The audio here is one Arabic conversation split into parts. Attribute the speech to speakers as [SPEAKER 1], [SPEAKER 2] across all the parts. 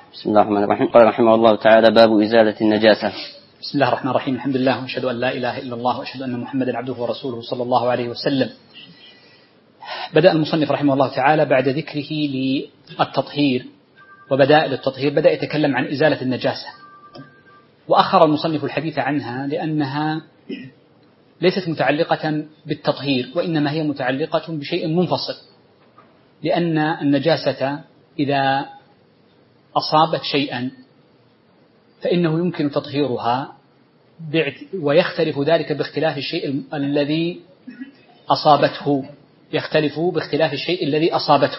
[SPEAKER 1] بسم الله الرحمن الرحيم. قال رحمه الله تعالى: باب إزالة النجاسة.
[SPEAKER 2] بسم الله الرحمن الرحيم. الحمد لله وأشهد أن لا إله إلا الله وأشهد أن محمدا عبده ورسوله صلى الله عليه وسلم. بدأ المصنف رحمه الله تعالى بعد ذكره للتطهير وبدائل التطهير بدأ يتكلم عن إزالة النجاسة، وأخر المصنف الحديث عنها لأنها ليست متعلقة بالتطهير، وإنما هي متعلقة بشيء منفصل، لأن النجاسة إذا أصابت شيئا فإنه يمكن تطهيرها، ويختلف ذلك باختلاف الشيء الذي أصابته، يختلف باختلاف الشيء الذي أصابته.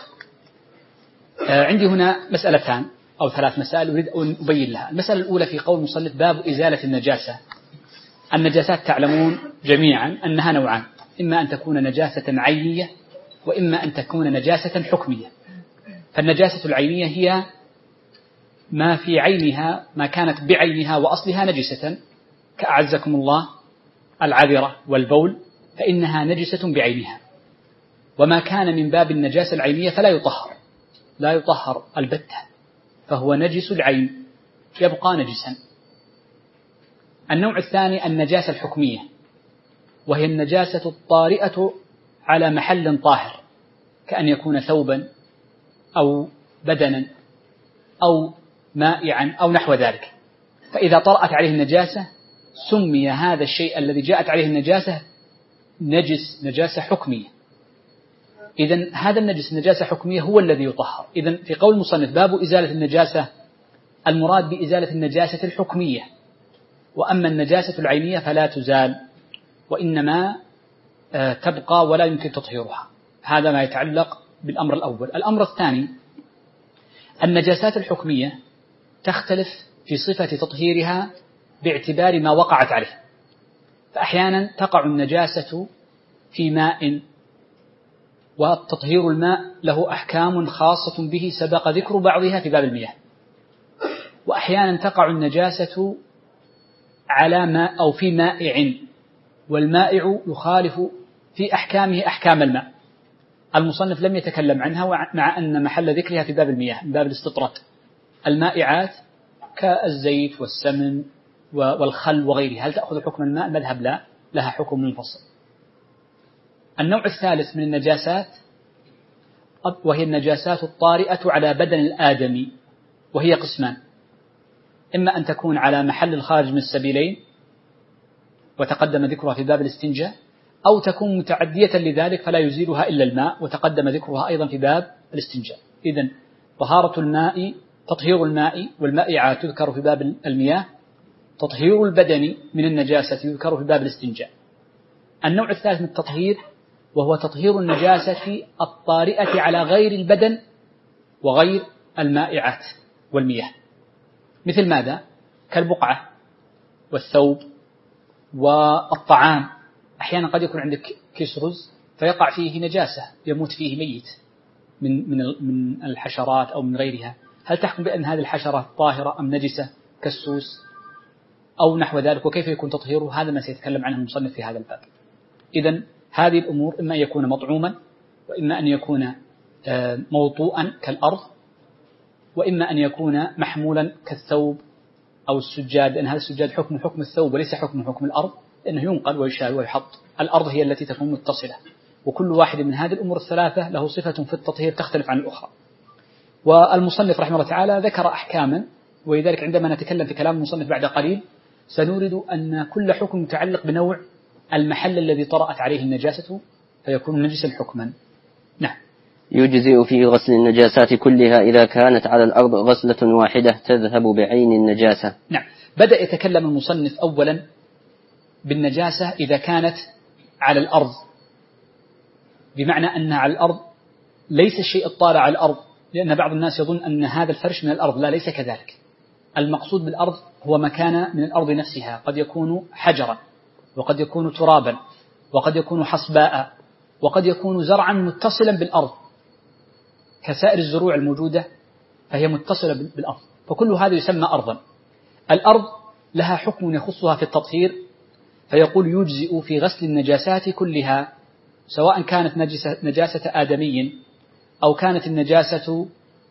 [SPEAKER 2] عندي هنا مسألتان أو ثلاث مسائل أريد أن أبين لها. المسألة الأولى في قول المصنف: باب إزالة النجاسة. النجاسات تعلمون جميعا أنها نوعان، إما أن تكون نجاسة عينية وإما أن تكون نجاسة حكمية. فالنجاسة العينية هي ما في عينها، ما كانت بعينها وأصلها نجسة، كأعزكم الله العذرة والبول، فإنها نجسة بعينها. وما كان من باب النجاسة العينية فلا يطهر، لا يطهر البتة، فهو نجس العين يبقى نجسا. النوع الثاني النجاسة الحكمية، وهي النجاسة الطارئة على محل طاهر، كأن يكون ثوبا أو بدنا أو مائعا أو نحو ذلك. فإذا طرأت عليه النجاسة سمي هذا الشيء الذي جاءت عليه النجاسة نجاسة حكمية. إذن هذا النجس نجاسة حكمية هو الذي يطهر. إذن في قول المصنف: باب إزالة النجاسة، المراد بإزالة النجاسة الحكمية، وأما النجاسة العينية فلا تزال، وإنما تبقى ولا يمكن تطهيرها. هذا ما يتعلق بالأمر الأول. الأمر الثاني: النجاسات الحكمية تختلف في صفة تطهيرها باعتبار ما وقعت عليه. فأحيانا تقع النجاسة في ماء، وتطهير الماء له أحكام خاصة به سبق ذكر بعضها في باب المياه. وأحيانا تقع النجاسة على ماء أو في مائع، والمائع يخالف في أحكامه أحكام الماء. المصنف لم يتكلم عنها، مع أن محل ذكرها في باب المياه من باب الاستطراد. المائعات كالزيت والسمن والخل وغيرها هل تأخذ حكم الماء؟ المذهب لا، لها حكم منفصل. النوع الثالث من النجاسات وهي النجاسات الطارئة على بدن الآدمي، وهي قسمان: إما أن تكون على محل الخارج من السبيلين وتقدم ذكرها في باب الاستنجاء، أو تكون متعدية لذلك فلا يزيلها إلا الماء وتقدم ذكرها أيضا في باب الاستنجاء. إذن طهارة الماء، تطهير الماء والمائعات تذكر في باب المياه، تطهير البدن من النجاسة يذكر في باب الاستنجاء. النوع الثالث من التطهير وهو تطهير النجاسة الطارئة على غير البدن وغير المائعات والمياه. مثل ماذا؟ كالبقعة والثوب والطعام. أحيانا قد يكون عندك كيس رز فيقع فيه نجاسة يموت فيه ميت من الحشرات أو من غيرها، هل تحكم بأن هذه الحشرة طاهرة أم نجسة كالسوس أو نحو ذلك؟ وكيف يكون تطهيره؟ هذا ما سيتكلم عنه المصنف في هذا الباب. إذن هذه الأمور إما أن يكون مطعوما، وإما أن يكون موطوءا كالأرض، وإما أن يكون محمولا كالثوب أو السجاد، لأن هذا السجاد حكم الثوب وليس حكم الأرض، لأنه ينقل ويشال ويحط. الأرض هي التي تكون متصلة، وكل واحد من هذه الأمور الثلاثة له صفة في التطهير تختلف عن الأخرى. والمصنف رحمه الله تعالى ذكر أحكاما، ولذلك عندما نتكلم في كلام المصنف بعد قليل سنورد أن كل حكم متعلق بنوع المحل الذي طرأت عليه النجاسة فيكون نجسا حكما. نعم.
[SPEAKER 1] يجزئ في غسل النجاسات كلها إذا كانت على الأرض غسلة واحدة تذهب بعين النجاسة.
[SPEAKER 2] نعم. بدأ يتكلم المصنف أولا بالنجاسة إذا كانت على الأرض، بمعنى أن على الأرض ليس الشيء الطارئ على الأرض، لأن بعض الناس يظن أن هذا الفرش من الأرض. لا، ليس كذلك. المقصود بالأرض هو مكان من الأرض نفسها، قد يكون حجرا، وقد يكون ترابا، وقد يكون حصباء، وقد يكون زرعا متصلا بالأرض كسائر الزروع الموجودة، فهي متصلة بالأرض، فكل هذا يسمى أرضا. الأرض لها حكم يخصها في التطهير، فيقول: يجزئ في غسل النجاسات كلها، سواء كانت نجاسة آدمي أو كانت النجاسة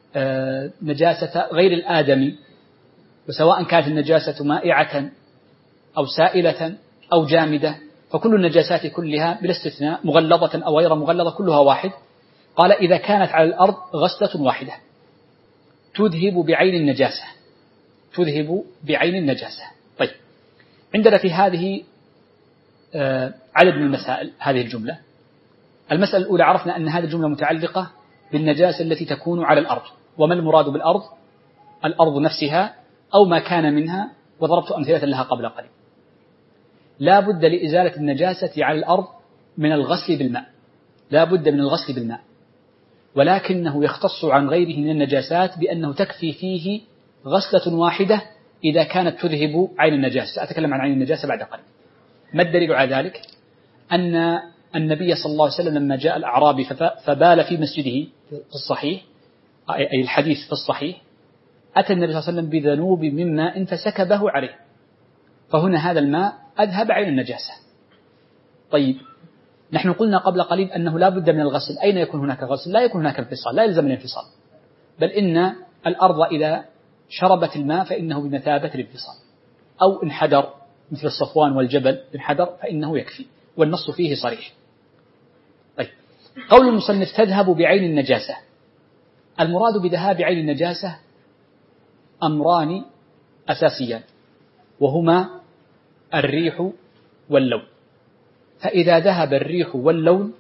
[SPEAKER 2] نجاسة غير الآدمي، وسواء كانت النجاسة مائعة أو سائلة أو جامدة، فكل النجاسات كلها بلا استثناء مغلظة أو غير مغلظة كلها واحد. قال إذا كانت على الأرض غسلة واحدة تذهب بعين النجاسة، تذهب بعين النجاسة. طيب، عندنا في هذه عدد من المسائل. هذه الجملة، المسألة الأولى عرفنا أن هذه الجملة متعلقة بالنجاسة التي تكون على الأرض. وما المراد بالأرض؟ الأرض نفسها أو ما كان منها، وضربت أمثلة لها قبل قليل. لا بد لإزالة النجاسة على الأرض من الغسل بالماء، لا بد من الغسل بالماء، ولكنه يختص عن غيره من النجاسات بأنه تكفي فيه غسلة واحدة إذا كانت تذهب عين النجاسة. سأتكلم عن عين النجاسة بعد قليل. ما الدليل على ذلك؟ أن النبي صلى الله عليه وسلم لما جاء الأعرابي فبال في مسجده في الصحيح، أي الحديث في الصحيح، أتى النبي صلى الله عليه وسلم بذنوب من ماء فسكبه عليه، فهنا هذا الماء أذهب عين النجاسة. طيب، نحن قلنا قبل قليل أنه لا بد من الغسل. أين يكون هناك غسل؟ لا يكون هناك انفصال، لا يلزم الانفصال، بل إن الأرض إذا شربت الماء فإنه بمثابة الانفصال، أو انحدر مثل الصفوان والجبل انحدر فإنه يكفي، والنص فيه صريح. طيب، قول المصنف تذهب بعين النجاسة، المراد بذهاب عين النجاسة أمران أساسيان، وهما الريح واللون. فإذا ذهب الريح واللون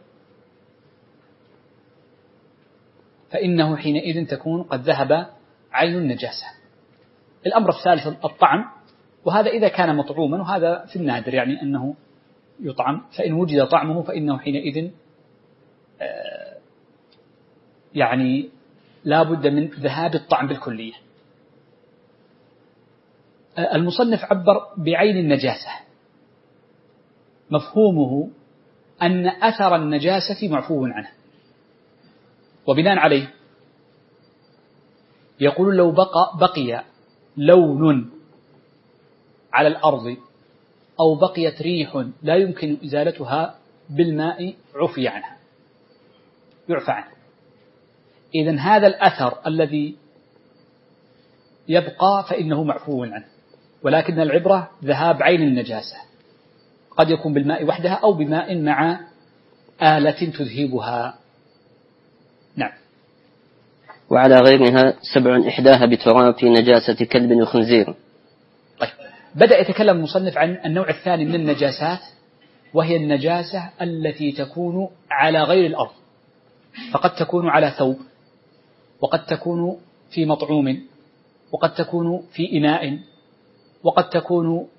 [SPEAKER 2] فإنه حينئذ تكون قد ذهب عين النجاسة. الأمر الثالث الطعم، وهذا إذا كان مطعوما، وهذا في النادر يعني أنه يطعم، فإن وجد طعمه فإنه حينئذ يعني لا بد من ذهاب الطعم بالكلية. المصنف عبر بعين النجاسة، مفهومه أن أثر النجاسة معفو عنه، وبناء عليه يقول لو بقي لون على الأرض أو بقيت ريح لا يمكن إزالتها بالماء عفي عنها، يعفى عنه. إذن هذا الأثر الذي يبقى فإنه معفو عنه، ولكن العبرة ذهاب عين النجاسة، قد يكون بالماء وحدها أو بماء مع آلة تذهبها. نعم.
[SPEAKER 1] وعلى غيرها 7 إحداها بتراب في نجاسة كلب وخنزير.
[SPEAKER 2] طيب، بدأ يتكلم المصنف عن النوع الثاني من النجاسات، وهي النجاسة التي تكون على غير الأرض، فقد تكون على ثوب، وقد تكون في مطعوم، وقد تكون في إناء، وقد تكون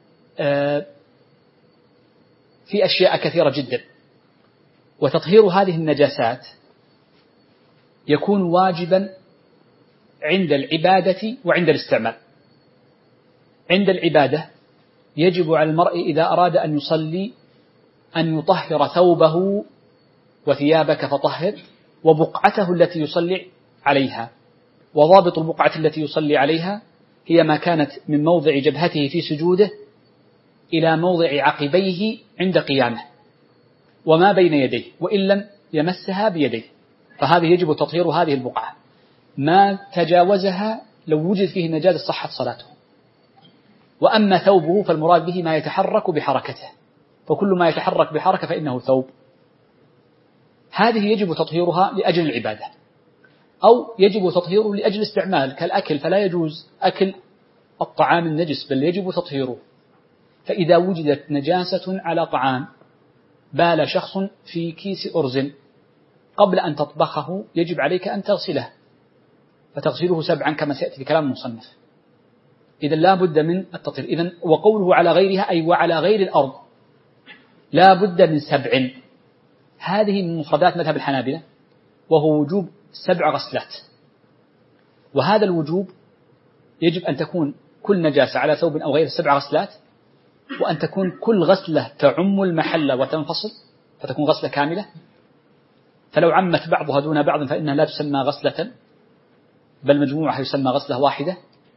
[SPEAKER 2] في أشياء كثيرة جدا. وتطهير هذه النجاسات يكون واجبا عند العبادة وعند الاستعمال. عند العبادة يجب على المرء إذا أراد أن يصلي أن يطهر ثوبه وثيابك فطهر، وبقعته التي يصلي عليها. وضابط البقعة التي يصلي عليها هي ما كانت من موضع جبهته في سجوده إلى موضع عقبيه عند قيامه، وما بين يديه، وإن لم يمسها بيديه، فهذه يجب تطهير هذه البقعة. ما تجاوزها لو وجد فيه النجاسة صحت صلاته. وأما ثوبه فالمراد به ما يتحرك بحركته، فكل ما يتحرك بحركة فإنه ثوب. هذه يجب تطهيرها لأجل العبادة، أو يجب تطهيره لأجل استعمال كالأكل، فلا يجوز أكل الطعام النجس، بل يجب تطهيره. فإذا وجدت نجاسة على طعام، بال شخص في كيس أرز، قبل أن تطبخه يجب عليك أن تغسله، فتغسله 7 كما سيأتي في كلام المصنف. إذا لا بد من التطهير. إذن وقوله على غيرها أي وعلى غير الأرض لا بد من 7. هذه من مفردات مذهب الحنابلة، وهو وجوب 7 غسلات. وهذا الوجوب يجب أن تكون كل نجاسة على ثوب أو غير 7 غسلات، وأن تكون كل غسلة تعم المحل وتنفصل فتكون غسلة كاملة. فلو عمت بعضها دون بعض فإنها لا تسمى غسلة، بل مجموعها يسمى غسلة واحدة.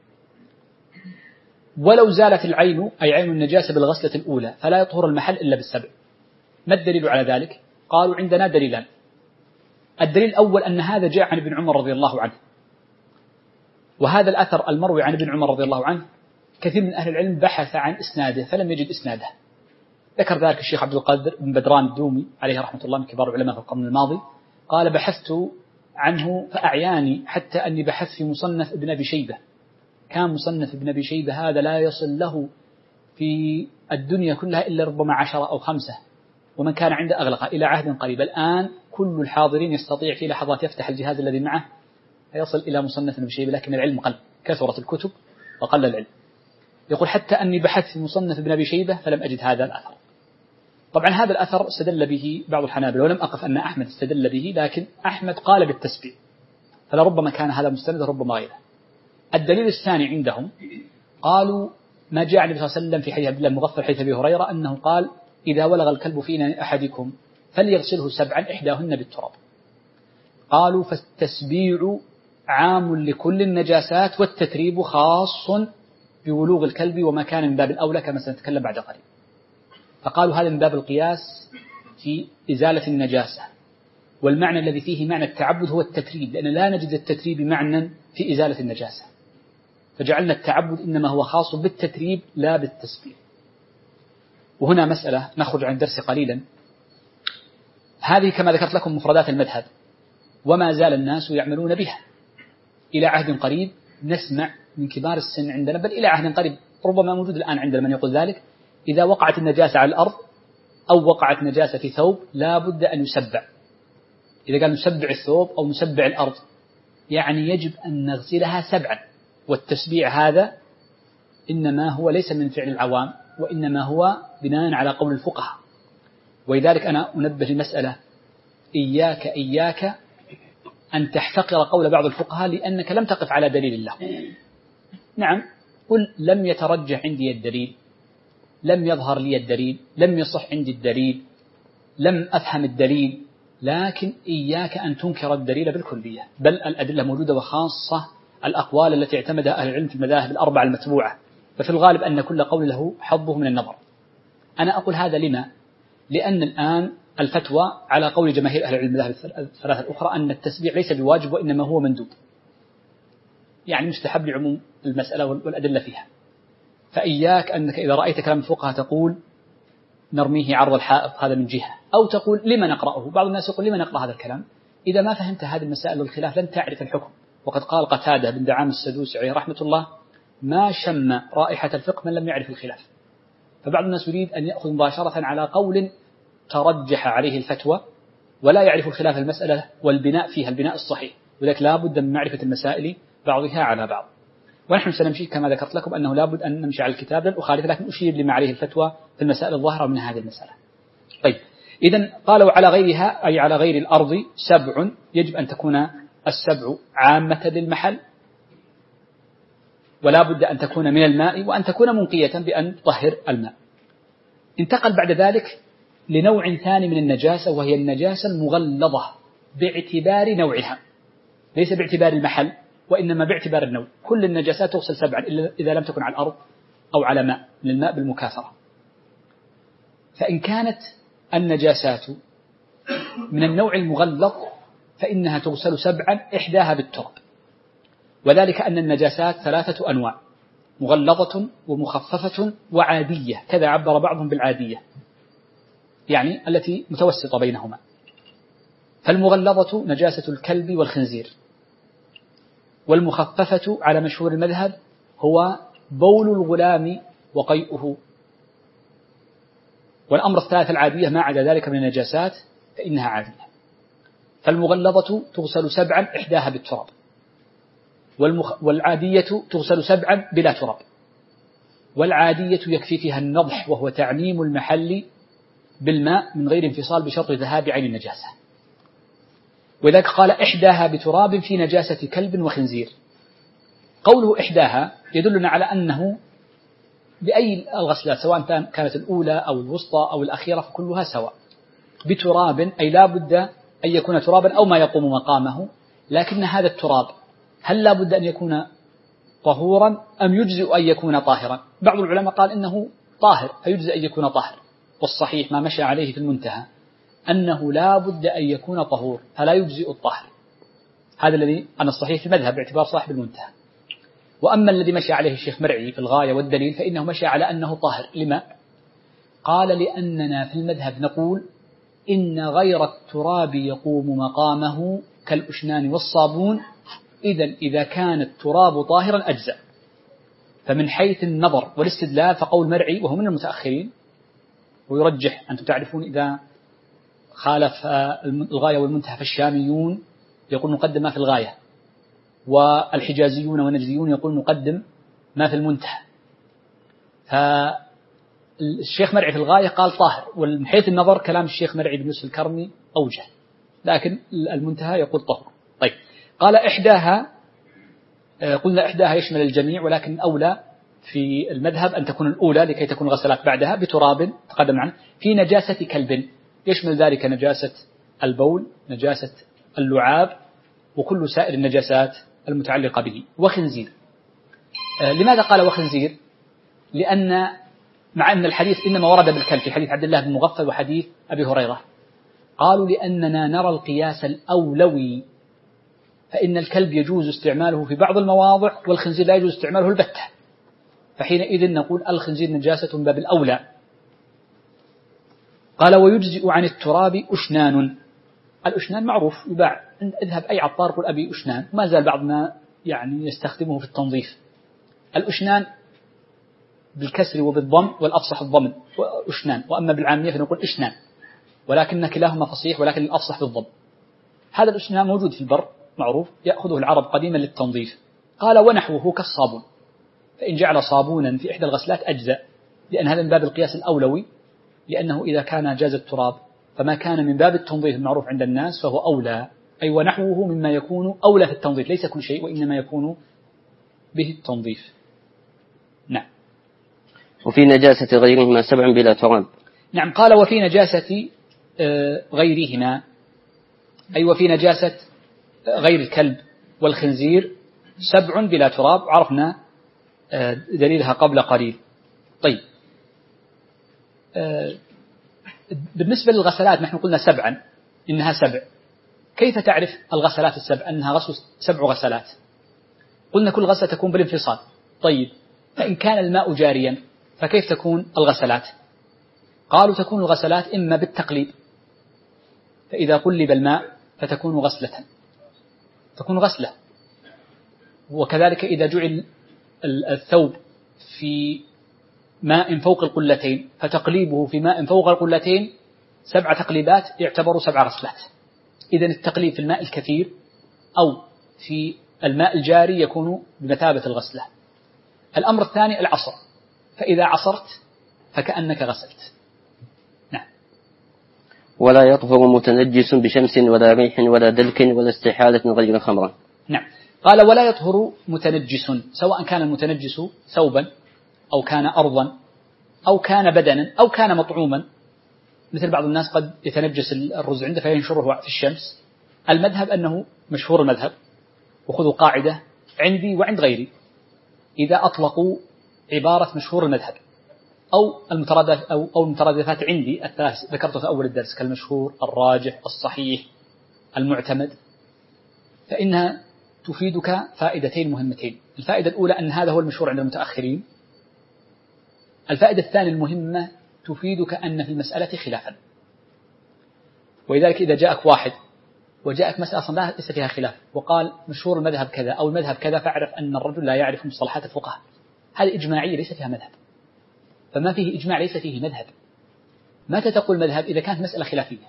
[SPEAKER 2] ولو زالت العين أي عين النجاسة بالغسلة الأولى فلا يطهر المحل إلا بال7. ما الدليل على ذلك؟ قالوا عندنا دليلان. الدليل الأول أن هذا جاء عن ابن عمر رضي الله عنه، وهذا الأثر المروي عن ابن عمر رضي الله عنه كثير من أهل العلم بحث عن إسناده فلم يجد إسناده. ذكر ذلك الشيخ عبد القادر بن بدران الدومي عليه رحمة الله من كبار العلماء في القرن الماضي، قال بحثت عنه فأعياني حتى أني بحثت في مصنف ابن أبي شيبة. كان مصنف ابن أبي شيبة هذا لا يصل له في الدنيا كلها إلا ربما 10 أو 5، ومن كان عنده أغلقها إلى عهد قريب. الآن كل الحاضرين يستطيع في لحظات يفتح الجهاز الذي معه يصل إلى مصنف ابن أبي شيبة، لكن العلم قل، كثرت الكتب وقل العلم. يقول حتى أني بحثت في مصنف ابن أبي شيبة فلم أجد هذا الأثر. طبعا هذا الأثر استدل به بعض الحنابلة، ولم أقف أن أحمد استدل به، لكن أحمد قال بالتسبيح، فلربما كان هذا مستند ربما غيره. الدليل الثاني عندهم قالوا ما جاء عن النبي صلى الله عليه وسلم في حديث عبد الله المغفر حديث أبي هريرة أنه قال إذا ولغ الكلب في أحدكم فليغسله 7 إحداهن بالتراب. قالوا فالتسبيع عام لكل النجاسات والتتريب خاص بولوغ الكلب، وما كان من باب الأولى كما سنتكلم بعد قليل. فقالوا هذا من باب القياس في إزالة النجاسة، والمعنى الذي فيه معنى التعبد هو التتريب، لأن لا نجد التتريب معنى في إزالة النجاسة، فجعلنا التعبد إنما هو خاص بالتتريب لا بالتسبيح. وهنا مسألة نخرج عن درس قليلا. هذه كما ذكرت لكم مفردات المذهب، وما زال الناس يعملون بها إلى عهد قريب. نسمع من كبار السن عندنا، بل إلى عهد قريب ربما موجود الآن عندنا من يقول ذلك، إذا وقعت النجاسة على الأرض أو وقعت نجاسة في ثوب لا بد أن يسبع. إذا قال نسبع الثوب أو نسبع الأرض يعني يجب أن نغسلها 7. والتسبيع هذا إنما هو ليس من فعل العوام، وإنما هو بناء على قول الفقهاء. ولذلك أنا أنبه المسألة، إياك أن تحتقر قول بعض الفقهاء لأنك لم تقف على دليل الله. نعم، قل لم يترجح عندي الدليل، لم يظهر لي الدليل، لم يصح عندي الدليل، لم أفهم الدليل، لكن إياك أن تنكر الدليل بالكلية، بل الأدلة موجودة، وخاصة الأقوال التي اعتمدها أهل العلم في المذاهب ال4 المتبوعة، ففي الغالب أن كل قول له حظه من النظر. أنا أقول هذا لما؟ لأن الآن الفتوى على قول جماهير أهل العلم المذاهب الثلاثة الأخرى أن التسبيح ليس بواجب وإنما هو مندوب، يعني مستحب لعموم المسألة والأدلة فيها. فإياك أنك إذا رأيت كلام الفقهاء تقول نرميه عرض الحائط، هذا من جهة، أو تقول لما نقرأه. بعض الناس يقول لما نقرأ هذا الكلام؟ إذا ما فهمت هذه المسائل والخلاف لن تعرف الحكم. وقد قال قتادة بن دعامة السدوسي عليه رحمة الله ما شم رائحة الفقه من لم يعرف الخلاف. فبعض الناس يريد أن يأخذ مباشرة على قول ترجح عليه الفتوى ولا يعرف الخلاف المسألة والبناء فيها البناء الصحيح، ولذلك لا بد من معرفة المسائل بعضها على بعض. ونحن سنمشي كما ذكرت لكم أنه لا بد أن نمشي على الكتاب لن أخالف، لكن أشير لما عليه الفتوى في المسائل الظاهرة من هذه المسألة. طيب، إذن قالوا على غيرها أي على غير الأرض 7، يجب أن تكون 7 عامة للمحل، ولا بد أن تكون من الماء، وأن تكون منقية بأن تطهر الماء. انتقل بعد ذلك لنوع ثاني من النجاسة، وهي النجاسة المغلظة باعتبار نوعها، ليس باعتبار المحل وإنما باعتبار النوع. كل النجاسات تغسل 7 إذا لم تكن على الأرض أو على ماء، من الماء بالمكاثرة. فإن كانت النجاسات من النوع المغلظ فإنها تغسل 7 إحداها بالتراب، وذلك أن النجاسات 3 أنواع: مغلظة ومخففة وعادية، كذا عبر بعضهم بالعادية، يعني التي متوسطة بينهما. فالمغلظة نجاسة الكلب والخنزير، والمخففة على مشهور المذهب هو بول الغلام وقيئه، والأمر الثالث العادية ما عدا ذلك من النجاسات فإنها عادية. فالمغلظة تغسل 7 إحداها بالتراب، والعادية تغسل 7 بلا تراب. والعادية يكفي فيها النضح، وهو تعميم المحل بالماء من غير انفصال بشرط ذهاب عين النجاسة. وذلك قال إحداها بتراب في نجاسة كلب وخنزير. قوله إحداها يدلنا على أنه بأي الغسلات سواء كانت الأولى أو الوسطى أو الأخيرة فكلها سواء. بتراب أي لا بد أن يكون ترابا أو ما يقوم مقامه، لكن هذا التراب هل لا بد أن يكون طهورا أم يجزئ أن يكون طاهرا؟ بعض العلماء قال إنه طاهر فيجزئ أن يكون طاهر، والصحيح ما مشى عليه في المنتهى أنه لا بد أن يكون طهور فلا يجزئ الطاهر. هذا الذي أنا الصحيح في المذهب باعتبار صاحب المنتهى. وأما الذي مشى عليه الشيخ مرعي في الغاية والدليل فإنه مشى على أنه طاهر. لما؟ قال لأننا في المذهب نقول إن غير التراب يقوم مقامه كالأشنان والصابون، إذا كان التراب طاهرا أجزأ. فمن حيث النظر والاستدلال فقول مرعي وهو من المتأخرين، ويرجح أنتم تعرفون إذا خالف الغاية والمنتهى فالشاميون يقول نقدم ما في الغاية، والحجازيون والنجديون يقول نقدم ما في المنتهى. فالشيخ مرعي في الغاية قال طاهر، ومن حيث النظر كلام الشيخ مرعي بن يوسف الكرمي أوجه، لكن المنتهى يقول طهر. طيب قال إحداها، قلنا إحداها يشمل الجميع، ولكن أولى في المذهب أن تكون الأولى لكي تكون الغسلات بعدها بتراب تقدم عنه. في نجاسة كلب يشمل ذلك نجاسة البول، نجاسة اللعاب، وكل سائر النجاسات المتعلقة به. وخنزير. لماذا قال وخنزير؟ لأن مع أن الحديث إنما ورد بالكلب في حديث عبد الله بن مغفل وحديث أبي هريرة، قالوا لأننا نرى القياس الأولوي، فإن الكلب يجوز استعماله في بعض المواضع والخنزير لا يجوز استعماله البتة، فحينئذ نقول الخنزير نجاسة من باب الأولى. قال ويجزئ عن التراب أشنان. الأشنان معروف يباع، اذهب أي عطار قل أبي أشنان، ما زال بعضنا يعني يستخدمه في التنظيف. الأشنان بالكسر وبالضم، والأفصح الضمن أشنان، وأما بالعامية فنقول إشنان، ولكن كلاهما فصيح، ولكن الأفصح بالضم. هذا الأشنان موجود في البر معروف، يأخذه العرب قديما للتنظيف. قال ونحوه كالصابون، فإن جعل صابونا في إحدى الغسلات أجزاء، لأن هذا من باب القياس الأولوي، لأنه إذا كان جاز التراب فما كان من باب التنظيف المعروف عند الناس فهو أولى، أي ونحوه مما يكون أولى في التنظيف، ليس كل شيء وإنما يكون به التنظيف. نعم.
[SPEAKER 1] وفي نجاسة غيرهما 7 بلا تراب.
[SPEAKER 2] نعم. قال وفي نجاسة غيرهما، أي وفي نجاسة غير الكلب والخنزير 7 بلا تراب، عرفنا دليلها قبل قليل. طيب بالنسبة للغسلات نحن قلنا 7، إنها 7. كيف تعرف الغسلات 7 أنها غسل 7 غسلات؟ قلنا كل غسلة تكون بالانفصال. طيب فإن كان الماء جاريا فكيف تكون الغسلات؟ قالوا تكون الغسلات إما بالتقليب، فإذا قلب الماء فتكون غسلة، تكون غسلة. وكذلك إذا جعل الثوب في ماء فوق القلتين فتقليبه في ماء فوق القلتين 7 تقليبات يعتبر 7 غسلات. إذن التقليب في الماء الكثير أو في الماء الجاري يكون بمثابة الغسلة. الأمر الثاني العصر، فإذا عصرت فكأنك غسلت. نعم.
[SPEAKER 1] ولا يطهر متنجس بشمس ولا ريح ولا دلك ولا استحالة غير خمرة.
[SPEAKER 2] نعم. قال ولا يطهر متنجس، سواء كان المتنجس ثوبا أو كان أرضا أو كان بدنا أو كان مطعوما، مثل بعض الناس قد يتنجس الرز عنده فينشره في الشمس. المذهب أنه مشهور المذهب، وخذوا قاعدة عندي وعند غيري، إذا أطلقوا عبارة مشهور المذهب أو المترادفات عندي الثلاث ذكرته في أول الدرس كالمشهور الراجح الصحيح المعتمد، فإنها تفيدك فائدتين مهمتين. الفائدة الأولى أن هذا هو المشهور عند المتأخرين. الفائدة الثانية المهمة تفيدك أن في المسألة خلافا، ولذلك إذا جاءك واحد وجاءك مسألة أصلا ليس فيها خلاف وقال مشهور المذهب كذا أو المذهب كذا، فاعرف أن الرجل لا يعرف مصطلحات الفقهاء، هذه إجماعية ليس فيها مذهب، فما فيه إجماع ليس فيه مذهب. متى تقول مذهب؟ إذا كانت مسألة خلافية،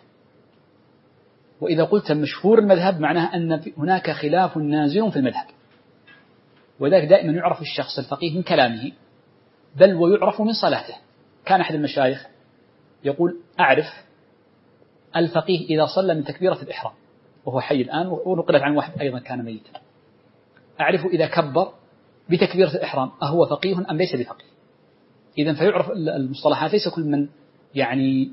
[SPEAKER 2] وإذا قلت مشهور المذهب معناها أن هناك خلاف نازل في المذهب. ولذلك دائما يعرف الشخص الفقيه من كلامه، بل ويعرف من صلاته. كان أحد المشايخ يقول أعرف الفقيه إذا صلى من تكبيرة الإحرام، وهو حي الآن، ونقلت عن واحد أيضا كان ميتا، أعرف إذا كبر بتكبيرة الإحرام أهو فقيه أم ليس بفقيه. إذن فيعرف المصطلحات، ليس كل من يعني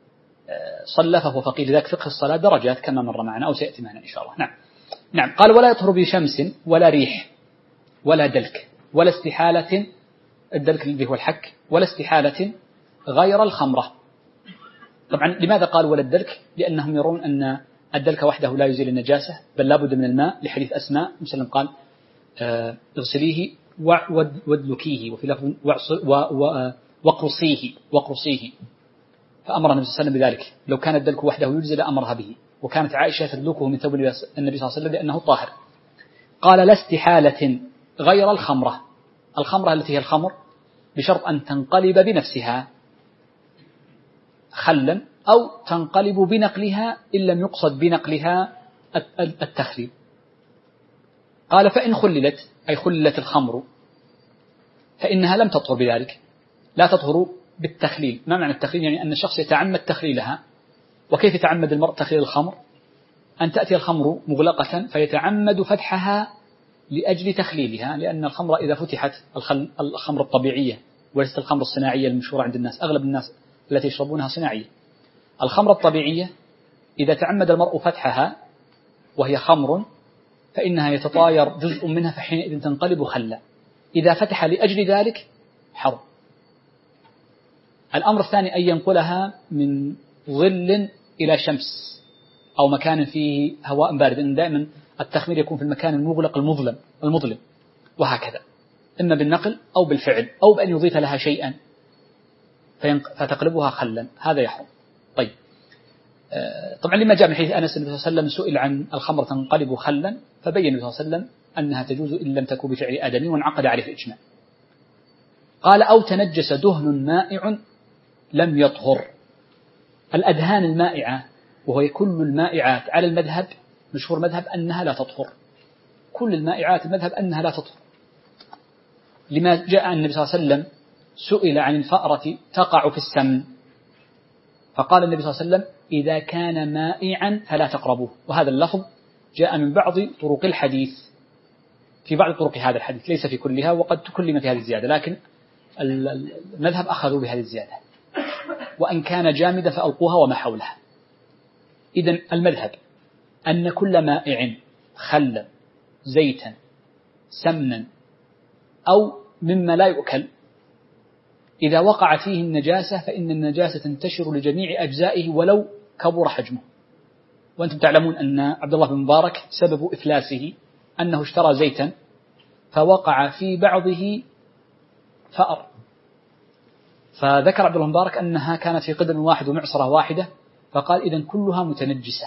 [SPEAKER 2] صلى فهو فقيه. لذلك فقه الصلاة درجات كما مر معنا أو سيأتي معنا إن شاء الله. نعم. نعم. قال ولا يطهر بشمس ولا ريح ولا دلك ولا استحالة، الدلك الذي هو الحك، ولا استحالة غير الخمرة. طبعا لماذا قال ولا الدلك؟ لأنهم يرون أن الدلك وحده لا يزيل النجاسة، بل لا بد من الماء، لحديث أسماء وسلم قال اغسليه وادلكيه، وفي لفظ وقرصيه. فأمر النبي صلى الله عليه وسلم بذلك. لو كان الدلك وحده يجزي لأمرها به. وكانت عائشة تدلكه من ثوب النبي صلى الله عليه وسلم لأنه طاهر. قال لا استحالة غير الخمرة التي هي الخمر، بشرط أن تنقلب بنفسها خلا أو تنقلب بنقلها إن لم يقصد بنقلها التخليل. قال فإن خللت، أي خللت الخمر، فإنها لم تطهر بذلك، لا تطهر بالتخليل. ما معنى التخليل؟ يعني أن الشخص يتعمد تخليلها. وكيف يتعمد المرء تخليل الخمر؟ أن تأتي الخمر مغلقة فيتعمد فتحها لأجل تخليلها، لأن الخمر إذا فتحت، الخمر الطبيعية وليست الخمر الصناعية المشهورة عند الناس، أغلب الناس التي يشربونها صناعية. الخمر الطبيعية إذا تعمد المرء فتحها وهي خمر فإنها يتطاير جزء منها، فحينئذ تنقلب خلا. إذا فتح لأجل ذلك حرم. الأمر الثاني أن ينقلها من ظل إلى شمس أو مكان فيه هواء بارد، إن دائما التخمير يكون في المكان المغلق المظلم، وهكذا، إما بالنقل أو بالفعل أو بأن يضيف لها شيئا فتقلبها خلا، هذا يحرم. طيب، طبعا لما جاء من حديث أنس النبي صلى الله عليه وسلم سئل عن الخمر تنقلب خلا، فبين النبي صلى الله عليه وسلم أنها تجوز إن لم تكن بفعل آدمي، وانعقد عليه الإجماع. قال أو تنجس دهن مائع لم يطهر. الأدهان المائعة، وهي كل المائعات على المذهب، مشهور مذهب أنها لا تطهر. كل المائعات المذهب أنها لا تطهر. لما جاء النبي صلى الله عليه وسلم سئل عن الفأرة تقع في السمن، فقال النبي صلى الله عليه وسلم إذا كان مائعا فلا تقربوه. وهذا اللفظ جاء من بعض طرق الحديث، في بعض طرق هذا الحديث، ليس في كلها، وقد تكلم في هذه الزيادة، لكن المذهب أخذوا بهذه الزيادة. وأن كان جامدا فألقوها وما حولها. إذن المذهب أن كل مائع خلا زيتا سمنا أو مما لا يؤكل إذا وقع فيه النجاسة فإن النجاسة تنتشر لجميع أجزائه ولو كبر حجمه. وأنتم تعلمون أن عبد الله بن مبارك سبب إفلاسه أنه اشترى زيتا فوقع في بعضه فأر، فذكر عبد الله بن مبارك أنها كانت في قدر واحد ومعصرة واحدة، فقال إذن كلها متنجسة.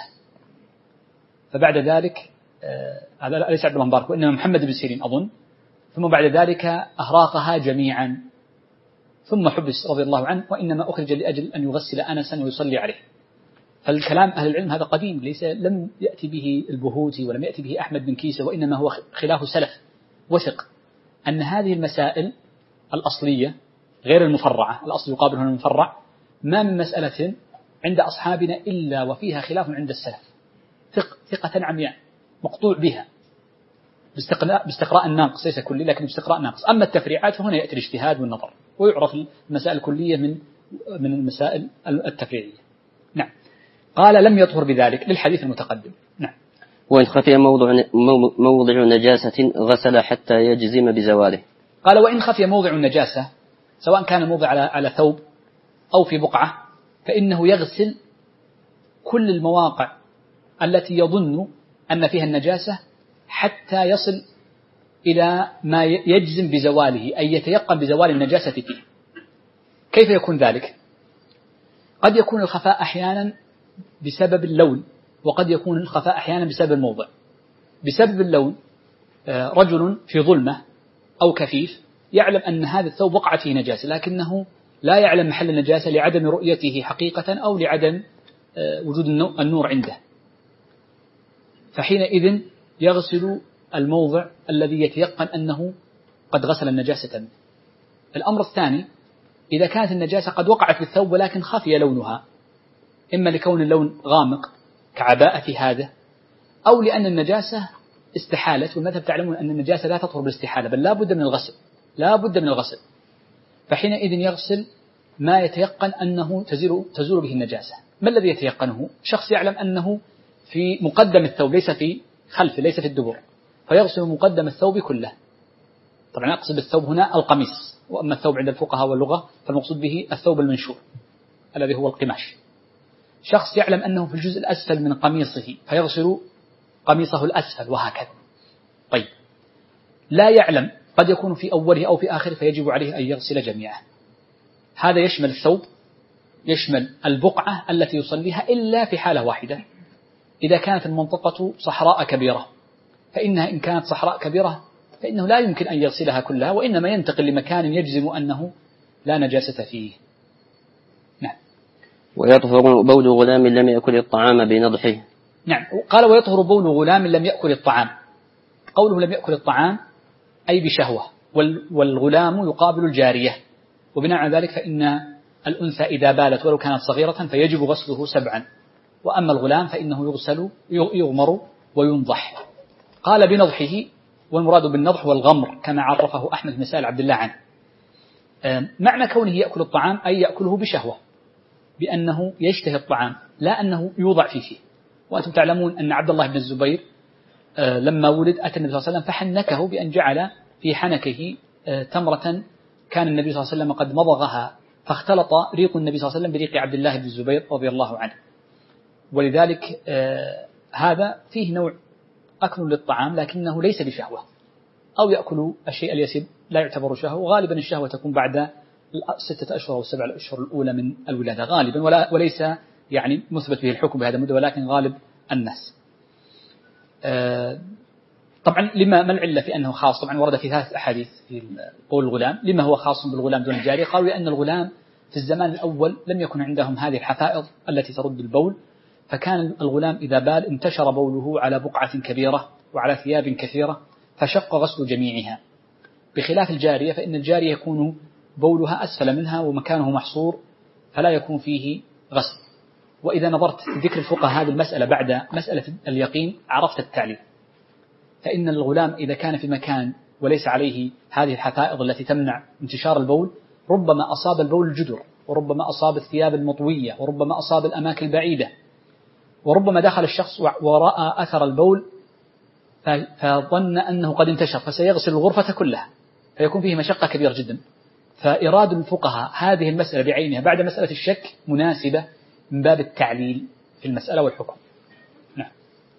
[SPEAKER 2] فبعد ذلك هذا ليس عبد الله بن مبارك وإنما محمد بن سيرين أظن، ثم بعد ذلك أهراقها جميعا، ثم حبس رضي الله عنه، وإنما أخرج لأجل أن يغسل أنسا ويصلي عليه. فالكلام أهل العلم هذا قديم، لم يأتي به البهوتي ولم يأتي به أحمد بن كيسة، وإنما هو خلاف سلف وثق أن هذه المسائل الأصلية غير المفرعة، الأصل يقابل هنا المفرع، ما من مسألة عند أصحابنا إلا وفيها خلاف عند السلف، ثقة عمياء مقطوع بها باستقراء الناقص، ليس كلي لكن باستقراء ناقص. أما التفريعات فهنا يأتي الاجتهاد والنظر، ويعرف المسائل الكلية من المسائل التفريعية. نعم. قال لم يطهر بذلك للحديث المتقدم. نعم.
[SPEAKER 1] وإن خفي موضع نجاسة غسل حتى يجزم بزواله.
[SPEAKER 2] قال وإن خفي موضع النجاسة، سواء كان الموضع على ثوب أو في بقعة، فإنه يغسل كل المواقع التي يظن أن فيها النجاسة حتى يصل إلى ما يجزم بزواله، أي يتيقن بزوال النجاسة فيه. كيف يكون ذلك؟ قد يكون الخفاء أحيانا بسبب اللون، وقد يكون الخفاء أحيانا بسبب الموضع. بسبب اللون، رجل في ظلمة أو كفيف يعلم أن هذا الثوب وقعت فيه نجاسة، لكنه لا يعلم محل النجاسة لعدم رؤيته حقيقة أو لعدم وجود النور عنده، فحينئذ يغسل الموضع الذي يتيقن أنه قد غسل النجاسة منه. الأمر الثاني، إذا كانت النجاسة قد وقعت بالثوب ولكن خفي لونها، إما لكون اللون غامق كعباءة هذا، أو لأن النجاسة استحالت، والمذهب تعلمون أن النجاسة لا تطهر بالاستحالة بل لا بد من الغسل، فحينئذ يغسل ما يتيقن أنه تزول به النجاسة. ما الذي يتيقنه؟ شخص يعلم أنه في مقدم الثوب ليس في خلفه، ليس في الدبر، فيغسل مقدم الثوب كله. طبعا أقصد بالثوب هنا القميص، وأما الثوب عند الفقهاء واللغة فالمقصود به الثوب المنشور الذي هو القماش. شخص يعلم أنه في الجزء الأسفل من قميصه فيغسل قميصه الأسفل، وهكذا. طيب، لا يعلم قد يكون في أوله أو في آخره فيجب عليه أن يغسل جميعه. هذا يشمل الثوب، يشمل البقعة التي يصليها، إلا في حالة واحدة، إذا كانت المنطقة صحراء كبيرة، فإنها إن كانت صحراء كبيرة فإنه لا يمكن أن يغسلها كلها، وإنما ينتقل لمكان يجزم أنه لا نجاسة فيه. نعم.
[SPEAKER 1] ويطهر بول غلام لم يأكل الطعام بنضحه.
[SPEAKER 2] نعم. قال ويطهر بول غلام لم يأكل الطعام. قوله لم يأكل الطعام أي بشهوة، والغلام يقابل الجارية، وبناء على ذلك فإن الأنثى إذا بالت ولو كانت صغيرة فيجب غسله 7، وأما الغلام فإنه يغسل يغمر وينضح. قال بنضحه، والمراد بالنضح والغمر كما عرفه أحمد بن سائل عبد الله عنه. معنى كونه يأكل الطعام أي يأكله بشهوة، بأنه يشتهي الطعام، لا أنه يوضع فيه. وأنتم تعلمون أن عبد الله بن الزبير لما ولد أتى النبي صلى الله عليه وسلم فحنكه بأن جعل في حنكه تمرة كان النبي صلى الله عليه وسلم قد مضغها، فاختلط ريق النبي صلى الله عليه وسلم بريق عبد الله بن الزبير رضي الله عنه. ولذلك هذا فيه نوع أكل للطعام لكنه ليس بشهوة، أو يأكل الشيء اليسير لا يعتبر شهوة، وغالبا الشهوة تكون بعد 6 أشهر أو 7 أشهر الأولى من الولادة غالبا، وليس يعني مثبت به الحكم بهذا المدة، ولكن غالب الناس. طبعا لما ما العلة في أنه خاص؟ طبعا ورد في 3 أحاديث في قول الغلام. لما هو خاص بالغلام دون الجارية؟ قالوا لأن الغلام في الزمان الأول لم يكن عندهم هذه الحفائض التي ترد البول، فكان الغلام إذا بال انتشر بوله على بقعة كبيرة وعلى ثياب كثيرة فشق غسل جميعها، بخلاف الجارية فإن الجارية يكون بولها أسفل منها ومكانه محصور فلا يكون فيه غسل. وإذا نظرت في ذكر الفقهاء هذه المسألة بعد مسألة اليقين عرفت التعليل، فإن الغلام إذا كان في مكان وليس عليه هذه الحفائض التي تمنع انتشار البول، ربما أصاب البول الجدر، وربما أصاب الثياب المطوية، وربما أصاب الأماكن البعيدة، وربما دخل الشخص ورأى أثر البول فظن أنه قد انتشر فسيغسل الغرفة كلها، فيكون فيه مشقة كبيرة جدا. فإراد الفقهاء هذه المسألة بعينها بعد مسألة الشك مناسبة من باب التعليل في المسألة والحكم. نعم.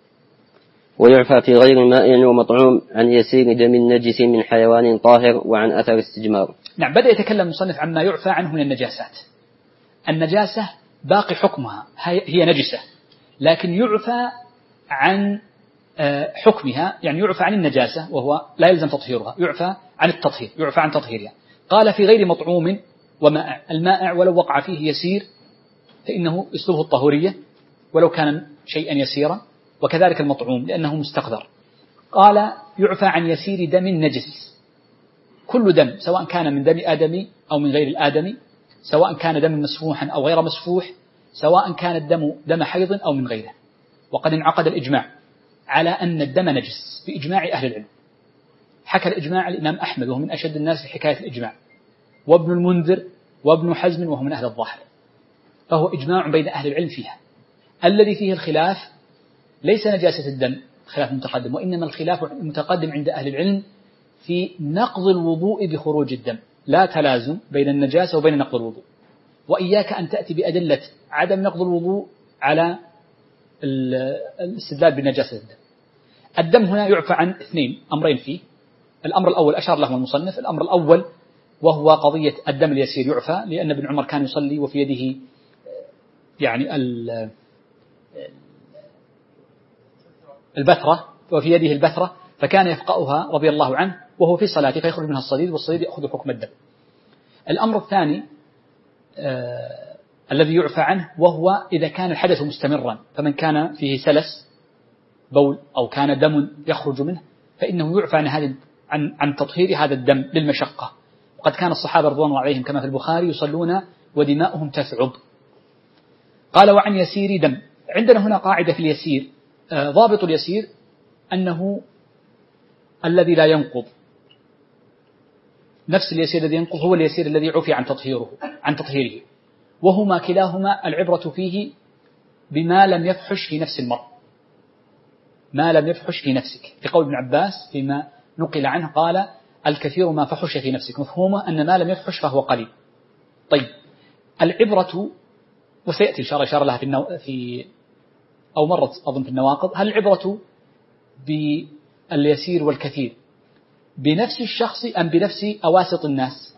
[SPEAKER 1] ويعفى في غير ماء ومطعوم عن يسير دم النجس من حيوان طاهر وعن أثر استجمار.
[SPEAKER 2] نعم. بدأ يتكلم المصنف عما يعفى عنه من النجاسات. النجاسة باقي حكمها، هي نجسة، لكن يعفى عن حكمها، يعني يعفى عن النجاسة وهو لا يلزم تطهيرها، يعفى عن التطهير، يعفى عن تطهيرها. قال في غير مطعوم ومائع. المائع ولو وقع فيه يسير فإنه يسلبه الطهورية ولو كان شيئا يسيرا، وكذلك المطعوم لأنه مستقذر. قال يعفى عن يسير دم نجس، كل دم سواء كان من دم آدمي أو من غير الآدمي، سواء كان دم مسفوحا أو غير مسفوح، سواء كان الدم دم حيض أو من غيره. وقد انعقد الإجماع على أن الدم نجس بإجماع أهل العلم. حكى الإجماع الإمام أحمد وهو من أشد الناس في حكاية الإجماع، وابن المنذر وابن حزم وهو من أهل الظاهر، فهو إجماع بين أهل العلم فيها. الذي فيه الخلاف ليس نجاسة الدم خلاف متقدم، وإنما الخلاف المتقدم عند أهل العلم في نقض الوضوء بخروج الدم، لا تلازم بين النجاسة وبين نقض الوضوء. وإياك أن تأتي بأدلة عدم نقض الوضوء على الاستدلال بنجاسة الدم. الدم هنا يعفى عن 2 أمرين فيه. الأمر الأول أشار له المصنف، الأمر الأول وهو قضية الدم اليسير يعفى، لأن ابن عمر كان يصلي وفي يده يعني البثرة، وفي يده البثرة، فكان يفقأها رضي الله عنه وهو في صلاته فيخرج منها الصديد، والصديد يأخذ حكم الدم. الأمر الثاني الذي يعفى عنه وهو إذا كان الحدث مستمرا، فمن كان فيه سلس بول أو كان دم يخرج منه فإنه يعفى عن تطهير هذا الدم للمشقة. وقد كان الصحابة رضوان الله عليهم كما في البخاري يصلون ودماؤهم تثعب. قال وعن يسير دم. عندنا هنا قاعدة في اليسير، ضابط اليسير أنه الذي لا ينقض، نفس اليسير الذي ينقض هو اليسير الذي عفي عن تطهيره، وهما كلاهما العبرة فيه بما لم يفحش في نفس المرء، ما لم يفحش في نفسك، لقول ابن عباس فيما نقل عنه قال الكثير ما فحش في نفسك، مفهومه أن ما لم يفحش فهو قليل. طيب العبرة، وسيأتي إشارة لها في أو مرة أظن في النواقض، هل العبرة باليسير والكثير بنفس الشخص أم بنفس أواسط الناس؟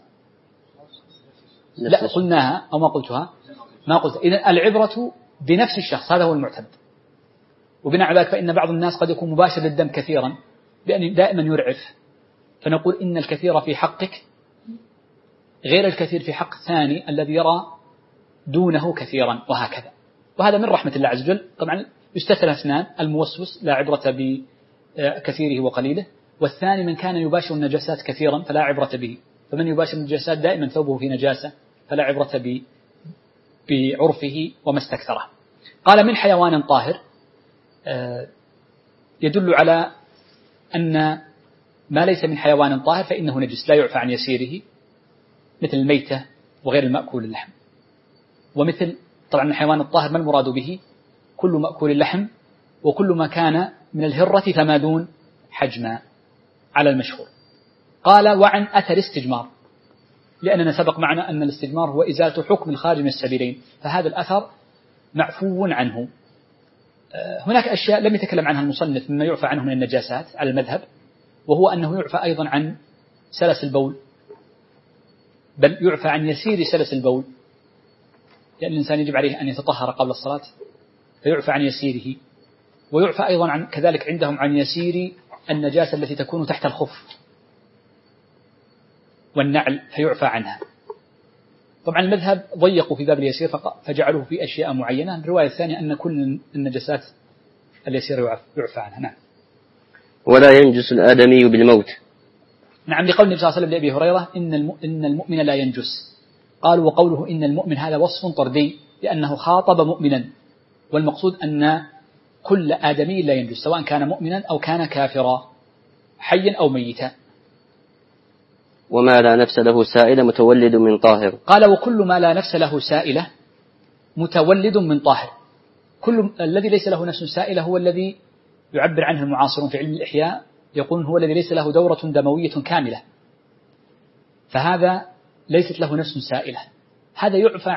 [SPEAKER 2] لا قلناها أو ما قلتها؟ ما قلت. إذن العبرة بنفس الشخص، هذا هو المعتمد. وبناء على ذلك فإن بعض الناس قد يكون مباشر للدم كثيرا بأن دائما يرعف، فنقول إن الكثير في حقك غير الكثير في حق الثاني الذي يرى دونه كثيرا، وهكذا. وهذا من رحمة الله عز وجل. طبعا يستثنى اثنان: الموسوس لا عبرة بكثيره وقليله، والثاني من كان يباشر النجاسات كثيرا فلا عبرة به. فمن يباشر النجاسات دائما ثوبه في نجاسة فلا عبرة بعرفه وما استكثره. قال: من حيوان طاهر، يدل على أن ما ليس من حيوان طاهر فإنه نجس لا يعفى عن يسيره، مثل الميتة وغير المأكول اللحم. ومثل طبعا الحيوان الطاهر ما المراد به؟ كل مأكول اللحم وكل ما كان من الهرة فما دون حجما على المشهور. قال: وعن أثر استجمار، لأننا سبق معنا أن الاستجمار هو إزالة حكم الخارج من السبيلين، فهذا الأثر معفو عنه. هناك أشياء لم يتكلم عنها المصنف مما يعفى عنه من النجاسات على المذهب، وهو أنه يعفى أيضا عن سلس البول، بل يعفى عن يسير سلس البول، لأن الإنسان يجب عليه أن يتطهر قبل الصلاة فيعفى عن يسيره. ويعفى أيضا عن كذلك عندهم عن يسير النجاسة التي تكون تحت الخف والنعل فيعفى عنها. طبعا المذهب ضيقوا في باب اليسير فجعلوه في أشياء معينة. الرواية الثانية أن كل النجاسات اليسير يعفى عنها. نعم.
[SPEAKER 1] ولا ينجس الآدمي بالموت.
[SPEAKER 2] نعم، لقول النبي صلى الله عليه وسلم لأبي هريرة: إن المؤمن لا ينجس. قالوا: وقوله إن المؤمن هذا وصف طردي لأنه خاطب مؤمنا، والمقصود أن كل آدمي لا ينجس سواء كان مؤمنا أو كان كافرا، حيا أو ميتا.
[SPEAKER 1] وما لا نفس له سائلة متولد من طاهر.
[SPEAKER 2] قال: وكل ما لا نفس له سائلة متولد من طاهر. كل الذي ليس له نفس سائلة هو الذي يعبر عنه المعاصرون في علم الإحياء، يقولون هو الذي ليس له دورة دموية كاملة، فهذا ليست له نفس سائلة. هذا يعفى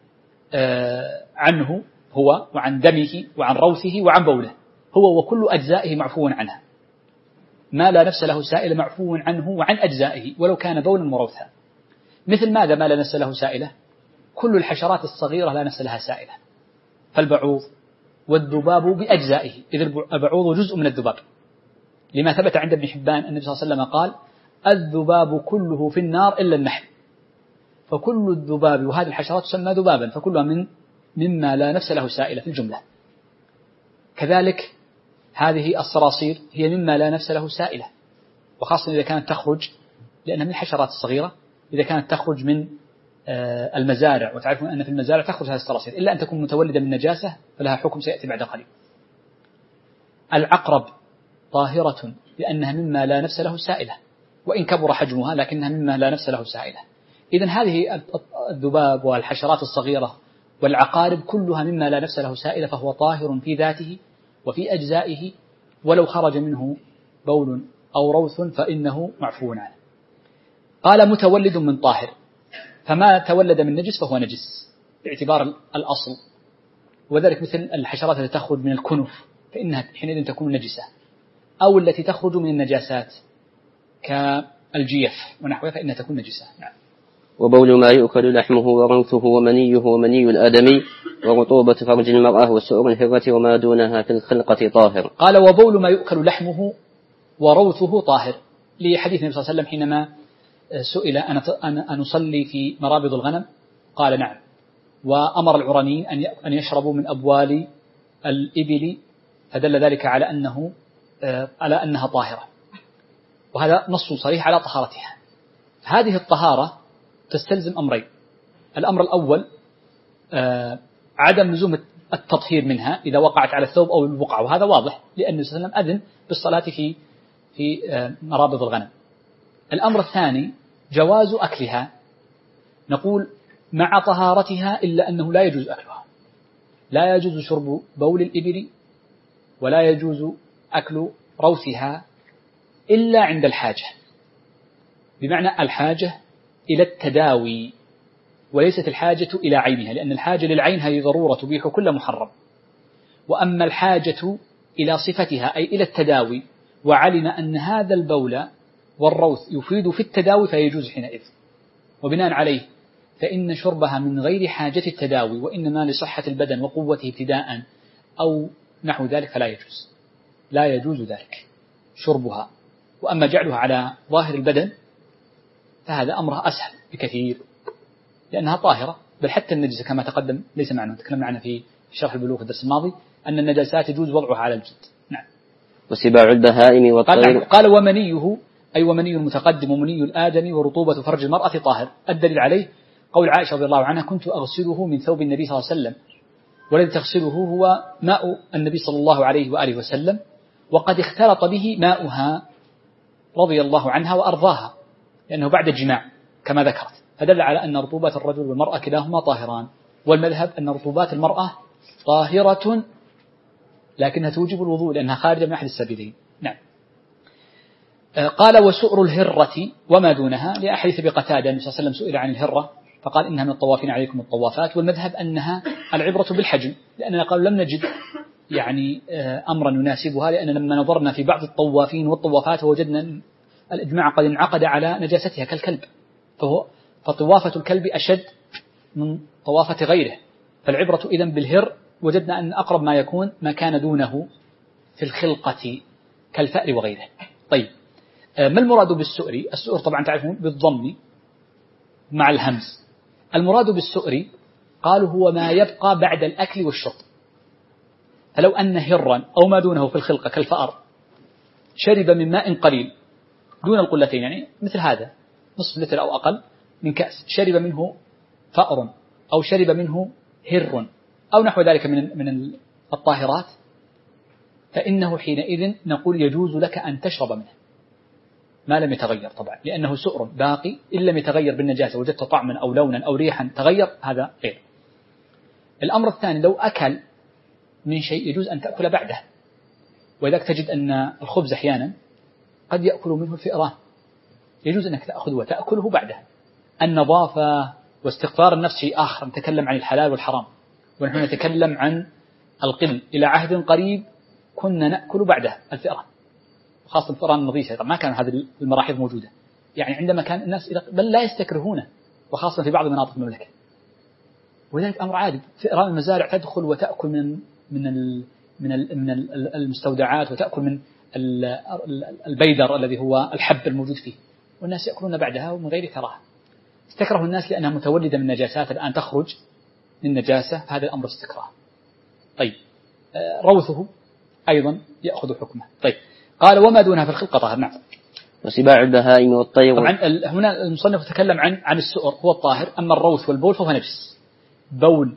[SPEAKER 2] عنه هو وعن دمه وعن روثه وعن بوله، هو وكل أجزائه معفو عنها. ما لا نفس له سائلة معفو عنه وعن أجزائه ولو كان بولا وروثا. مثل ماذا ما لا نفس له سائلة؟ كل الحشرات الصغيرة لا نفس لها سائلة، فالبعوض والذباب بأجزائه، إذ البعوض جزء من الذباب، لما ثبت عند ابن حبان النبي صلى الله عليه وسلم قال: الذباب كله في النار إلا النحل. فكل الذباب، وهذه الحشرات تسمى ذبابا، فكلها مما لا نفس له سائلة في الجملة. كذلك هذه الصراصير هي مما لا نفس له سائلة، وخاصة إذا كانت تخرج، لأنها من الحشرات الصغيرة، إذا كانت تخرج من المزارع، وتعرفون أن في المزارع تخرج هذه الصراصير، إلا أن تكون متولدة من نجاسة فلها حكم سيأتي بعد قليل. العقرب طاهرة لأنها مما لا نفس له سائلة، وإن كبر حجمها لكنها مما لا نفس له سائلة. إذن هذه الذباب والحشرات الصغيرة والعقارب كلها مما لا نفس له سائلة، فهو طاهر في ذاته وفي أجزائه، ولو خرج منه بول أو روث فإنه معفو عنه. قال: متولد من طاهر، فما تولد من نجس فهو نجس باعتبار الأصل، وذلك مثل الحشرات التي تخرج من الكنف فإنها حينئذ تكون نجسة، أو التي تخرج من النجاسات كالجيف ونحوها فإنها تكون نجسة. نعم.
[SPEAKER 1] وبول ما يؤكل لحمه وروثه ومنيه ومني الآدمي ورطوبة فرج المرأة وسؤر الهرة وما دونها في الخلقة طاهر.
[SPEAKER 2] قال: وبول ما يؤكل لحمه وروثه طاهر، لحديث النبي صلى الله عليه وسلم حينما سئل: أن أصلي في مرابض الغنم؟ قال: نعم. وأمر العرانيين أن يشربوا من أبوال الإبل، فدل ذلك على أنها طاهرة، وهذا نص صريح على طهارتها. هذه الطهارة تستلزم أمرين: الأمر الأول عدم لزوم التطهير منها إذا وقعت على الثوب أو البقعة، وهذا واضح لأن النبي صلى الله عليه وسلم أذن بالصلاة في مرابض الغنم. الأمر الثاني جواز أكلها، نقول مع طهارتها إلا أنه لا يجوز أكلها، لا يجوز شرب بول الإبل ولا يجوز أكل روثها إلا عند الحاجة، بمعنى الحاجة إلى التداوي وليست الحاجة إلى عينها، لأن الحاجة للعين هذه ضرورة تبيح كل محرم. وأما الحاجة إلى صفتها أي إلى التداوي، وعلم أن هذا البول والروث يفيد في التداوي فيجوز حينئذ، وبناء عليه فإن شربها من غير حاجة التداوي وإنما لصحة البدن وقوته ابتداء أو نحو ذلك فلا يجوز، لا يجوز ذلك شربها. وأما جعلها على ظاهر البدن فهذا أمره أسهل بكثير لأنها طاهرة، بل حتى النجسة كما تقدم ليس معنا، تكلمنا عنها في شرح البلوغ في الدرس الماضي أن النجاسات يجوز وضعها على الجلد. نعم.
[SPEAKER 1] وسباع البهائم والطير.
[SPEAKER 2] قال ومنيه أي ومني المتقدم ومني الآدمي ورطوبة فرج المرأة طاهر. الدليل عليه قول عائشة رضي الله عنها كنت أغسله من ثوب النبي صلى الله عليه وسلم، والذي تغسله هو ماء النبي صلى الله عليه وآله وسلم، وقد اختلط به ماؤها رضي الله عنها وأرضاها لأنه بعد الجماع كما ذكرت، فدل على أن رطوبات الرجل والمرأة كلاهما طاهران. والمذهب أن رطوبات المرأة طاهرة لكنها توجب الوضوء لأنها خارجة من أحد السبيلين. نعم. قال وسؤر الهرة وما دونها لأحاديث بقتادة النبي صلى الله عليه وسلم سئل عن الهرة فقال إنها من الطوافين عليكم الطوافات. والمذهب أنها العبرة بالحجم، لأننا قالوا لم نجد يعني أمرا يناسبها، لأن لما نظرنا في بعض الطوافين والطوافات وجدنا الإجماع قد انعقد على نجاستها كالكلب، فطوافة الكلب أشد من طوافة غيره، فالعبرة إذن بالهر. وجدنا أن أقرب ما يكون ما كان دونه في الخلقة كالفأر وغيره. طيب ما المراد بالسؤر؟ السؤر طبعا تعرفون بالضم مع الهمز. المراد بالسؤر قالوا هو ما يبقى بعد الأكل والشرب، فلو أن هرا أو ما دونه في الخلقة كالفأر شرب من ماء قليل دون القلتين، يعني مثل هذا نصف لتر أو أقل من كأس، شرب منه فأر أو شرب منه هر أو نحو ذلك من الطاهرات، فإنه حينئذ نقول يجوز لك أن تشرب منه ما لم يتغير طبعا، لأنه سؤر باقي إن لم يتغير بالنجاسة، وجدت طعما أو لونا أو ريحا تغير هذا غير. الأمر الثاني لو أكل من شيء يجوز أن تأكل بعده، وإذا تجد أن الخبز أحيانا قد يأكل منه الفئران، يجوز أنك تأخذه وتأكله بعده. النظافة واستغفار النفس شيء آخر، نتكلم عن الحلال والحرام، ونحن نتكلم عن القل. إلى عهد قريب كنا نأكل بعده الفئران، خاصة الفئران النظيفة، ما كان هذه المراحيض موجودة، يعني عندما كان الناس بل لا يستكرهونه، وخاصة في بعض مناطق المملكة، وذلك أمر عادي. فئران المزارع تدخل وتأكل من المستودعات، وتأكل من البيدر الذي هو الحب الموجود فيه، والناس يأكلون بعدها ومن غير كراهة. استكره الناس لأنها متولدة من نجاسات الآن تخرج من نجاسة، هذا الأمر استكراه. طيب روثه أيضا يأخذ حكمه. طيب قال وما دونها في الخلقة طاهر. نعم.
[SPEAKER 1] وسباع البهائم والطير.
[SPEAKER 2] طبعا هنا المصنف تكلم عن السؤر هو الطاهر، أما الروث والبول فهو نجس. بول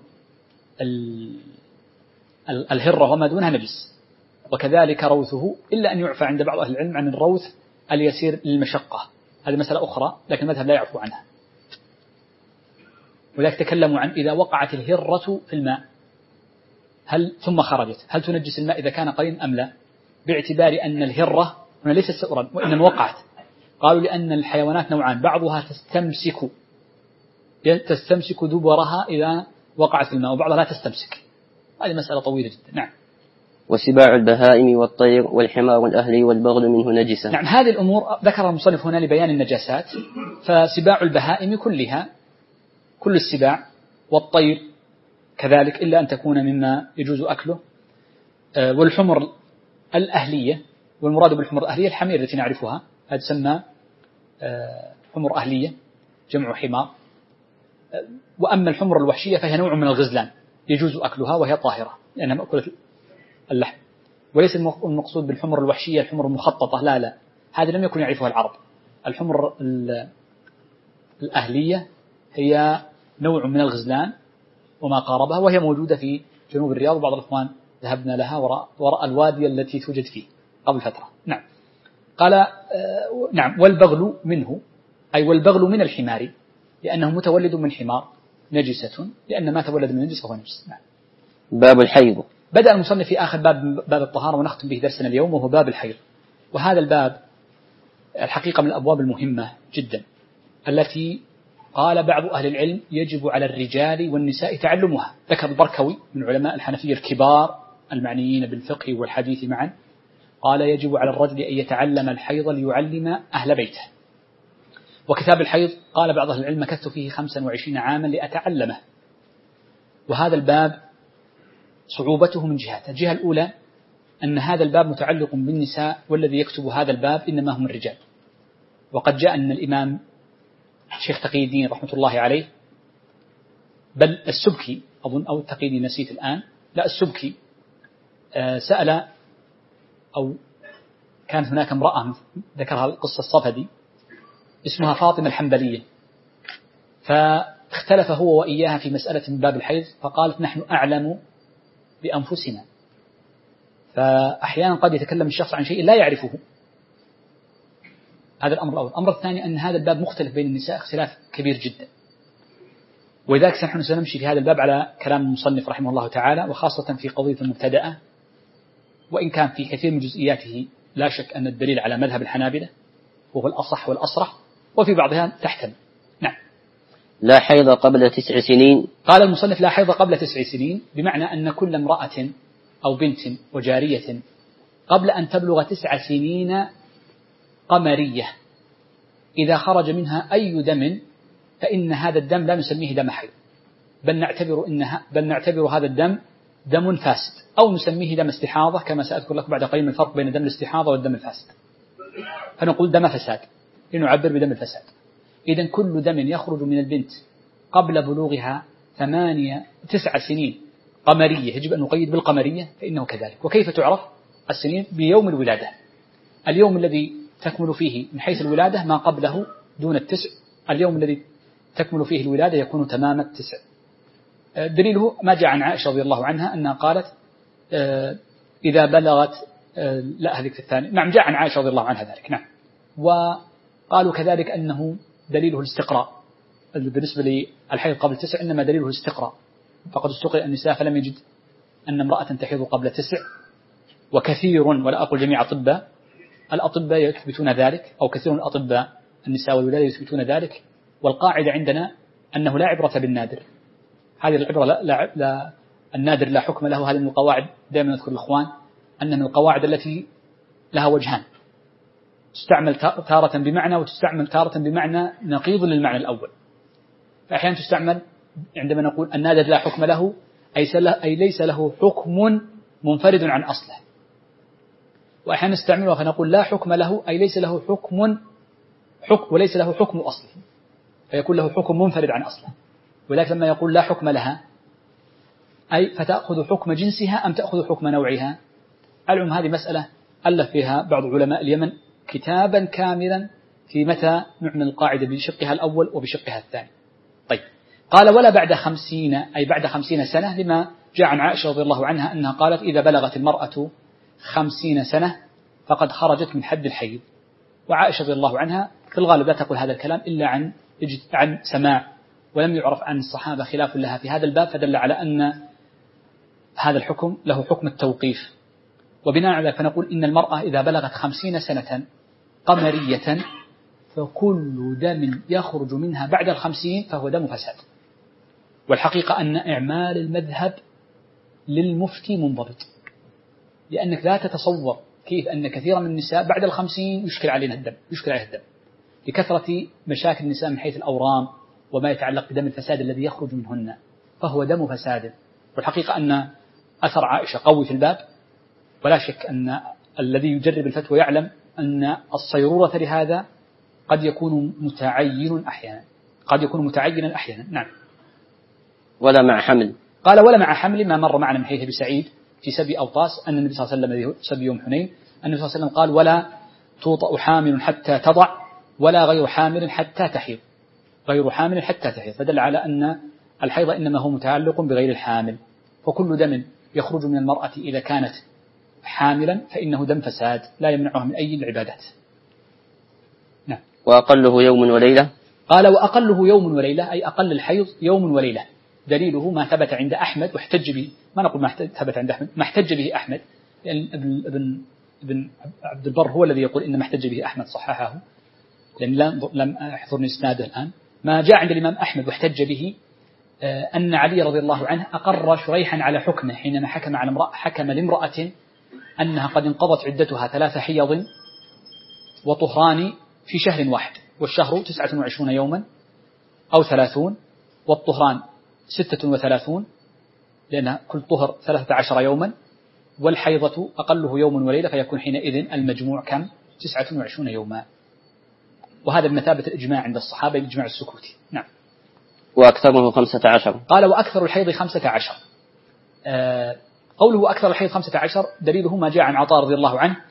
[SPEAKER 2] الهرة وما دونها نجس، وكذلك روثه، إلا أن يعفى عند بعض أهل العلم عن الروث اليسير للمشقة، هذه مسألة أخرى لكن المذهب لا يعفو عنها. ولذلك تكلموا عن إذا وقعت الهرة في الماء ثم خرجت هل تنجس الماء إذا كان قليلا أم لا، باعتبار أن الهرة هنا ليست سؤرا وإنما وقعت. قالوا لأن الحيوانات نوعان، بعضها تستمسك دبرها إذا وقعت في الماء، وبعضها لا تستمسك، هذه مسألة طويلة جدا. نعم.
[SPEAKER 1] وسباع البهائم والطير والحمار الأهلي والبغل منه نجسة.
[SPEAKER 2] نعم. هذه الأمور ذكر المصنف هنا لبيان النجاسات، فسباع البهائم كلها، كل السباع والطير كذلك إلا أن تكون مما يجوز أكله، والحمر الأهلية، والمراد بالحمر الأهلية الحمير التي نعرفها، هذا تسمى حمر أهلية جمع حمار. وأما الحمر الوحشية فهي نوع من الغزلان يجوز أكلها وهي طاهرة لأنها مأكلة اللحم. وليس المقصود بالحمر الوحشية الحمر المخططة، لا، هذا لم يكن يعرفها العرب. الحمر الأهلية هي نوع من الغزلان وما قاربها، وهي موجودة في جنوب الرياض، وبعض الإخوان ذهبنا لها وراء الوادي التي توجد فيه قبل فترة. نعم. قال نعم. والبغل منه أي والبغل من الحمار، لأنه متولد من حمار نجسة، لأن ما تولد من نجس فهو نجس. نعم.
[SPEAKER 1] باب الحيض. بدأ
[SPEAKER 2] المصنف في آخر باب الطهارة، ونختم به درسنا اليوم، وهو باب الحيض. وهذا الباب الحقيقة من الأبواب المهمة جدا التي قال بعض أهل العلم يجب على الرجال والنساء تعلمها. ذكر البركوي من علماء الحنفية الكبار المعنيين بالفقه والحديث معا، قال يجب على الرجل أن يتعلم الحيض ليعلم أهل بيته. وكتاب الحيض قال بعض أهل العلم مكثت فيه 25 عاما لأتعلمه. وهذا الباب صعوبته من جهات. الجهة الأولى أن هذا الباب متعلق بالنساء، والذي يكتب هذا الباب إنما هم الرجال. وقد جاء أن الإمام شيخ تقي الدين رحمة الله عليه، بل السبكي أظن أو تقي الدين نسيت الآن، لا السبكي سأل، أو كانت هناك امرأة ذكرها القصة الصفدي اسمها فاطمة الحنبلية، فاختلف هو وإياها في مسألة من باب الحيض، فقالت نحن أعلم بأنفسنا. فأحيانا قد يتكلم الشخص عن شيء لا يعرفه. هذا الأمر الأول. الأمر الثاني أن هذا الباب مختلف بين النساء اختلاف كبير جدا، ولذلك نحن سنمشي في هذا الباب على كلام المصنف رحمه الله تعالى، وخاصة في قضية المبتدأة، وإن كان في كثير من جزئياته لا شك أن الدليل على مذهب الحنابلة وهو الأصح والأصرح، وفي بعضها تحتمل. نعم.
[SPEAKER 1] لا حيض قبل 9 سنين.
[SPEAKER 2] قال المصنف لا حيض قبل 9 سنين، بمعنى أن كل امرأة أو بنت وجارية قبل أن تبلغ 9 سنين قمرية إذا خرج منها أي دم فإن هذا الدم لا نسميه دم حيض، بل نعتبر هذا الدم دم فاسد، أو نسميه دم استحاضة، كما سأذكر لكم بعد قليل الفرق بين دم الاستحاضة والدم الفاسد. فنقول دم فساد لنعبر بدم الفساد. إذن كل دم يخرج من البنت قبل بلوغها 9 سنين قمرية، يجب أن نقيد بالقمرية، فإنه كذلك. وكيف تعرف السنين؟ بيوم الولادة، اليوم الذي تكمل فيه من حيث الولادة ما قبله دون 9، اليوم الذي تكمل فيه الولادة يكون تمام 9. دليله ما جاء عن عائشة رضي الله عنها أنها قالت إذا بلغت لا هذيك في الثاني، نعم جاء عن عائشة رضي الله عنها ذلك. نعم. وقالوا كذلك أنه دليله الاستقراء، بالنسبة للحيض قبل 9 إنما دليله الاستقراء، فقد استقرأ النساء فلم يجد أن امرأة تحيض قبل 9، وكثير ولا أقول جميع الأطباء يثبتون ذلك، أو كثير من الأطباء النساء والولادة يثبتون ذلك. والقاعدة عندنا أنه لا عبرة بالنادر، هذه العبرة لا النادر لا حكم له. هذه من القواعد دائما نذكر الإخوان أن من القواعد التي لها وجهان، تستعمل تارة بمعنى وتستعمل تارة بمعنى نقيض للمعنى الأول. فأحيانا تستعمل عندما نقول النادر لا حكم له أي ليس له حكم منفرد عن أصله، وأحيانا نستعملها فنقول لا حكم له أي ليس له حكم وليس له حكم أصله، فيكون له حكم منفرد عن أصله. ولكن لما يقول لا حكم لها أي فتأخذ حكم جنسها أم تأخذ حكم نوعها. العلم هذه مسألة ألف فيها بعض علماء اليمن كتابا كاملا في متى نعمل القاعدة بشقها الأول وبشقها الثاني. طيب، قال ولا بعد 50 أي بعد 50 سنة، لما جاء عن عائشة رضي الله عنها أنها قالت إذا بلغت المرأة 50 سنة فقد خرجت من حد الحيض. وعائشة رضي الله عنها في الغالب لا تقول هذا الكلام إلا عن سماع، ولم يعرف عن الصحابة خلاف لها في هذا الباب، فدل على أن هذا الحكم له حكم التوقيف. وبناء على فنقول إن المرأة إذا بلغت 50 سنة قمرية فكل دم يخرج منها بعد 50 فهو دم فساد. والحقيقة أن إعمال المذهب للمفتي منضبط، لأنك لا تتصور كيف أن كثيرا من النساء بعد 50 يشكل عليها الدم لكثرة مشاكل النساء من حيث الأورام وما يتعلق بدم الفساد الذي يخرج منهن، فهو دم فساد. والحقيقة أن أثر عائشة قوي في الباب، ولا شك أن الذي يجرب الفتوى يعلم أن الصيرورة لهذا قد يكون متعينا أحيانا. نعم.
[SPEAKER 1] ولا مع حمل.
[SPEAKER 2] قال ولا مع حمل، ما مر معنا من حديث أبي سعيد في سبي أوطاس أن النبي صلى الله عليه وسلم سبي يوم حنين، النبي صلى الله عليه وسلم قال ولا توطأ حامل حتى تضع ولا غير حامل حتى تحيض، فدل على أن الحيض إنما هو متعلق بغير الحامل. فكل دم يخرج من المرأة إذا كانت حاملا فإنه دم فساد لا يمنعها من أي العبادات. نعم.
[SPEAKER 1] وأقله يوم وليلة.
[SPEAKER 2] قال وأقله يوم وليلة أي أقل الحيض يوم وليلة. دليله ما ثبت عند أحمد واحتج به، ما نقول ما ثبت عند أحمد، ما احتج به أحمد، لأن ابن عبد البر هو الذي يقول إن ما احتج به أحمد صححه، لأن لم أحضرني إسناده الآن. ما جاء عند الإمام أحمد واحتج به أن علي رضي الله عنه أقر شريحا على حكمه حينما حكم لامرأة أنها قد انقضت عدتها 3 حيض وطهران في شهر واحد، والشهر 29 يوما أو 30، والطهران 36 لأن كل طهر 13 يوما، والحيضة أقله يوم وليلة، فيكون حينئذ المجموع كم؟ 29 يوما. وهذا بمثابة الإجماع عند الصحابة، الإجماع السكوتي. نعم.
[SPEAKER 1] وأكثره 15.
[SPEAKER 2] قال وأكثر الحيض 15. قوله أكثر الحيض 15 دليله ما جاء عن عطاء رضي الله عنه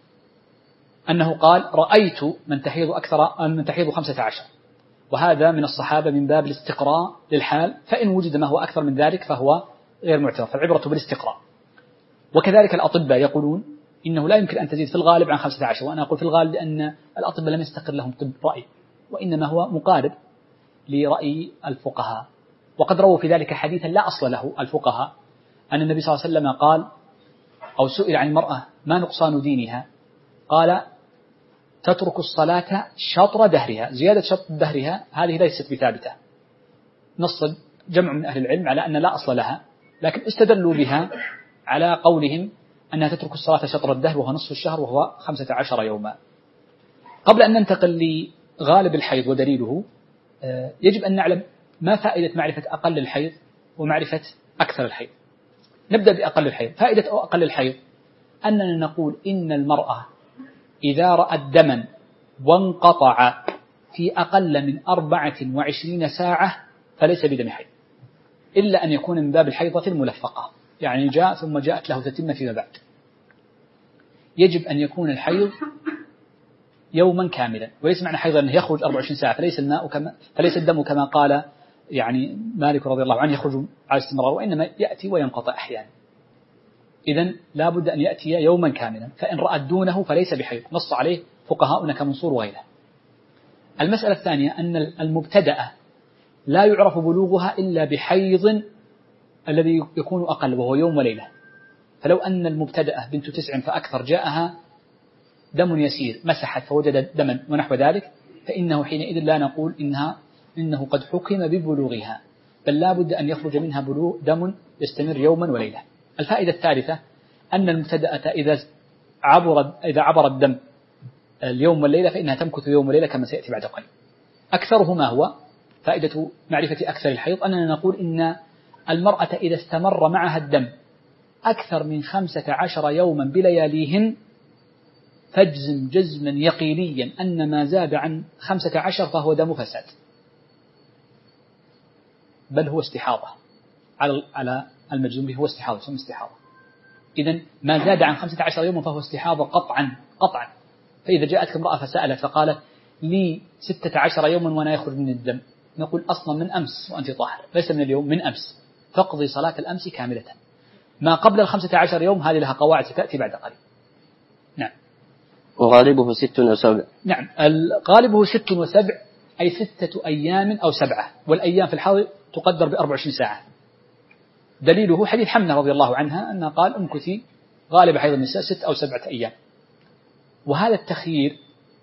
[SPEAKER 2] أنه قال رأيت من تحيض 15، وهذا من الصحابة من باب الاستقراء للحال، فإن وجد ما هو أكثر من ذلك فهو غير معتبر، فالعبرة بالاستقراء. وكذلك الأطباء يقولون إنه لا يمكن أن تزيد في الغالب عن 15، وأنا أقول في الغالب لأن الأطباء لم يستقر لهم طب رأي، وإنما هو مقارب لرأي الفقهاء. وقد رووا في ذلك حديثا لا أصل له الفقهاء، أن النبي صلى الله عليه وسلم قال أو سئل عن المرأة ما نقصان دينها، قال تترك الصلاة شطر دهرها. زيادة شطر دهرها هذه ليست بثابتة، نص جمع من أهل العلم على أن لا أصل لها، لكن استدلوا بها على قولهم أنها تترك الصلاة شطر الدهر وهو نصف الشهر وهو 15 يوما. قبل أن ننتقل لغالب الحيض ودليله، يجب أن نعلم ما فائدة معرفة أقل الحيض ومعرفة أكثر الحيض. نبدأ بأقل الحيض. فائدة أقل الحيض أننا نقول إن المرأة إذا رأت دما وانقطع في أقل من 24 ساعة فليس بدم حيض، إلا أن يكون من باب الحيضة الملفقة، يعني جاء ثم جاءت له تتمة فيما بعد. يجب أن يكون الحيض يوما كاملا، وليس معنى حيض أنه يخرج 24 ساعة، فليس الدم كما قال يعني مالك رضي الله عنه يخرج على استمرار، وإنما يأتي وينقطع أحيانا. إذن لا بد أن يأتي يوما كاملا، فإن رأت دونه فليس بحيض، نص عليه فقهاؤنا كمنصور وغيره. المسألة الثانية أن المبتدأة لا يعرف بلوغها إلا بحيض الذي يكون أقل وهو يوم وليلة. فلو أن المبتدأة بنت 9 فأكثر جاءها دم يسير مسحت فوجد دما ونحو ذلك، فإنه حينئذ لا نقول إنه قد حكم ببلوغها، بل لا بد أن يخرج منها بلوغ دم يستمر يوما وليلة. الفائدة الثالثة أن المبتدأة إذا عبر الدم اليوم والليلة فإنها تمكث يوم وليلة كما سيأتي بعد قليل. أكثره ما هو فائدة معرفة أكثر الحيض أننا نقول إن المرأة إذا استمر معها الدم أكثر من 15 يوما بلياليهن فاجزم جزما يقينيا أن ما زاد عن 15 فهو دم فساد، بل هو استحاضة على المجزوم به، هو استحاضة ثم استحاضة. إذن ما زاد عن 15 يوما فهو استحاضة قطعا. فإذا جاءتك امرأة فسألت فقالت لي 16 يوما وأنا يخرج من الدم، نقول أصلا من أمس وأنت طاهر، ليس من اليوم، من أمس، فاقضي صلاة الأمس كاملة. ما قبل 15 يوم هذه لها قواعد ستأتي بعد قليل. نعم.
[SPEAKER 1] وغالبه 6 أو 7.
[SPEAKER 2] نعم، غالبه 6 و7، أي 6 أيام أو 7، والأيام في الحاضر تقدر ب24 ساعة. دليله حديث حمنة رضي الله عنها أنها قال امكثي غالب حيض النساء 6 أو 7 أيام. وهذا التخيير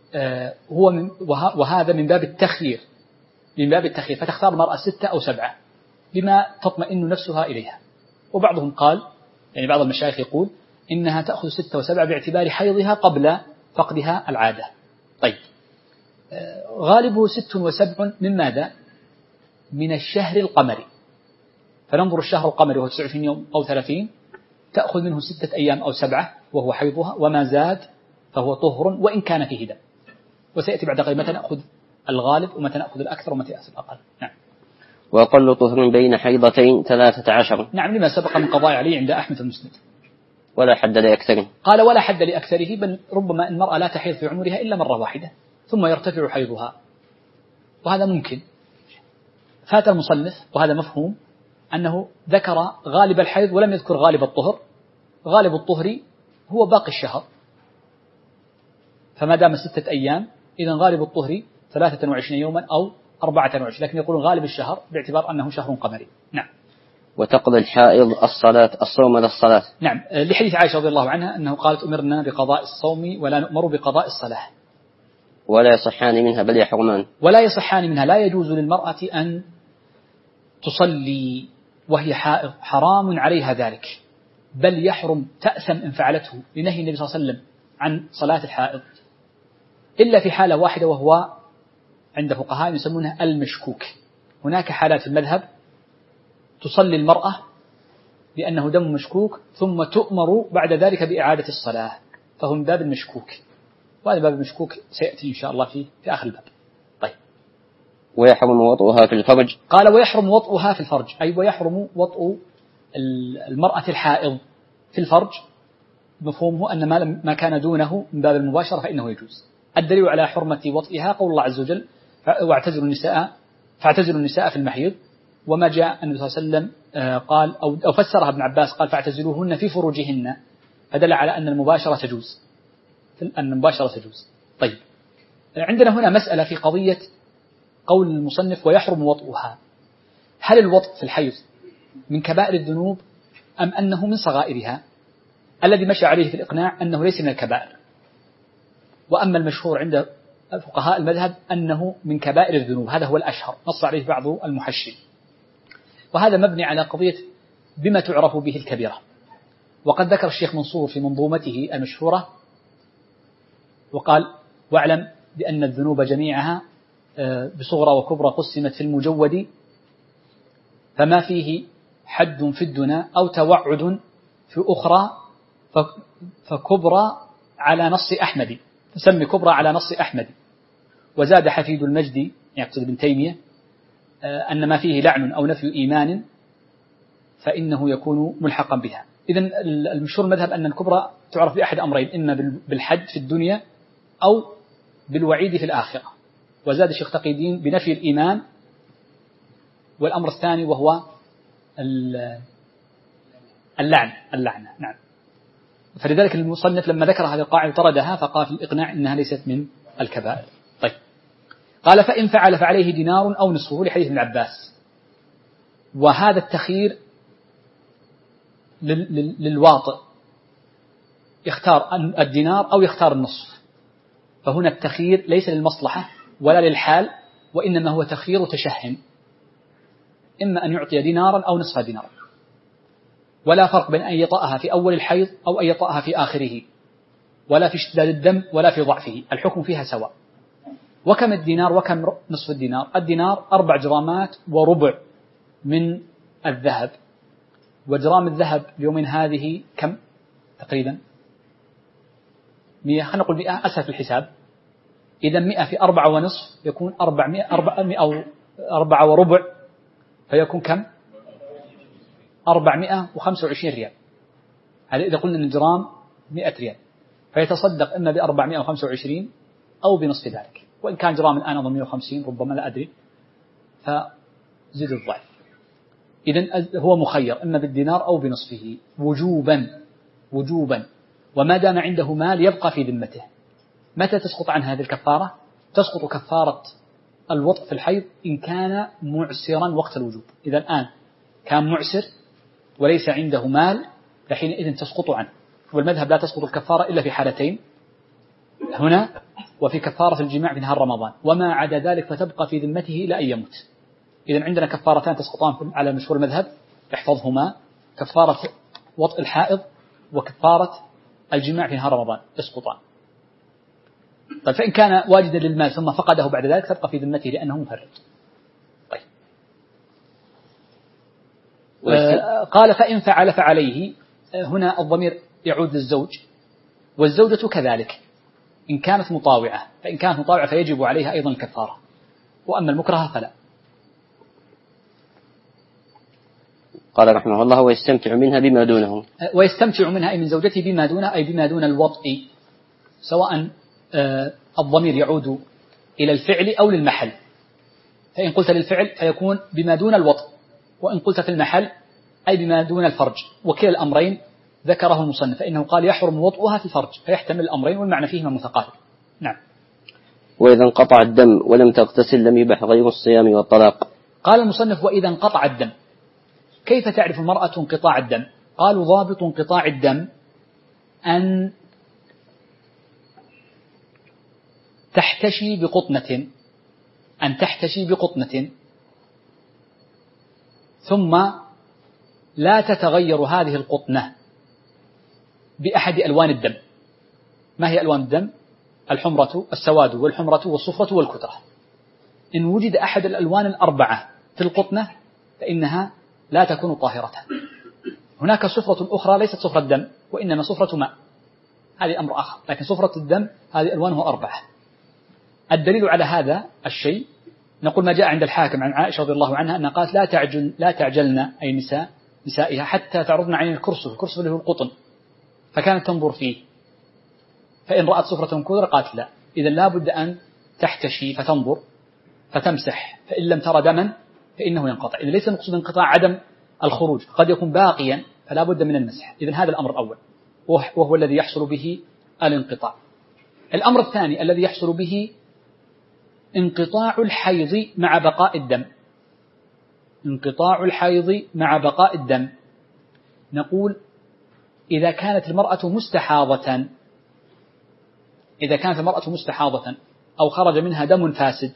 [SPEAKER 2] وهذا من باب التخيير، فتختار المرأة 6 أو 7 بما تطمئن نفسها إليها. وبعضهم قال، يعني بعض المشايخ يقول إنها تأخذ 6 و7 باعتبار حيضها قبل فقدها العادة. طيب، غالبه 6 و7 من ماذا؟ من الشهر القمري. فننظر الشهر القمري وهو 29 يوم أو 30، تأخذ منه 6 أيام أو 7 وهو حيضها، وما زاد فهو طهر وإن كان فيه دم. وسيأتي بعد قليل متى نأخذ الغالب ومتى نأخذ الأكثر ومتى نأخذ الأقل. نعم.
[SPEAKER 1] وأقل طهر بين حيضتين 13.
[SPEAKER 2] نعم، لما سبق من قضاء عليه عند أحمد المسند.
[SPEAKER 1] ولا حد لأكثره.
[SPEAKER 2] قال ولا حد لأكثره، بل ربما المرأة لا تحيض في عمرها إلا مرة واحدة ثم يرتفع حيضها، وهذا ممكن. فات المصنف وهذا مفهوم أنه ذكر غالب الحيض ولم يذكر غالب الطهر. غالب الطهر هو باقي الشهر، فما دام 6 أيام إذن غالب الطهر 23 يوما أو 24، لكن يقولون غالب الشهر باعتبار أنه شهر قمري. نعم.
[SPEAKER 1] وتقضي الحائض الصوم للصلاة.
[SPEAKER 2] نعم، لحديث عائشة رضي الله عنها أنه قالت أمرنا بقضاء الصوم ولا نؤمر بقضاء الصلاة.
[SPEAKER 1] ولا يصحان منها بل يحرمان.
[SPEAKER 2] ولا يصحان منها، لا يجوز للمرأة أن تصلي وهي حائض، حرام عليها ذلك. بل يحرم تأثم إن فعلته لنهي النبي صلى الله عليه وسلم عن صلاة الحائض، إلا في حالة واحدة وهو عند فقهاء يسمونها المشكوك. هناك حالات في المذهب تصلي المرأة لأنه دم مشكوك ثم تؤمر بعد ذلك بإعادة الصلاة، فهو من باب المشكوك، وهذا باب المشكوك سيأتي إن شاء الله في آخر الباب. طيب.
[SPEAKER 1] ويحرم وطئها في الفرج.
[SPEAKER 2] قال ويحرم وطئها في الفرج، أي ويحرم وطئ المرأة الحائض في الفرج، مفهومه أن ما كان دونه من باب المباشرة فإنه يجوز. الدليل على حرمة وطئها قول الله عز وجل فاعتزلوا النساء في المحيض، وما جاء النبي صلى الله عليه وسلم قال أو فسرها ابن عباس قال فاعتزلوهن في فروجهن، فدل على أن المباشرة تجوز. طيب، عندنا هنا مسألة في قضية قول المصنف ويحرم وطئها، هل الوطء في الحيض من كبائر الذنوب أم أنه من صغائرها؟ الذي مشى عليه في الإقناع أنه ليس من الكبائر، وأما المشهور عند فقهاء المذهب أنه من كبائر الذنوب، هذا هو الأشهر، نص عليه بعض المحشين، وهذا مبني على قضية بما تعرف به الكبيرة. وقد ذكر الشيخ منصور في منظومته المشهورة وقال واعلم بأن الذنوب جميعها بصغرى وكبرى قسمت في المجود، فما فيه حد في الدنا أو توعد في أخرى فكبرى على نص أحمد، فسمي كبرى على نص أحمد. وزاد حفيد المجد يقصد ابن تيمية أن ما فيه لعن أو نفي إيمان فإنه يكون ملحقا بها. إذن المشهور المذهب أن الكبرى تعرف بأحد أمرين، إما بالحد في الدنيا أو بالوعيد في الآخرة. وزاد الشيخ تقي الدين بنفي الإيمان، والأمر الثاني وهو اللعنة. نعم. فلذلك المصنف لما ذكر هذه القاعدة طردها، فقال في الإقناع إنها ليست من الكبائر. طيب. قال فإن فعل فعليه دينار أو نصفه لحديث ابن عباس، وهذا التخيير للواطئ، يختار الدينار أو يختار النصف، فهنا التخيير ليس للمصلحة ولا للحال، وإنما هو تخيير تشهم، إما أن يعطي دينارا أو نصف دينار، ولا فرق بين أن يطأها في أول الحيض أو أن يطأها في آخره، ولا في اشتداد الدم ولا في ضعفه، الحكم فيها سواء. وكم الدينار وكم نصف الدينار؟ الدينار 4 جرامات وربع من الذهب، وجرام الذهب اليومين هذه كم تقريبا؟ 100، خلينا نقول 100 أسهل في الحساب. إذا 100 في 4 ونصف يكون 400 أو 4 وربع، فيكون كم؟ 425 ريال. هذا إذا قلنا أن الجرام 100 ريال، فيتصدق إما ب425 أو بنصف ذلك، وإن كان جرام الآن أظن 150 ربما، لا أدري، فزيد الضعف. إذن هو مخير إما بالدينار أو بنصفه وجوبا، وما دام عنده مال يبقى في ذمته. متى تسقط عن هذه الكفارة؟ تسقط كفارة الوطء في الحيض إن كان معسرا وقت الوجوب. إذا الآن كان معسر وليس عنده مال، فحينئذ تسقط عنه. والمذهب لا تسقط الكفارة إلا في حالتين، هنا وفي كفارة الجماع في نهار رمضان، وما عدا ذلك فتبقى في ذمته إلى أن يموت. إذن عندنا كفارتان تسقطان على مشهور المذهب، احفظهما: كفارة وطء الحائض وكفارة الجماع في نهار رمضان، يسقطان. طيب، فإن كان واجدا للمال ثم فقده بعد ذلك تبقى في ذمته لأنه مفرط. طيب. قال فإن فعل فعليه، هنا الضمير يعود للزوج، والزوجة كذلك إن كانت مطاوعة، فإن كانت مطاوعة فيجب عليها أيضا الكفارة، وأما المكرهة فلا.
[SPEAKER 1] قال رحمه الله ويستمتع منها بما دونه،
[SPEAKER 2] ويستمتع منها أي من زوجته بما دونه، أي بما دون الوطء، سواء الضمير يعود إلى الفعل أو للمحل. فإن قلت للفعل فيكون بما دون الوطء، وإن قلت في المحل أي بما دون الفرج، وكلا الأمرين ذكره المصنف، فإنه قال يحرم وطئها في الفرج، فيحتمل الأمرين والمعنى فيهما متقارب. نعم.
[SPEAKER 1] وإذا انقطع الدم ولم تغتسل لم يبح غير الصيام والطلاق.
[SPEAKER 2] قال المصنف وإذا انقطع الدم، كيف تعرف المرأة انقطاع الدم؟ قالوا ضابط انقطاع الدم أن تحتشي بقطنة ثم لا تتغير هذه القطنة بأحد ألوان الدم. ما هي ألوان الدم؟ الحمرة، السواد والحمرة والصفرة والكدرة. إن وجد أحد الألوان الأربعة في القطنة فإنها لا تكون طاهرة. هناك صفرة أخرى ليست صفرة دم وإنما صفرة ماء، هذه أمر آخر، لكن صفرة الدم هذه ألوانه 4. الدليل على هذا الشيء نقول ما جاء عند الحاكم عن عائشة رضي الله عنها أنها قالت لا تعجلن أي نسائها حتى تعرضن عين الكرسف اللي هو القطن، فكانت تنظر فيه، فإن رأت صفرة كدرة قالت لا، إذا لا بد أن تحتشي فتنظر فتمسح، فإن لم ترى دما فإنه ينقطع. إذا ليس المقصود انقطاع عدم الخروج، قد يكون باقيا فلا بد من المسح. إذن هذا الأمر الأول وهو الذي يحصل به الانقطاع. الأمر الثاني الذي يحصل به انقطاع الحيض مع بقاء الدم. انقطاع الحيض مع بقاء الدم، نقول إذا كانت المرأة مستحاضة أو خرج منها دم فاسد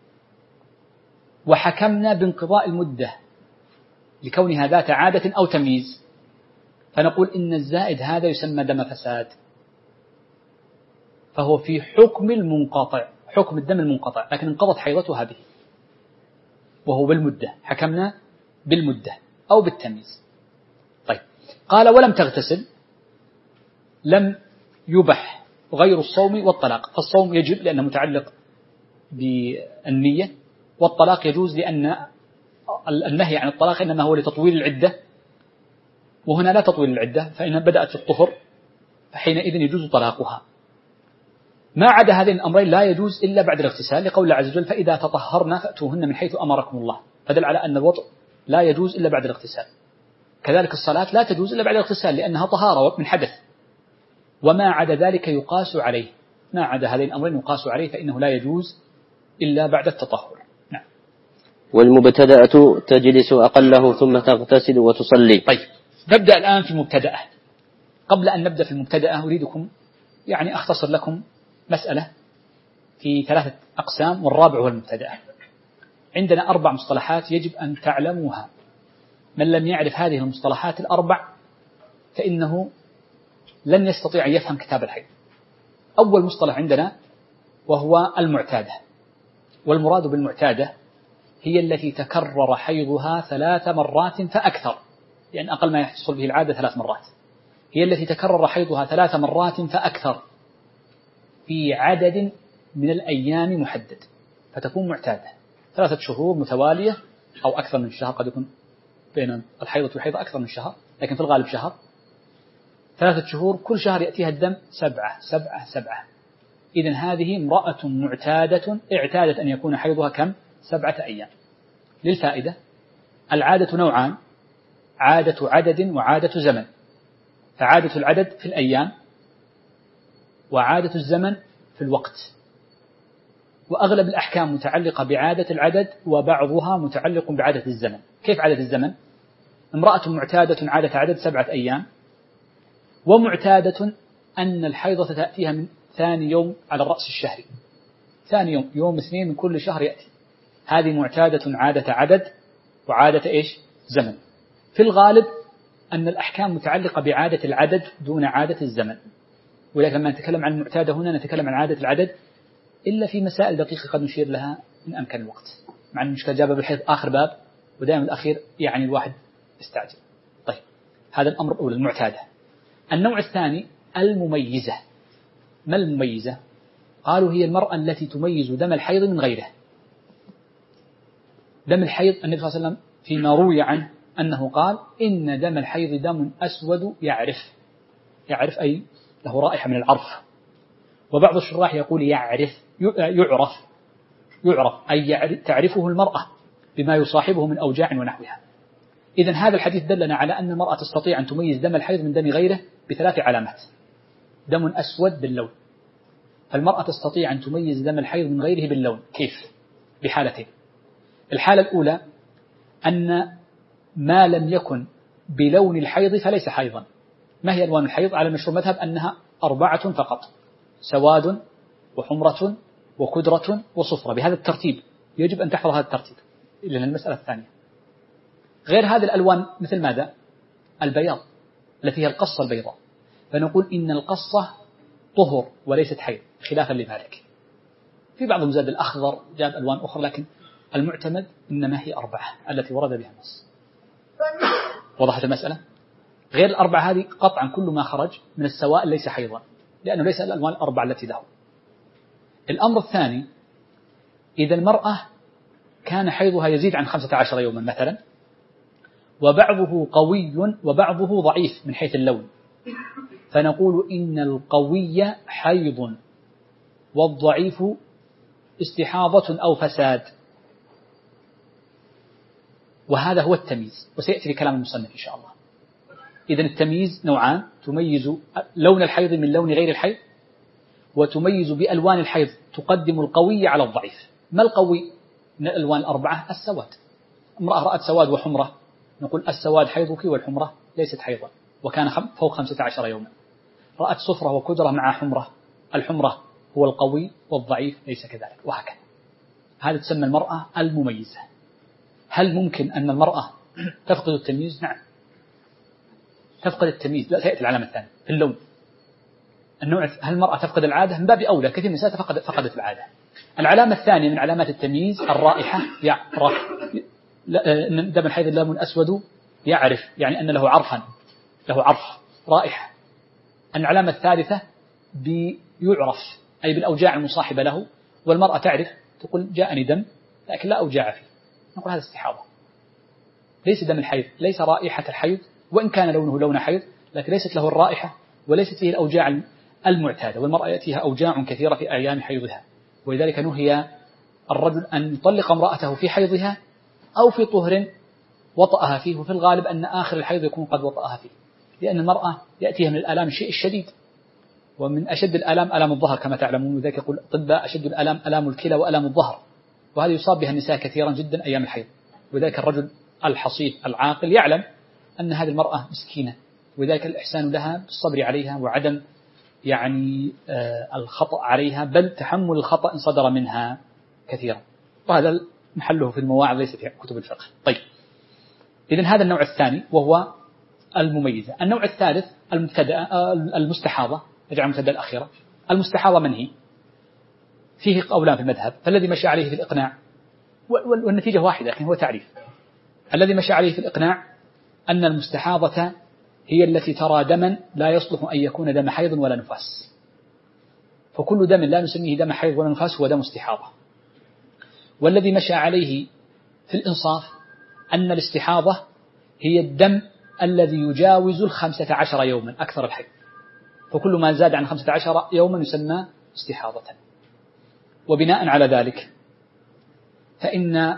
[SPEAKER 2] وحكمنا بانقضاء المدة لكونها ذات عادة أو تمييز، فنقول إن الزائد هذا يسمى دم فساد، فهو في حكم المنقطع، حكم الدم المنقطع، لكن انقضت حيضتها به، وهو بالمدة، حكمنا بالمدة أو بالتمييز. طيب، قال ولم تغتسل، لم يبح غير الصوم والطلاق. فالصوم يجب لأنه متعلق بالنية، والطلاق يجوز لأن النهي عن الطلاق إنما هو لتطويل العدة، وهنا لا تطويل العدة، فإن بدأت في الطهر فحينئذ يجوز طلاقها. ما عدا هذين الأمرين لا يجوز إلا بعد الاغتسال، لقول الله عز وجل فإذا تطهرنا فأتوهن من حيث أمركم الله، فدل على أن الوضوء لا يجوز إلا بعد الاغتسال. كذلك الصلاة لا تجوز إلا بعد الاغتسال لأنها طهارة من حدث، وما عدا ذلك يقاس عليه، ما عدا هذين الأمرين يقاس عليه، فإنه لا يجوز إلا بعد التطهر. نعم.
[SPEAKER 1] والمبتدأة تجلس أقله ثم تغتسل وتصلي.
[SPEAKER 2] طيب، نبدأ الآن في المبتدأة. قبل أن نبدأ في المبتدأة أريدكم أختصر لكم مسألة في 3 أقسام، والرابع هو المبتدأة. عندنا 4 مصطلحات يجب أن تعلموها، من لم يعرف هذه المصطلحات ال4 فإنه لن يستطيع أن يفهم كتاب الحيض. أول مصطلح عندنا وهو المعتادة، والمراد بالمعتادة هي التي تكرر حيضها 3 مرات فأكثر، لأن أقل ما يحصل به العادة 3 مرات، هي التي تكرر حيضها 3 مرات فأكثر في عدد من الأيام محدد، فتكون معتادة 3 شهور متوالية أو أكثر من شهر، قد يكون بين الحيضة والحيضة أكثر من شهر، لكن في الغالب شهر. 3 شهور كل شهر يأتيها الدم 7 7 7. إذن هذه امرأة معتادة اعتادت أن يكون حيضها كم؟ 7 أيام. للفائدة، العادة نوعان، عادة عدد وعادة زمن. فعادة العدد في الأيام، وعادة الزمن في الوقت. وأغلب الأحكام متعلقة بعادة العدد، وبعضها متعلق بعادة الزمن. كيف عادة الزمن؟ امرأة معتادة عادة عدد 7 أيام، ومعتادة أن الحيضة تأتيها من ثاني يوم على الرأس الشهري، ثاني يوم، يوم 2 من كل شهر يأتي. هذه معتادة عادة عدد وعادة زمن. في الغالب أن الأحكام متعلقة بعادة العدد دون عادة الزمن، ولكن لما نتكلم عن المعتادة هنا نتكلم عن عادة العدد، إلا في مسائل دقيقة قد نشير لها إن أمكن الوقت، مع المشكلة جابها بالحيث آخر باب، ودائما الأخير الواحد يستعجل. طيب، هذا الأمر الأول المعتادة. النوع الثاني المميزة. ما المميزة؟ قالوا هي المرأة التي تميز دم الحيض من غيره. دم الحيض النبي صلى الله عليه وسلم فيما روي عنه أنه قال إن دم الحيض دم أسود يعرف أي له رائحة من العرف، وبعض الشراح يقول يعرف أي تعرفه المرأة بما يصاحبه من أوجاع ونحوها. إذن هذا الحديث دلنا على أن المرأة تستطيع أن تميز دم الحيض من دم غيره ب3 علامات. دم أسود باللون، فالمرأة تستطيع أن تميز دم الحيض من غيره باللون. كيف؟ بحالتين. الحالة الأولى أن ما لم يكن بلون الحيض فليس حيضا. ما هي ألوان الحيض؟ على المشهور مذهب أنها 4 فقط، سواد وحمرة وكدرة وصفرة، بهذا الترتيب. يجب أن تحفظ هذا الترتيب لأن المسألة الثانية. غير هذه الألوان مثل ماذا؟ البياض التي هي القصة البيضاء. فنقول إن القصة طهر وليست حيض خلافا لمالك. في بعض المزاد الأخضر جاب ألوان أخرى، لكن المعتمد إنما هي 4 التي ورد بها النص. وضحت المسألة؟ غير ال4 هذه قطعا كل ما خرج من السوائل ليس حيضا، لأنه ليس الألوان 4 التي له. الأمر الثاني، إذا المرأة كان حيضها يزيد عن 15 يوما مثلا، وبعضه قوي وبعضه ضعيف من حيث اللون، فنقول إن القوي حيض والضعيف استحاضة أو فساد. وهذا هو التمييز، وسيأتي لكلام المصنف إن شاء الله. إذن التمييز نوعان: تميز لون الحيض من لون غير الحيض، وتميز بألوان الحيض تقدم القوي على الضعيف. ما القوي من الألوان 4؟ السواد. امرأة رأت سواد وحمرة، نقول السواد حيضك والحمرة ليست حيضا وكان فوق 15 يوما. رأت صفرة وكدرة مع حمرة، الحمرة هو القوي والضعيف ليس كذلك، وهكذا. هذا تسمى المرأة المميزة. هل ممكن أن المرأة تفقد التمييز؟ نعم تفقد التمييز. لا، سيأتي العلامة الثانية في اللون. النوع، هل المرأة تفقد العادة؟ من باب أولى، كثير من النساء فقدت العادة. العلامة الثانية من علامات التمييز الرائحة، يعرف أن دم الحيض لون أسود، يعرف يعني أن له عرفا، له عرف رائحة. العلامة الثالثة بيعرف، أي بالأوجاع المصاحبة له، والمرأة تعرف تقول جاءني دم لكن لا أوجاع فيه، نقول هذا استحاضة. ليس دم الحيض، ليس رائحة الحيض، وإن كان لونه لون حيض، لكن ليست له الرائحة وليست فيه الأوجاع المعتادة. والمرأة يأتيها أوجاع كثيرة في أيام حيضها، ولذلك نهي الرجل أن يطلق امرأته في حيضها أو في طهر وطأها فيه، وفي الغالب أن آخر الحيض يكون قد وطأها فيه، لأن المرأة يأتيها من الآلام الشيء الشديد، ومن أشد الآلام آلام الظهر كما تعلمون، وذلك يقول الأطباء أشد الآلام آلام الكلى وآلام الظهر، وهذا يصاب بها النساء كثيرا جدا أيام الحيض. وذلك الرجل الحصيف العاقل يعلم أن هذه المرأة مسكينة، وذلك الإحسان لها بالصبر عليها وعدم يعني الخطأ عليها، بل تحمل الخطأ إن صدر منها كثيرا. وهذا محله في المواعظ ليس في كتب الفقه. طيب، إذن هذا النوع الثاني وهو المميزة. النوع الثالث المستحاضة، نجعل المبتدأ الأخيرة. المستحاضة من هي؟ فيه قولان في المذهب، فالذي مشى عليه في الإقناع، والنتيجة واحدة لكن هو تعريف. الذي مشى عليه في الإقناع أن المستحاضة هي التي ترى دما لا يصلح أن يكون دم حيض ولا نفاس، فكل دم لا نسميه دم حيض ولا نفاس هو دم استحاضة. والذي مشى عليه في الإنصاف أن الاستحاضة هي الدم الذي يجاوز 15 يوما أكثر الحيض، فكل ما زاد عن 15 يوما يسمى استحاضة. وبناء على ذلك فإن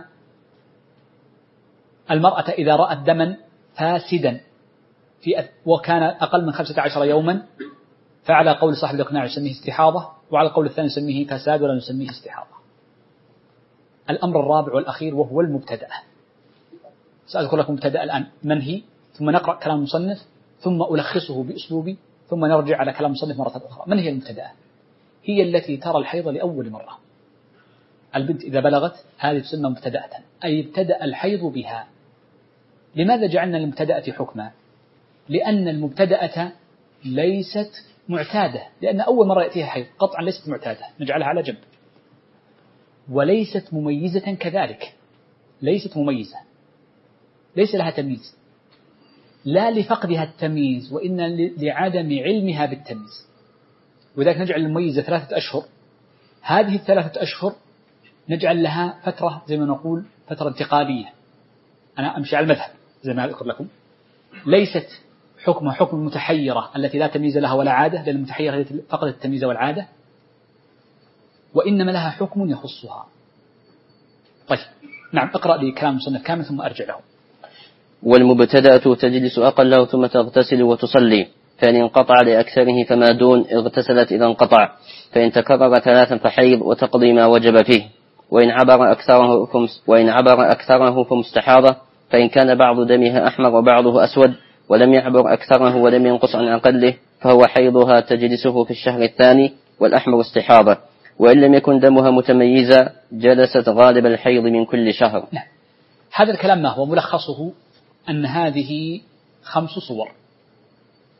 [SPEAKER 2] المرأة إذا رأت دما فاسدا وكان أقل من 15 يوما، فعلى قول صاحب الإقناع يسميه استحاضة، وعلى القول الثاني يسميه فساد ولا نسميه استحاضة. الأمر الرابع والأخير وهو المبتدأ. سأذكر لكم مبتدأ الآن من هي، ثم نقرأ كلام المصنف، ثم ألخصه بأسلوبي، ثم نرجع على كلام المصنف مرة أخرى. من هي المبتدأ؟ هي التي ترى الحيض لأول مرة. البنت إذا بلغت هذه تسمى مبتدأة، أي ابتدأ الحيض بها. لماذا جعلنا المبتدأة حكما؟ لأن المبتدأة ليست معتادة، لأن أول مرة يأتيها حيض قطعا ليست معتادة، نجعلها على جنب. وليست مميزة كذلك، ليست مميزة، ليس لها تمييز، لا لفقدها التمييز وإن لعدم علمها بالتمييز. وذلك نجعل المميزة 3 أشهر. هذه 3 أشهر نجعل لها فترة زي ما نقول فترة انتقالية. أنا أمشي على المذهب زي ما أذكر لكم، ليست حكمها حكم المتحيرة التي لا تمييز لها ولا عادة، لأن المتحيرة التي فقدت التمييز والعادة، وإنما لها حكم يخصها. طيب نعم، اقرأ لي كلام المصنف كامل ثم أرجع له.
[SPEAKER 1] والمبتدأة تجلس أقله ثم تغتسل وتصلي، فإن انقطع لأكثره فما دون اغتسلت إذا انقطع، فإن تكرر 3 فحيض وتقضي ما وجب فيه، وإن عبر أكثره فمستحاضة، فإن كان بعض دمها أحمر وبعضه أسود ولم يعبر أكثره ولم ينقص عن أقله فهو حيضها تجلسه في الشهر الثاني، والأحمر استحاضة. وإن لم يكن دمها متميزا جلست غالب الحيض من كل شهر.
[SPEAKER 2] نعم. هذا الكلام ما هو ملخصه؟ أن هذه 5 صور.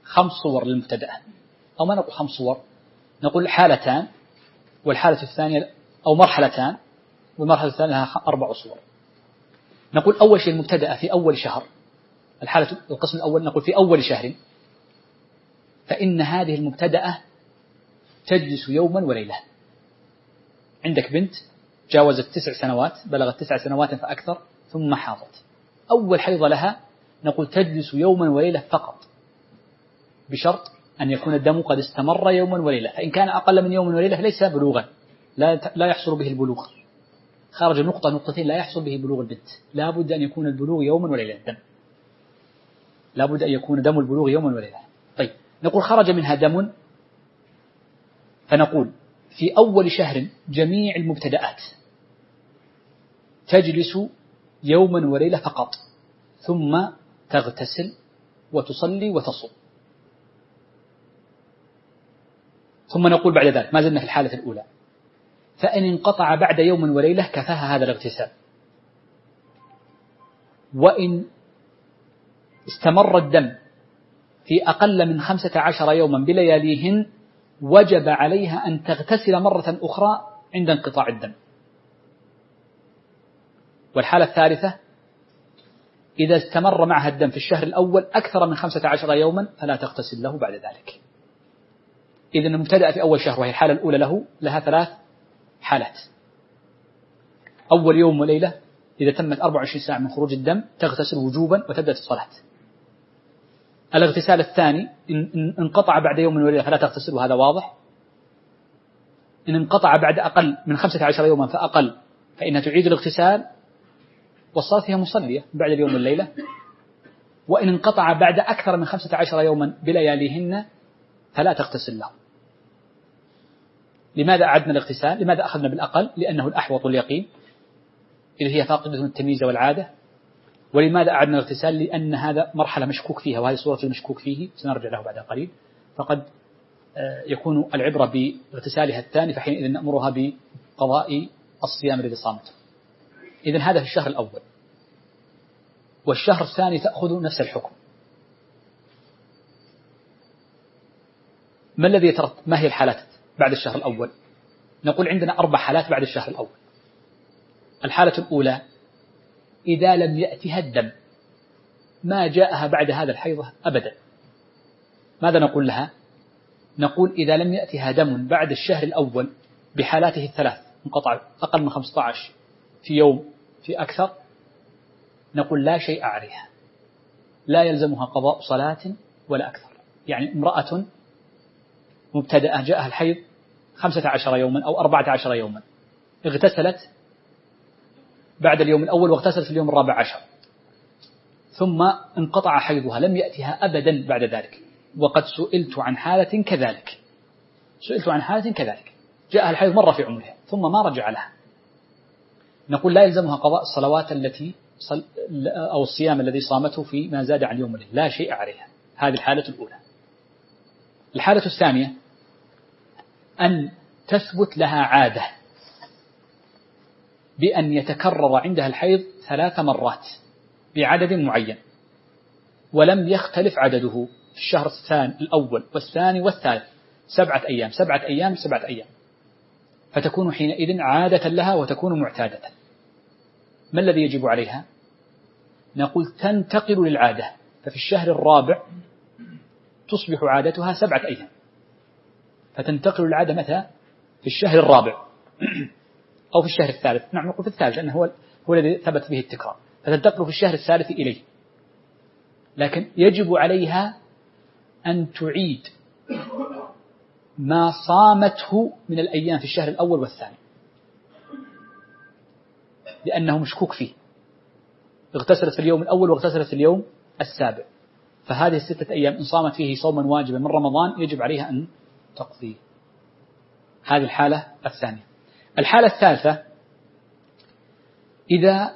[SPEAKER 2] 5 صور للمبتدأ، أو ما نقول 5 صور، نقول حالتان، والحالة الثانية أو مرحلتان، والمرحلة الثانية لها 4 صور. نقول أول شيء المبتدأ في أول شهر، القسم الأول نقول في أول شهر، فإن هذه المبتدأة تجلس يوما وليلة. عندك بنت جاوزت 9 سنوات، بلغت 9 سنوات فأكثر، ثم حاضت، أول حيض لها نقول تجلس يوما وليلة فقط، بشرط أن يكون الدم قد استمر يوما وليلة، فإن كان أقل من يوم وليلة ليس بلوغا، لا يحصل به البلوغ، خارج النقطة نقطتين لا يحصل به بلوغ البنت، لا بد أن يكون البلوغ يوما وليلة، الدم لا بد أن يكون دم البلوغ يوما وليلة. طيب نقول خرج منها دم، فنقول في أول شهر جميع المبتدأات تجلس يوما وليلة فقط، ثم تغتسل وتصلي وتصوم. ثم نقول بعد ذلك، ما زلنا في الحالة الأولى، فإن انقطع بعد يوم وليلة كفاها هذا الاغتسال، وإن استمر الدم في أقل من 15 يوما بلياليهن وجب عليها أن تغتسل مرة أخرى عند انقطاع الدم. والحالة الثالثة إذا استمر معها الدم في الشهر الأول أكثر من 15 يوما فلا تغتسل له بعد ذلك. إذن المبتدأ في أول شهر، وهي الحالة الأولى لها 3 حالات. أول يوم وليلة إذا تمت 24 ساعة من خروج الدم تغتسل وجوبا وتبدأ الصلاة. الاغتسال الثاني إن انقطع بعد يوم وليلة فلا تغتسل، وهذا واضح. إن انقطع بعد أقل من 15 يوما فأقل فإنها تعيد الاغتسال والصلاة فيها مصلية بعد اليوم والليلة. وإن انقطع بعد أكثر من 15 يوما بلياليهن فلا تغتسل له. لماذا أعدنا الاغتسال؟ لماذا أخذنا بالأقل؟ لأنه الأحوط اليقين إذ هي فاقدة التمييز والعادة. ولماذا أعدنا الاغتسال؟ لأن هذا مرحلة مشكوك فيها، وهذه صورة المشكوك فيه سنرجع له بعد قليل، فقد يكون العبرة باغتسالها الثاني، فحينئذ نأمرها بقضاء الصيام الذي صامته. إذن هذا في الشهر الأول. والشهر الثاني تأخذ نفس الحكم. ما الذي يترتب؟ ما هي الحالات بعد الشهر الأول؟ نقول عندنا 4 حالات بعد الشهر الأول. الحالة الأولى إذا لم يأتها الدم، ما جاءها بعد هذا الحيضة أبدا، ماذا نقول لها؟ نقول إذا لم يأتها دم بعد الشهر الأول بحالاته ال3، انقطع أقل من 15 في يوم في أكثر، نقول لا شيء عليها، لا يلزمها قضاء صلاة ولا أكثر. يعني امرأة مبتدأة جاءها الحيض 15 يوما أو 14 يوما، اغتسلت بعد اليوم الأول واغتسلت في اليوم 14، ثم انقطع حيضها، لم يأتها أبدا بعد ذلك. وقد سئلت عن حالة كذلك، جاءها الحيض مرة في عمرها ثم ما رجع لها، نقول لا يلزمها قضاء الصلوات التي أو الصيام الذي صامته في ما زاد عن يوم وليلة، لا شيء عليها. هذه الحالة الأولى. الحالة الثانية أن تثبت لها عادة بأن يتكرر عندها الحيض 3 مرات بعدد معين، ولم يختلف عدده في الشهر الأول والثاني والثالث، 7 أيام 7 أيام 7 أيام، فتكون حينئذ عادة لها وتكون معتادة. ما الذي يجب عليها؟ نقول تنتقل للعادة، ففي الشهر الرابع تصبح عادتها 7 أيام، فتنتقل العادة متى؟ في الشهر الرابع أو في الشهر الثالث، نعم نقول في الثالث لأنه هو الذي ثبت به التكرار، فتنتقل في الشهر الثالث إليه. لكن يجب عليها أن تعيد ما صامته من الأيام في الشهر الأول والثاني، لأنه مشكوك فيه، اغتسلت في اليوم الأول واغتسلت في اليوم السابع، فهذه 6 أيام إن صامت فيه صوما واجبا من رمضان يجب عليها أن تقضيه. هذه الحالة الثانية. الحالة الثالثة إذا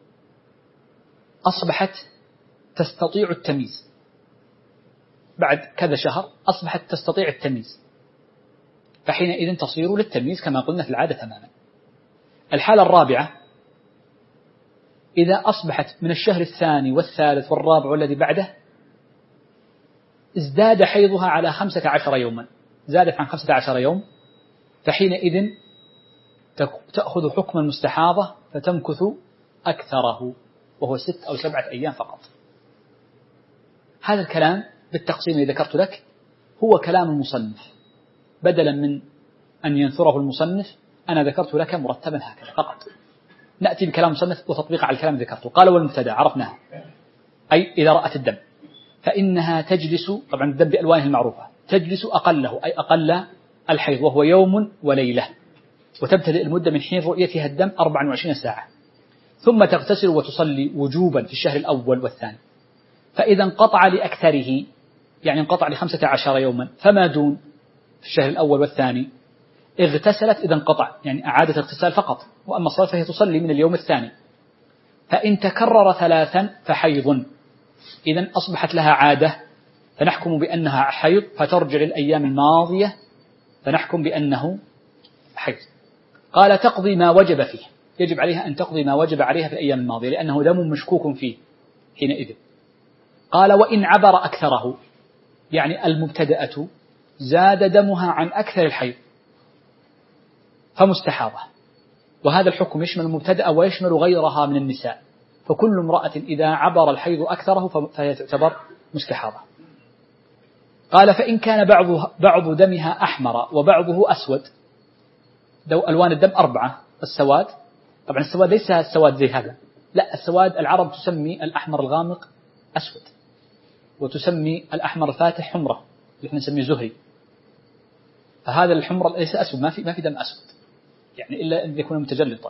[SPEAKER 2] أصبحت تستطيع التمييز، بعد كذا شهر أصبحت تستطيع التمييز، فحينئذ تصير للتمييز كما قلنا في العادة تماما. الحالة الرابعة إذا أصبحت من الشهر الثاني والثالث والرابع والذي بعده ازداد حيضها على 15 يوما، زادت عن 15 يوم، فحينئذ تأخذ حكم المستحاضة فتمكث أكثره وهو 6 أو 7 أيام فقط. هذا الكلام بالتقسيم الذي ذكرت لك هو كلام المصنف، بدلا من أن ينثره المصنف أنا ذكرت لك مرتبا هكذا فقط. نأتي بكلام المصنف وتطبيق على الكلام الذي ذكرته. قال والمبتدأ عرفناها، أي إذا رأت الدم فإنها تجلس، طبعا الدم بألوانه المعروفة، تجلس أقله أي أقل الحيض وهو يوم وليلة، وتبتدئ المدة من حين رؤيتها الدم 24 ساعة، ثم تغتسل وتصلي وجوبا في الشهر الأول والثاني. فإذا انقطع لأكثره، يعني انقطع ل15 يوما فما دون في الشهر الأول والثاني، اغتسلت إذا انقطع، يعني أعادت اغتسال فقط، وأما الصلاة فهي تصلي من اليوم الثاني. فإن تكرر 3 فحيض، إذن أصبحت لها عادة فنحكم بأنها حيض، فترجع للأيام الماضية فنحكم بأنه حيض. قال تقضي ما وجب فيه، يجب عليها أن تقضي ما وجب عليها في الأيام الماضية لأنه دم مشكوك فيه حينئذ. قال وإن عبر أكثره، يعني المبتدأة زاد دمها عن أكثر الحيض فمستحاضة، وهذا الحكم يشمل المبتدأ ويشمل غيرها من النساء، فكل امرأة إذا عبر الحيض أكثره فهي تعتبر مستحاضة. قال فإن كان بعض دمها أحمر وبعضه أسود، ألوان الدم 4، السواد، طبعا السواد ليس السواد زي هذا، لا، السواد العرب تسمي الأحمر الغامق أسود، وتسمي الأحمر الفاتح حمرة اللي احنا نسميه زهري، فهذا الحمر ليس أسود، ما في دم أسود، يعني إلا أن يكون متجلطا،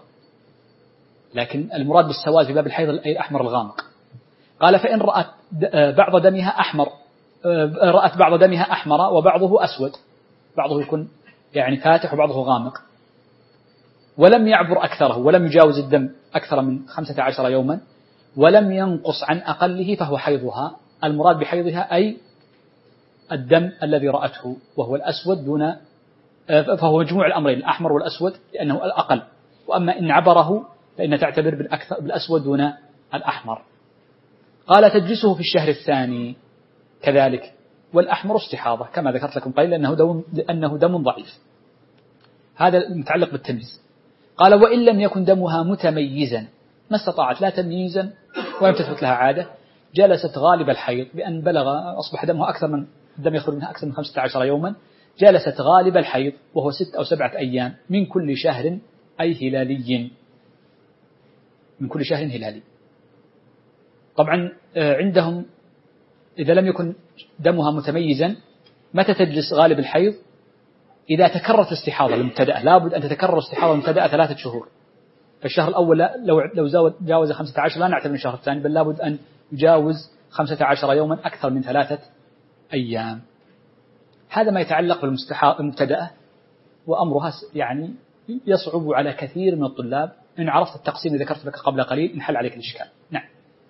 [SPEAKER 2] لكن المراد بالسواد في باب الحيض أي الأحمر الغامق. قال فإن رأت بعض دمها أحمر، رأت بعض دمها أحمر وبعضه أسود، بعضه يكون يعني فاتح وبعضه غامق، ولم يعبر أكثره، ولم يجاوز الدم أكثر من 15 يوما، ولم ينقص عن أقله، فهو حيضها. المراد بحيضها أي الدم الذي رأته وهو الأسود دون، فهو مجموع الأمرين الأحمر والأسود لأنه الأقل، وأما إن عبره فإن تعتبر بالأسود دون الأحمر. قال تجلسه في الشهر الثاني كذلك، والأحمر استحاضة كما ذكرت لكم قليلا أنه دم ضعيف، هذا متعلق بالتمييز. قال وإن لم يكن دمها متميزا، ما استطاعت لا تمييزا ولم تثبت لها عادة، جلست غالب الحيض بأن بلغ أصبح دمها أكثر من الدم يخرج منها أكثر من 15 يوما، جلست غالب الحيض وهو 6 أو 7 أيام من كل شهر أي هلالي، من كل شهر هلالي. طبعا عندهم إذا لم يكن دمها متميزا متى تجلس غالب الحيض؟ إذا تكررت استحاضة المبتدأة، لابد أن تتكرر استحاضة المبتدأة 3 شهور، فالشهر الأول لو جاوز 15 لا نعتبر من الشهر الثاني، بل لابد أن يجاوز 15 يوما أكثر من 3 أيام. هذا ما يتعلق بالمبتدأة، وأمرها يعني يصعب على كثير من الطلاب. إن عرفت التقسيم الذي ذكرت لك قبل قليل انحل عليك الإشكال. نعم.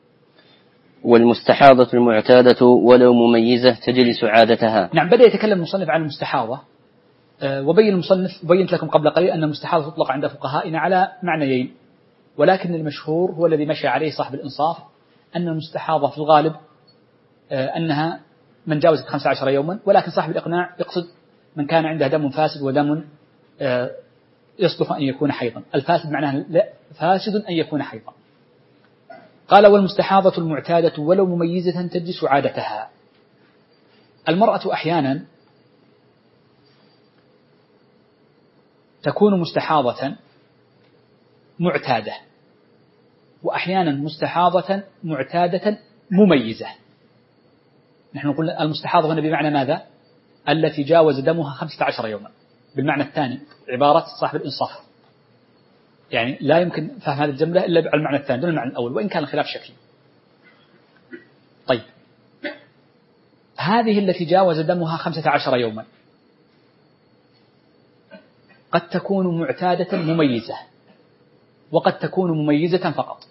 [SPEAKER 1] والمستحاضة المعتادة ولو مميزة تجلس عادتها.
[SPEAKER 2] نعم، بدأ يتكلم المصنف عن المستحاضة، وبين المصنف بينت لكم قبل قليل أن المستحاضة تطلق عند فقهائنا على معنيين، ولكن المشهور هو الذي مشى عليه صاحب الإنصاف، أن المستحاضة في الغالب أنها من جاوزت 15 يوما، ولكن صاحب الإقناع يقصد من كان عنده دم فاسد ودم يصلح أن يكون حيضا. الفاسد معناه لا، فاسد أن يكون حيضا. قال والمستحاضة المعتادة ولو مميزة تجلس عادتها. المرأة أحيانا تكون مستحاضة معتادة، وأحيانا مستحاضة معتادة مميزة. نحن نقول المستحاضة هنا بمعنى ماذا؟ التي جاوز دمها 15 يوما، بالمعنى الثاني عبارة صاحب الإنصاف، يعني لا يمكن فهم هذه الجملة إلا على المعنى الثاني دون المعنى الأول، وإن كان الخلاف شكلي. طيب، هذه التي جاوز دمها 15 يوما قد تكون معتادة مميزة، وقد تكون مميزة فقط.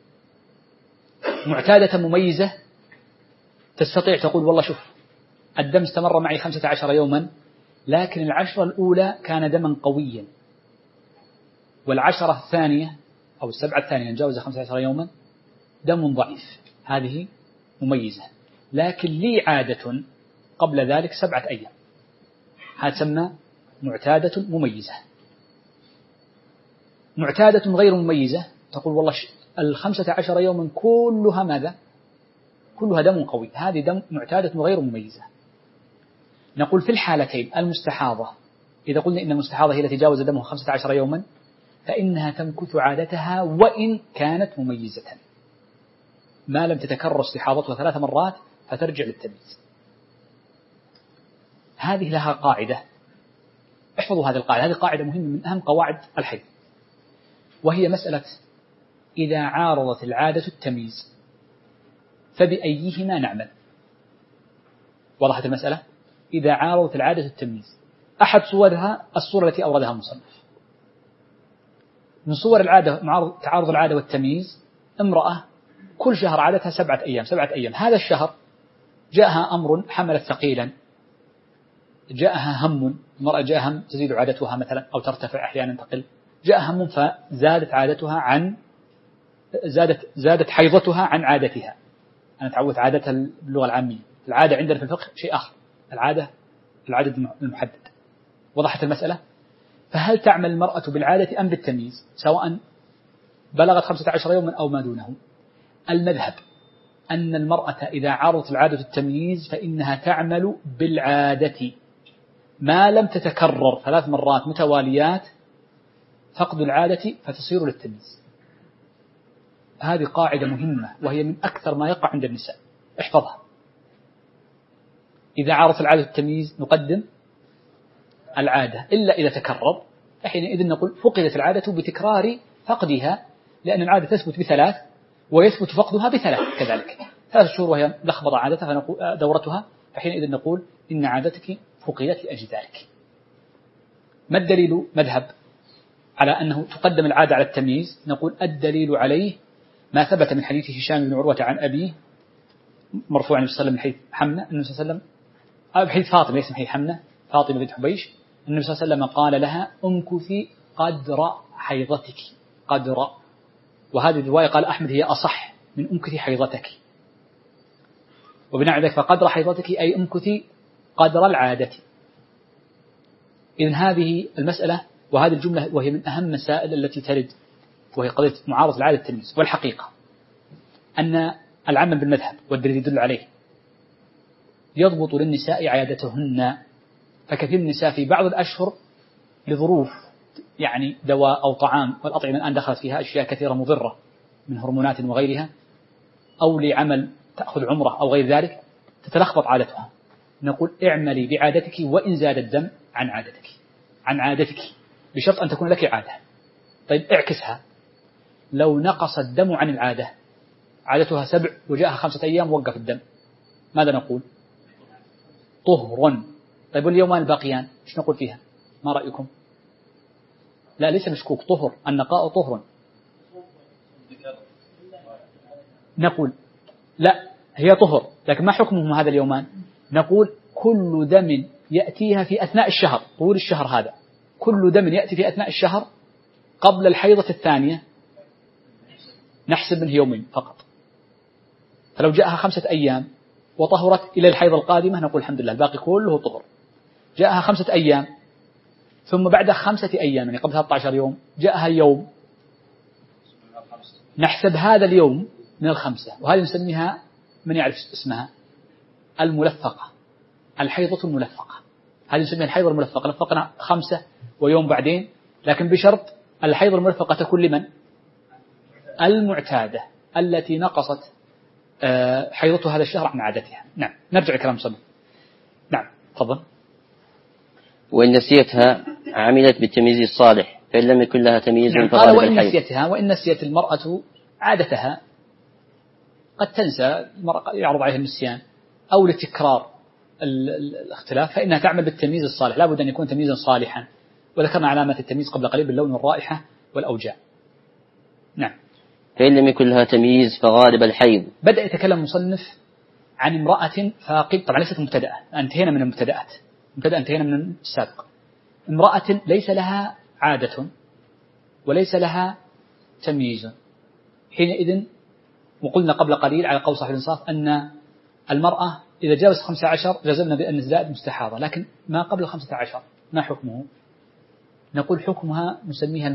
[SPEAKER 2] معتادة مميزة تستطيع تقول والله شوف الدم استمر معي 15 يوما، لكن 10 الأولى كان دما قويا، وال10 الثانية أو 7 الثانية نجاوز 15 يوما دم ضعيف، هذه مميزة. لكن لي عادة قبل ذلك 7 أيام، هذا تسمى معتادة مميزة. معتادة غير مميزة تقول والله 15 يوما كلها ماذا؟ كلها دم قوي، هذه دم معتادة غير مميزة. نقول في الحالتين المستحاضة، إذا قلنا إن المستحاضة هي التي جاوز دمها 15 يوما فإنها تمكث عادتها وإن كانت مميزة، ما لم تتكرر استحاضتها 3 مرات فترجع للتمييز. هذه لها قاعدة، احفظوا هذه القاعدة، هذه قاعدة مهمة من أهم قواعد الحيض، وهي مسألة إذا عارضت العادة التمييز فبأيهما نعمل. وضحت المسألة؟ إذا عارضت العادة التمييز، أحد صورها الصورة التي أوردها المصنف. من صور العادة تعارض العادة والتمييز امرأة كل شهر عادتها 7 أيام، هذا الشهر جاءها أمر حملت ثقيلا، جاءها هم، المرأة جاء هم تزيد عادتها مثلا أو ترتفع أحيانا تقل، جاء هم فزادت عادتها عن زادت حيضتها عن عادتها. أنا تعودت عادتها باللغة العامية، العادة عندنا في الفقه شيء آخر، العادة المحدد. وضحت المسألة؟ فهل تعمل المرأة بالعادة أم بالتمييز سواء بلغت 15 يوما أو ما دونه؟ المذهب أن المرأة إذا عارضت العادة التمييز فإنها تعمل بالعادة ما لم تتكرر 3 مرات متواليات فقد العادة فتصير للتمييز. هذه قاعدة مهمة وهي من أكثر ما يقع عند النساء، احفظها. إذا عارضت العادة التمييز نقدم العادة إلا إذا تكرر، حينئذ نقول فقدت العادة بتكرار فقدها، لأن العادة تثبت ب3 ويثبت فقدها ب3 كذلك، 3 شهور وهي لخبط عادتها فنقول دورتها، فحينئذ نقول إن عادتك فقدت لأجل ذلك. ما الدليل مذهب على أنه تقدم العادة على التمييز؟ نقول الدليل عليه ما ثبت من حديث هشام بن عروة عن أبيه مرفوعا النبي صلى الله عليه وسلم من حديث حمنة، النبي صلى الله عليه وسلم بحديث فاطمة ليس من حديث حمنة، فاطمة بنت حبيش، النبي صلى الله عليه وسلم قال لها امكثي قدر حيضتك، قدر، وهذه الرواية قال أحمد هي أصح من امكثي حيضتك، وبناء ذلك فقدر حيضتك أي امكثي قدر العادة. إذن هذه المسألة وهذه الجملة وهي من أهم مسائل التي ترد، وهي قضية معارضة العادة التمييز. والحقيقة أن العمل بالمذهب والدليل يدل عليه يضبط للنساء عادتهن، فكثير من النساء في بعض الأشهر لظروف يعني دواء أو طعام، والأطعمة الآن دخلت فيها أشياء كثيرة مضرة من هرمونات وغيرها، أو لعمل تأخذ عمرة أو غير ذلك تتلخبط عادتها، نقول اعملي بعادتك وإن زاد الدم عن عادتك بشرط أن تكون لك عادة. طيب اعكسها، لو نقص الدم عن العادة، عادتها 7 وجاءها 5 أيام وقف الدم، ماذا نقول؟ طهر. طيب واليومان الباقيان ايش نقول فيها؟ ما رأيكم؟ لا ليس مشكوك، طهر، النقاء طهر. نقول لا هي طهر، لكن ما حكمهم هذا اليومان؟ نقول كل دم يأتيها في أثناء الشهر، طول الشهر هذا، كل دم يأتي في أثناء الشهر قبل الحيضة الثانية نحسب منه يومين فقط. فلو جاءها 5 أيام وطهرت إلى الحيضة القادمة نقول الحمد لله الباقي كله طهر. جاءها 5 أيام ثم بعد 5 أيام يعني قبل 13 يوم جاءها يوم، نحسب هذا اليوم من 5، وهذه نسميها من يعرف اسمها الملفقة، الحيضة الملفقة، هذه نسميها الحيضة الملفقة. لفقنا 5 ويوم بعدين، لكن بشرط الحيضة الملفقة تكون لمن؟ المعتادة التي نقصت حيضتها هذا الشهر عن عادتها. نعم نرجع كلام صدق. نعم تفضل.
[SPEAKER 1] وإن نسيتها عملت بالتمييز الصالح فإن لم يكن لها تمييز
[SPEAKER 2] نعم.
[SPEAKER 1] فغالب
[SPEAKER 2] وإن
[SPEAKER 1] الحيض.
[SPEAKER 2] نسيتها، وإن نسيت المرأة عادتها قد تنسى المرأة يعرض عليها النسيان أو لتكرار الاختلاف، فإنها تعمل بالتمييز الصالح، لا بد أن يكون تمييزا صالحا، وذكرنا علامة التمييز قبل قليل باللون والرائحة والأوجاع. نعم.
[SPEAKER 1] فإن لم يكن لها تمييز فغالب الحيض.
[SPEAKER 2] بدأ يتكلم مصنف عن امرأة فاقد، طبعا ليست مبتدأة، انتهينا من المبتدأات، انتهينا من السابق. امرأة ليس لها عادة وليس لها تمييز، حينئذ وقلنا قبل قليل على قول صاحب الإنصاف أن المرأة إذا جاوز 15 جزمنا بأن الزائد مستحاضة، لكن ما قبل 15 ما حكمه؟ نقول حكمها نسميها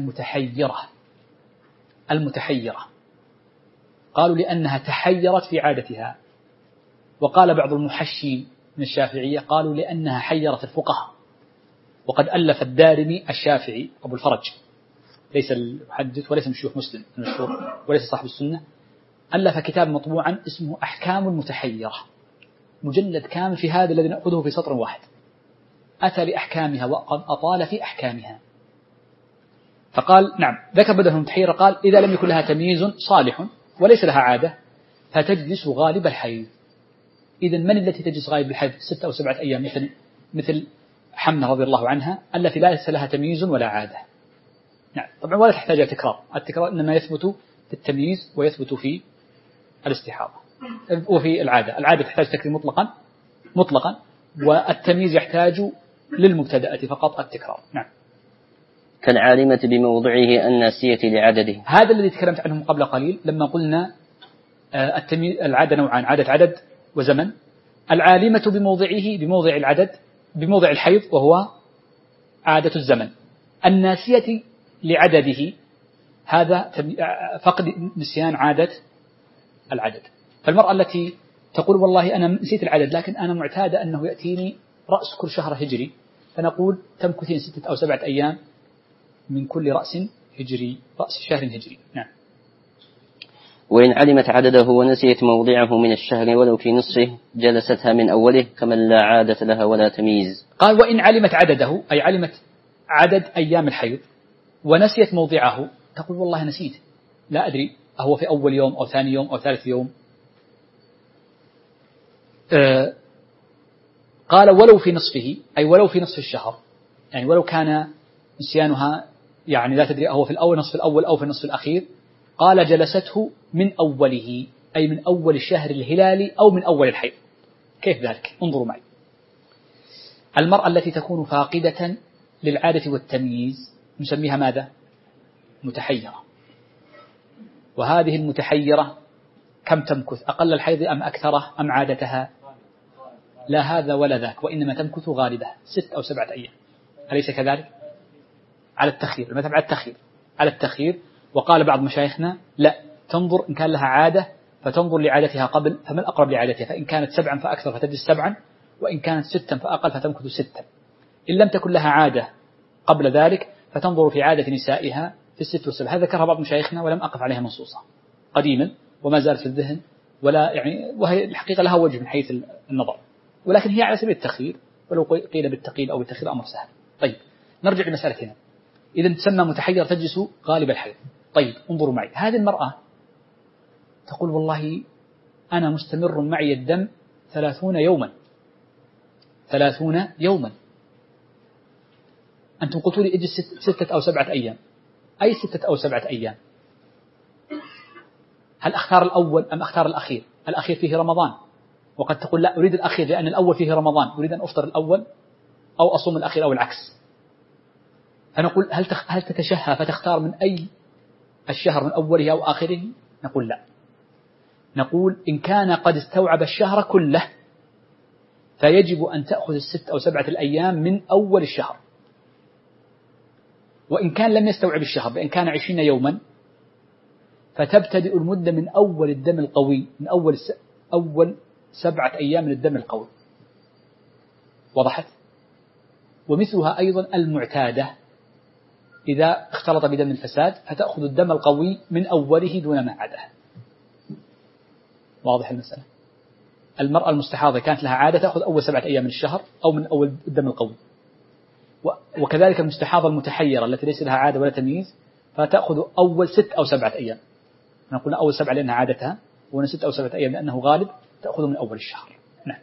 [SPEAKER 2] المتحيرة. قالوا لأنها تحيرت في عادتها. وقال بعض المحشين من الشافعية قالوا لأنها حيرت الفقهاء. وقد ألف الدارمي الشافعي أبو الفرج، ليس المحدث وليس من شيوخ مسلم المشهور وليس صاحب السنة، ألف كتاب مطبوعا اسمه أحكام المتحيرة، مجلد كامل في هذا الذي نأخذه في سطر واحد. أتى لأحكامها وقد أطال في أحكامها. فقال نعم، ذكر بدل المتحيرة، قال إذا لم يكن لها تمييز صالح وليس لها عادة فتجلس غالب الحيض. إذن من التي تجلس غالب الحيض 6 أو 7 أيام مثل حمنا رضي الله عنها التي ليس لها تمييز ولا عادة؟ نعم طبعا ولا تحتاج تكرار، التكرار إنما يثبت في التمييز ويثبت في الاستحاضة وفي العادة تحتاج تكرير مطلقا، والتمييز يحتاج للمبتدأة فقط التكرار. نعم.
[SPEAKER 1] كالعالمة بموضعه الناسية لعدده،
[SPEAKER 2] هذا الذي تكلمت عنه قبل قليل لما قلنا العادة نوعان، عادة عدد وزمن. العالمة بموضعه بموضع العدد بموضع الحيض وهو عادة الزمن. الناسية لعدده هذا فقد نسيان عادة العدد. فالمرأة التي تقول والله أنا نسيت العدد لكن أنا معتادة أنه يأتيني رأس كل شهر هجري، فنقول تمكثين 6 أو 7 أيام من كل رأس هجري، رأس شهر هجري. نعم.
[SPEAKER 1] وإن علمت عدده ونسيت موضعه من الشهر ولو في نصفه جلستها من أوله كمن لا عادة لها ولا تمييز.
[SPEAKER 2] قال وإن علمت عدده أي علمت عدد أيام الحيض ونسيت موضعه، تقول والله نسيت لا أدري أهو في أول يوم أو ثاني يوم أو ثالث يوم. قال ولو في نصفه أي ولو في نصف الشهر، يعني ولو كان نسيانها يعني لا تدري أهو في الأول نصف الأول أو في النصف الأخير. قال جلسته من أوله أي من أول الشهر الهلالي أو من أول الحيض. كيف ذلك؟ انظروا معي. المرأة التي تكون فاقدة للعادة والتمييز نسميها ماذا؟ متحيرة. وهذه المتحيرة كم تمكث؟ أقل الحيض أم أكثره أم عادتها؟ لا هذا ولا ذاك، وإنما تمكث غالبها 6 أو 7 أيام، أليس كذلك؟ على التخيير، المذهب على التخيير. وقال بعض مشايخنا لا، تنظر إن كان لها عادة فتنظر لعادتها قبل، فمن أقرب لعادتها، فإن كانت 7 فأكثر فتجلس 7، وإن كانت 6 فأقل فتمكث 6. إن لم تكن لها عادة قبل ذلك فتنظر في عادة نسائها في 6 و7. هذا ذكرها بعض مشايخنا ولم أقف عليها منصوصة قديما وما زالت في الذهن، ولا يعني وهي الحقيقة لها وجه من حيث النظر، ولكن هي على سبيل التخيير، ولو قيل بالتقييد أو بالتخيير أمر سهل. طيب نرجع لمسألتنا. إذا تسمى متحير تجلس غالب الحيض. طيب انظروا معي، هذه المرأة تقول والله أنا مستمر معي الدم 30 يوما. أنتم قلتوا لي اجلس 6 أو 7 أيام، أي 6 أو 7 أيام؟ هل أختار الأول أم أختار الأخير؟ الأخير فيه رمضان، وقد تقول لا أريد الأخير لأن الأول فيه رمضان، أريد أن أفطر الأول أو أصوم الأخير أو العكس. فنقول هل تتشهى فتختار من أي الشهر من أوله أو آخره؟ نقول لا، نقول إن كان قد استوعب الشهر كله فيجب أن تأخذ 6 أو 7 الأيام من أول الشهر. وإن كان لم يستوعب الشهر بأن كان 20 يوما فتبتدئ المدة من أول الدم القوي، من أول 7 أيام من الدم القوي. وضحت؟ ومثلها أيضا المعتادة إذا اختلط بدم الفساد فتأخذ الدم القوي من أوله دون ما عاده. واضح المسألة؟ المرأة المستحاضة كانت لها عادة تأخذ أول 7 أيام من الشهر أو من أول الدم القوي، وكذلك المستحاضة المتحيرة التي ليس لها عادة ولا تمييز فتأخذ أول 6 أو 7 أيام. نقول أول 7 لأنها عادتها، وأن 6 أو 7 أيام لأنه غالب تأخذ من أول الشهر. نعم.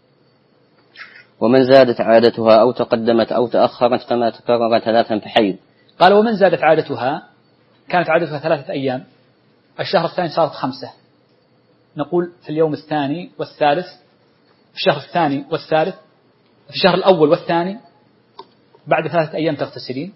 [SPEAKER 1] ومن زادت عادتها أو تقدمت أو تأخرت كما تكرر 3 فحيض.
[SPEAKER 2] قال ومن زادت عادتها، كانت عادتها 3 أيام، الشهر الثاني صارت 5، نقول في اليوم الثاني والثالث، في الشهر الثاني والثالث، في الشهر الأول والثاني، بعد 3 أيام تغتسلين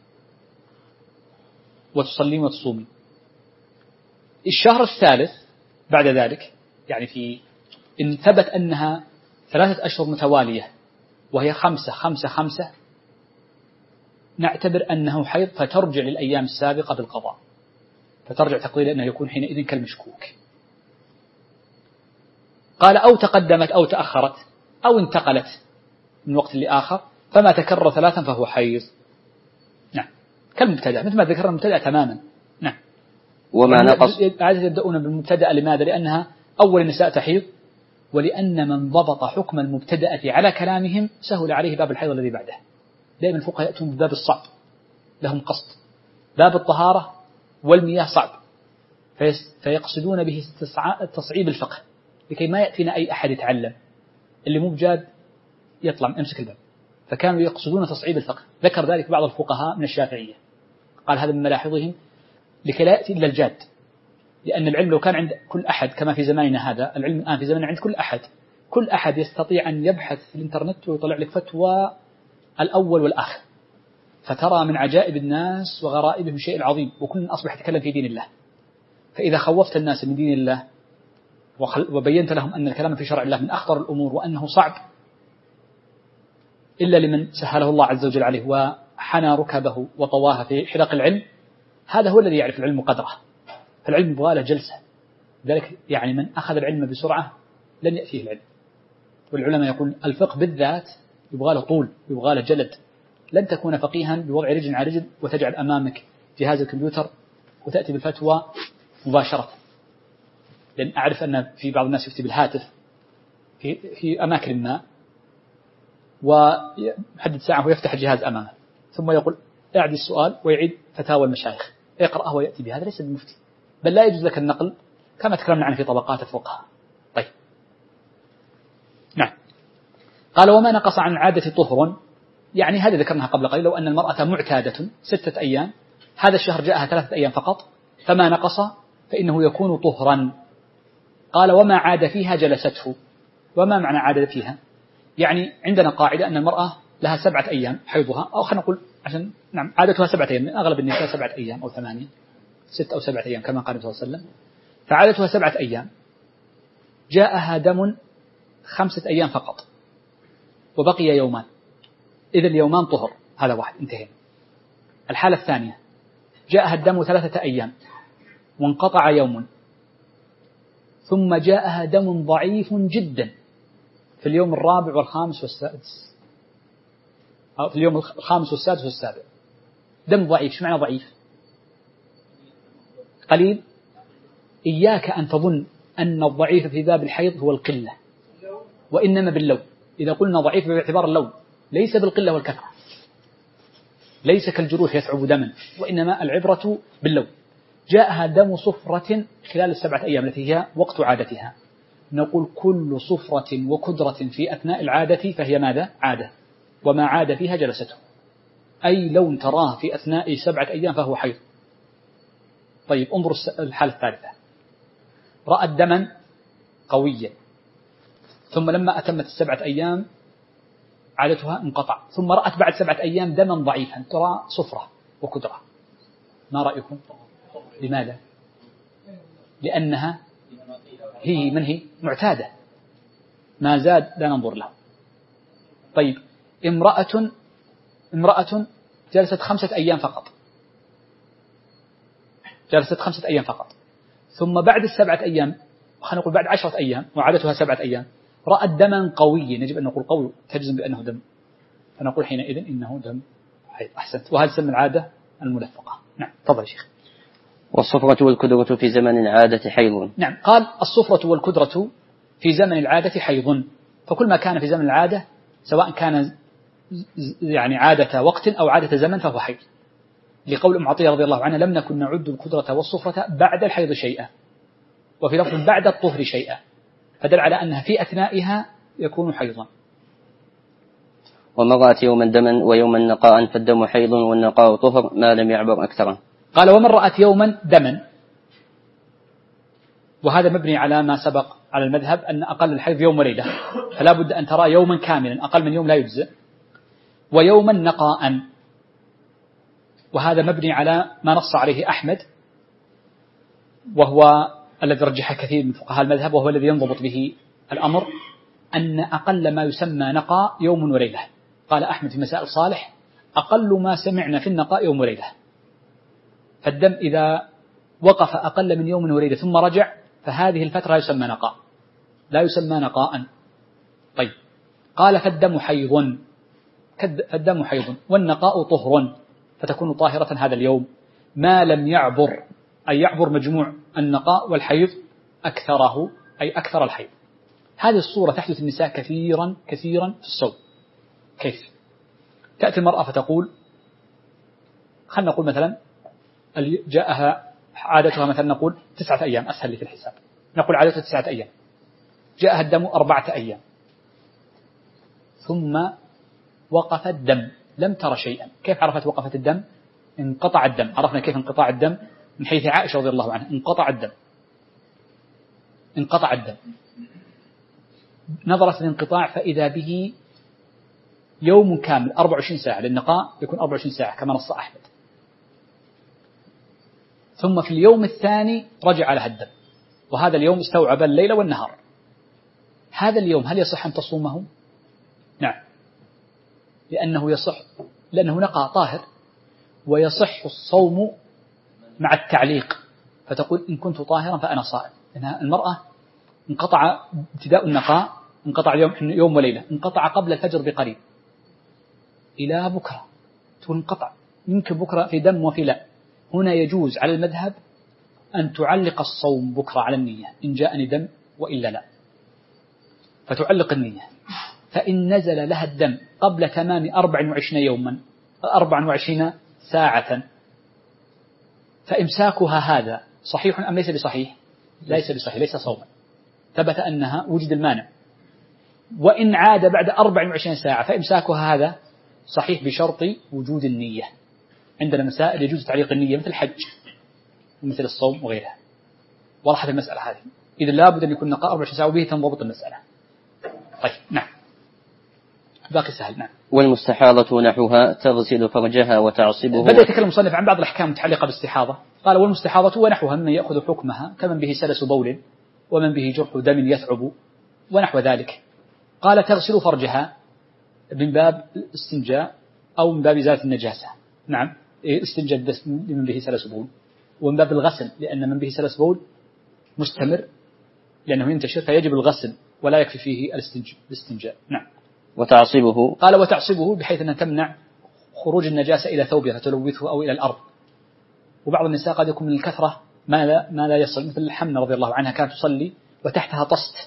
[SPEAKER 2] وتصلين وتصومين. الشهر الثالث بعد ذلك يعني في إن ثبت أنها 3 أشهر متوالية وهي 5 5 5 نعتبر أنه حيض فترجع للأيام السابقة بالقضاء، فترجع تقضي لأنه يكون حينئذ كالمشكوك. قال أو تقدمت أو تأخرت أو انتقلت من وقت لآخر فما تكرر 3 فهو حيض. نعم كالمبتدأ مثل ما ذكرنا المبتدأ تماما. نعم.
[SPEAKER 1] وما نقص
[SPEAKER 2] عادة يبدأون بالمبتدأ لماذا؟ لأنها أول النساء تحيض، ولأن من ضبط حكم المبتدأة على كلامهم سهل عليه باب الحيض الذي بعده. دائما الفقهاء يأتون بباب الصعب، لهم قصد. باب الطهارة والمياه صعب، فيقصدون به تصعيب الفقه لكي ما يأتينا أي أحد يتعلم، اللي مو بجاد يطلع يمسك الباب، فكانوا يقصدون تصعيب الفقه. ذكر ذلك بعض الفقهاء من الشافعية، قال هذا من ملاحظهم لكي لا يأتي إلا الجاد، لأن العلم لو كان عند كل أحد كما في زماننا هذا، العلم الآن في زماننا عند كل أحد يستطيع أن يبحث في الإنترنت ويطلع لك فتوى الأول والآخر، فترى من عجائب الناس وغرائبهم شيء عظيم، وكل أصبح يتكلم في دين الله. فإذا خوفت الناس من دين الله وبينت لهم أن الكلام في شرع الله من أخطر الأمور وأنه صعب إلا لمن سهله الله عز وجل عليه وحنى ركبه وطواها في حلق العلم، هذا هو الذي يعرف العلم قدره. فالعلم يبغى له جلسة، ذلك يعني من أخذ العلم بسرعة لن يأتيه العلم. والعلماء يقول الفقه بالذات يبغى له طول، يبغى له جلد. لن تكون فقيها بوضع رجل على رجل وتجعل أمامك جهاز الكمبيوتر وتأتي بالفتوى مباشرة. لأن أعرف أن في بعض الناس يفتي بالهاتف في أماكن ما، ويحدد ساعة ويفتح الجهاز أمامه ثم يقول أعد السؤال ويعيد فتاوى المشايخ اقرأه ويأتي بهذا. ليس بمفتي، بل لا يجوز لك النقل كما تكلمنا عنه في طبقات الفقهاء. طيب نعم. قال وما نقص عن عادة طهر، يعني هذا ذكرناها قبل قليل، لو أن المرأة معتادة 6 أيام، هذا الشهر جاءها 3 أيام فقط، فما نقص فإنه يكون طهرا. قال وما عاد فيها جلسته. وما معنى عاد فيها؟ يعني عندنا قاعدة أن المرأة لها 7 أيام حيضها، أو خلينا نقول عشان نعم عادتها 7 أيام، من أغلب النساء 7 أيام أو 8 6 أو 7 أيام كما قال النبي صلى الله عليه وسلم، فعادتها 7 أيام، جاءها دم 5 أيام فقط وبقي يومان، إذا اليومان طهر، هذا واحد انتهينا. الحالة الثانية جاءها الدم 3 أيام وانقطع يوم، ثم جاءها دم ضعيف جدا في اليوم 4 والخامس والسادس، أو في اليوم 5 والسادس والسابع، دم ضعيف. شو معنى ضعيف؟ قليل. إياك أن تظن أن الضعيف في باب الحيض هو القلة، وإنما باللون. إذا قلنا ضعيف باعتبار اللون ليس بالقلة والكثرة، ليس كالجروح يثعب دما، وإنما العبرة باللون. جاءها دم صفرة خلال 7 أيام التي هي وقت عادتها، نقول كل صفرة وكدرة في أثناء العادة فهي ماذا؟ عادة، وما عاد فيها جلسته. أي لون تراه في أثناء 7 أيام فهو حيض. طيب انظر الحالة الثالثة، رأت دما قويا، ثم لما أتمت 7 أيام عادتها انقطع، ثم رأت بعد 7 أيام دما ضعيفا ترى صفرة وكدرة. ما رأيكم؟ لماذا؟ لأنها هي معتادة، ما زاد لا ننظر له. طيب امرأة جلست 5 أيام فقط، جلست 5 أيام فقط، ثم بعد 7 أيام، خلينا نقول بعد 10 أيام وعادتها 7 أيام، رأت دما قويا، يجب أن نقول قوي تجزم بأنه دم، فنقول حينئذ إنه دم حيض. أحسنت. وهذا سمى العادة الملفقة. نعم تفضل شيخ.
[SPEAKER 1] والصفرة والكدرة في زمن العادة حيض.
[SPEAKER 2] نعم قال الصفرة والكدرة في زمن العادة حيض، فكل ما كان في زمن العادة سواء كان يعني عادة وقت أو عادة زمن فهو حيض، لقول أم عطية رضي الله عنها لم نكن نعد الكدرة والصفرة بعد الحيض شيئا، وفي لفظ بعد الطهر شيئا، فدل على أنها في أثنائها يكون حيضا.
[SPEAKER 1] ومن رأت يوما دما ويوما نقاء فالدم حيض والنقاء طهر ما لم يعبر أكثرا.
[SPEAKER 2] قال ومن رأت يوما دما، وهذا مبني على ما سبق على المذهب أن أقل الحيض يوم وليلة، فلا بد أن ترى يوما كاملا، أقل من يوم لا يجزئ. ويوما نقاء، وهذا مبني على ما نص عليه أحمد، وهو الذي رجح كثير من فقهاء المذهب، وهو الذي ينضبط به الأمر أن أقل ما يسمى نقاء يوم وليلة. قال أحمد في مسائل صالح: أقل ما سمعنا في النقاء يوم وليلة. فالدم إذا وقف أقل من يوم وليلة ثم رجع فهذه الفترة يسمى نقاء، لا يسمى نقاء. طيب، قال: فالدم حيض، فالدم حيض والنقاء طهر، فتكون طاهرة هذا اليوم ما لم يعبر، أي يعبر مجموع النقاء والحيض أكثره، أي أكثر الحيض. هذه الصورة تحدث النساء كثيرا كثيرا في الصوم. كيف؟ تأتي المرأة فتقول، خلنا نقول مثلا جاءها عادتها مثلا نقول 9 أيام، أسهل لي في الحساب، نقول عادتها 9 أيام، جاءها الدم 4 أيام، ثم وقف الدم، لم ترى شيئا. كيف عرفت وقفت الدم؟ انقطع الدم. عرفنا كيف انقطاع الدم من حيث عائشة رضي الله عنها، انقطع الدم، انقطع الدم. نظرت الانقطاع فإذا به يوم كامل 24 ساعة، للنقاء يكون 24 ساعة كما نص أحمد. ثم في اليوم الثاني رجع لها الدم، وهذا اليوم استوعب الليل والنهار. هذا اليوم هل يصح أن تصومه؟ نعم، لأنه يصح، لأنه نقى طاهر، ويصح الصوم مع التعليق، فتقول: إن كنت طاهرا فأنا صائم. إنها المرأة انقطع ابتداء النقاء، انقطع يوم وليلة، انقطع قبل الفجر بقريب إلى بكرة، تقول انقطع، يمكن بكرة في دم وفي لا. هنا يجوز على المذهب أن تعلق الصوم بكرة على النية، إن جاءني دم وإلا لا، فتعلق النية. فإن نزل لها الدم قبل تمام 24 يوما 24 ساعة فإمساكها هذا صحيح أم ليس بصحيح؟ ليس بصحيح، ليس صوما، ثبت أنها وجد المانع. وإن عاد بعد 24 ساعة فإمساكها هذا صحيح بشرط وجود النية. عندنا مسائل يجوز تعليق النية مثل الحج ومثل الصوم وغيرها، وضحت المسألة هذه. إذا لابد أن يكون نقاء 24 ساعة وبه تنضبط المسألة. طيب، نعم، باقي سهل. نعم.
[SPEAKER 1] والمستحاضة نحوها تغسل فرجها وتعصبه.
[SPEAKER 2] بدأ يتكلم المصنف عن بعض الأحكام المتعلقة بالاستحاضة. قال: والمستحاضة ونحوها ممن يأخذ حكمها كمن به سلس بول ومن به جرح دم يثعب ونحو ذلك. قال: تغسل فرجها من باب الاستنجاء أو من باب إزالة النجاسة. نعم، استنجاء لمن به سلس بول، ومن باب الغسل لأن من به سلس بول مستمر لأنه ينتشر فيجب الغسل ولا يكفي فيه الاستنجاء. نعم.
[SPEAKER 1] وتعصبه،
[SPEAKER 2] قال: وتعصبه بحيث أنها تمنع خروج النجاسة إلى ثوبها فتلوثه أو إلى الأرض. وبعض النساء قد يكون من الكثرة ما لا يصل، مثل حمنة رضي الله عنها كانت تصلي وتحتها طست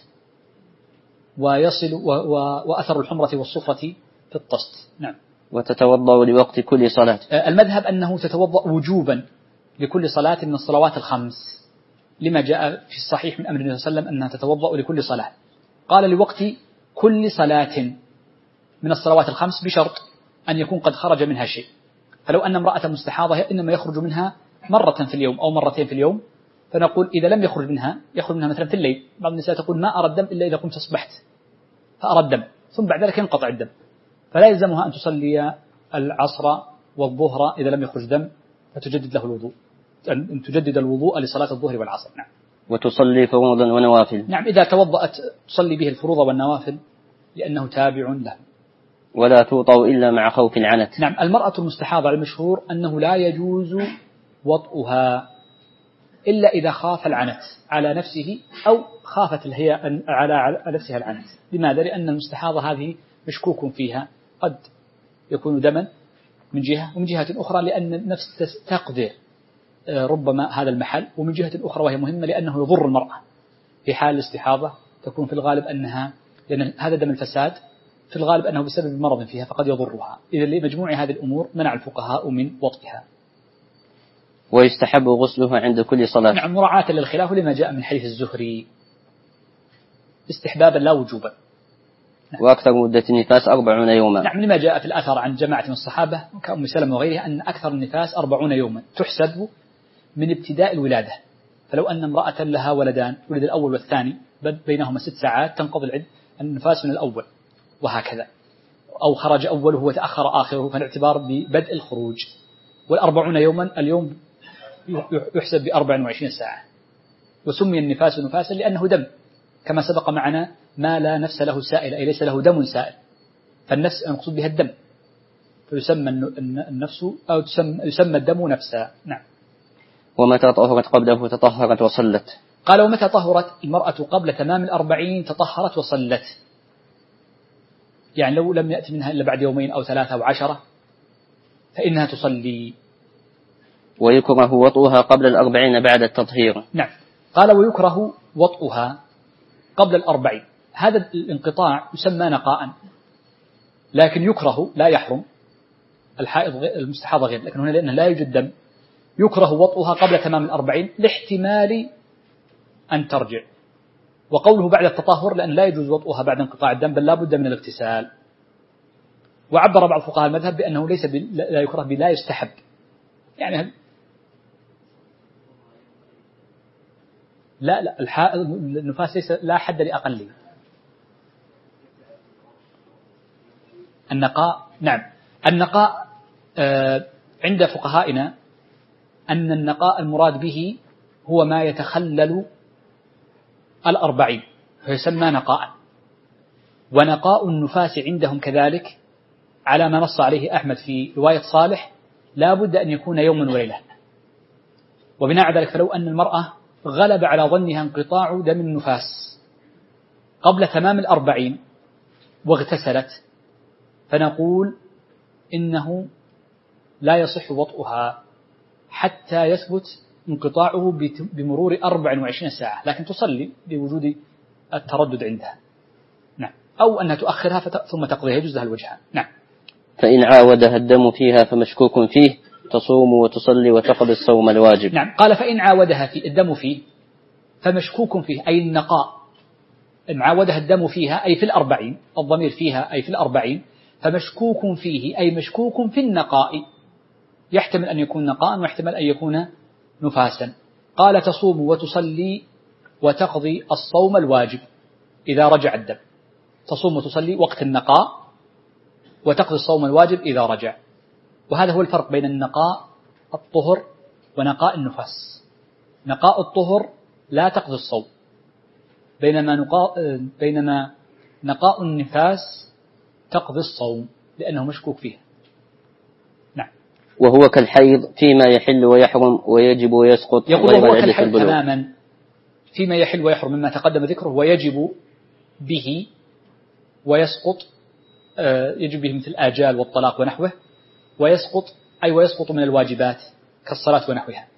[SPEAKER 2] ويصل وأثر الحمرة والصفرة في الطست. نعم.
[SPEAKER 1] وتتوضأ لوقت كل صلاة.
[SPEAKER 2] المذهب أنه تتوضأ وجوبا لكل صلاة من الصلوات ال5، لما جاء في الصحيح من أمر النبي صلى الله عليه وسلم أنها تتوضأ لكل صلاة. قال: لوقت كل صلاة من الصلوات ال5 بشرط أن يكون قد خرج منها شيء. فلو أن امرأة مستحاضة إنما يخرج منها مرة في اليوم أو مرتين في اليوم، فنقول إذا لم يخرج منها مثلا في الليل. بعض النساء تقول: ما أرى الدم إلا إذا قمت أصبحت فأرى الدم، ثم بعد ذلك ينقطع الدم، فلا يلزمها أن تصلي العصر والظهر إذا لم يخرج دم، فتجدد له الوضوء، أن تجدد الوضوء لصلاة الظهر والعصر. نعم.
[SPEAKER 1] وتصلي فروضا ونوافل.
[SPEAKER 2] نعم، إذا توضأت تصلي به الفروض والنوافل لأنه تابع له.
[SPEAKER 1] ولا توطأ إلا مع خوف العنت.
[SPEAKER 2] نعم. المرأة المستحاضة المشهور أنه لا يجوز وطئها إلا إذا خاف العنت على نفسه أو خافت هي على نفسها العنت. لماذا؟ لأن المستحاضة هذه مشكوك فيها، قد يكون دما من جهة، ومن جهة أخرى لأن النفس تقدر ربما هذا المحل، ومن جهة أخرى وهي مهمة لأنه يضر المرأة في حال الاستحاضة، تكون في الغالب أنها، لأن هذا دم الفساد في الغالب أنه بسبب مرض فيها فقد يضرها. إذا لمجموع هذه الأمور منع الفقهاء من وطئها.
[SPEAKER 1] ويستحب غسلها عند كل صلاة.
[SPEAKER 2] نعم، مراعاة للخلاف لما جاء من حديث الزهري، استحبابا لا وجوبا. نعم.
[SPEAKER 1] وأكثر مدة النفاس 40 يوما.
[SPEAKER 2] نعم، لما جاء في الأثر عن جماعة من الصحابة كأم سلمة وغيرها أن أكثر النفاس 40 يوما، تحسب من ابتداء الولادة. فلو أن امرأة لها ولدان، ولد الأول والثاني بينهما 6 ساعات، تنقضي النفاس من الأول، وهكذا. أو خرج أوله وتأخر آخره، فالاعتبار ببدء الخروج. وال40 يوما اليوم يحسب ب24 ساعة. وسمي النفاس نفاسا لأنه دم، كما سبق معنا ما لا نفس له سائل، أي ليس له دم سائل، فالنفس المقصود بها الدم، فيسمى النفس أو يسمى الدم نفسا. نعم.
[SPEAKER 1] ومتى طهرت قبله تطهرت وصلت؟
[SPEAKER 2] قال ومتى طهرت المرأة قبل تمام 40 تطهرت وصلت، يعني لو لم يأتي منها إلا بعد يومين أو 3 أو 10 فإنها تصلي.
[SPEAKER 1] ويكره وطئها قبل 40 بعد التطهير.
[SPEAKER 2] نعم. قال ويكره وطئها قبل 40، هذا الانقطاع يسمى نقاء، لكن يكره لا يحرم، الحائض المستحاضة غير، لكن هنا لأنه لا يوجد دم يكره وطئها قبل تمام 40 لاحتمال أن ترجع. وقوله بعد التطهر لأن لا يجوز وطئها بعد انقطاع الدم، بل لا بد من الاغتسال. وعبر بعض فقهاء المذهب بأنه ليس لا يكره بلا يستحب، يعني لا الحائض النفاس ليس لا حد لأقله. النقاء، نعم النقاء عند فقهائنا أن النقاء المراد به هو ما يتخلل 40 فيسمى نقاء. ونقاء النفاس عندهم كذلك على ما نص عليه أحمد في رواية صالح لا بد أن يكون يوما وليلة. وبناء على ذلك فلو أن المرأة غلب على ظنها انقطاع دم النفاس قبل تمام 40 واغتسلت فنقول إنه لا يصح وطئها حتى يثبت انقطاعه بمرور 24 ساعة، لكن تصلي بوجود التردد عندها. نعم. أو أنها تؤخرها ثم تقضيها، يجوز لها الوجهان. نعم.
[SPEAKER 1] فإن عاودها الدم فيها فمشكوك فيه تصوم وتصلي وتقضي الصوم الواجب.
[SPEAKER 2] نعم. قال فإن عاودها في الدم فيه فمشكوك فيه، أي النقاء إن عاودها الدم فيها أي في 40، الضمير فيها أي في 40، فمشكوك فيه أي مشكوك في النقاء، يحتمل أن يكون نقاء ويحتمل أن يكون نفاسا. قال تصوم وتصلي وتقضي الصوم الواجب إذا رجع الدم، تصوم وتصلي وقت النقاء وتقضي الصوم الواجب إذا رجع. وهذا هو الفرق بين النقاء الطهر ونقاء النفاس. نقاء الطهر لا تقضي الصوم، بينما نقاء النفاس تقضي الصوم لأنه مشكوك فيه. نعم.
[SPEAKER 1] وهو كالحيض فيما يحل ويحرم ويجب ويسقط.
[SPEAKER 2] يقول وهو كالحيض تماما فيما يحل ويحرم مما تقدم ذكره، ويجب به ويسقط، يجب به مثل الآجال والطلاق ونحوه، ويسقط أي ويسقط من الواجبات كالصلاة ونحوها.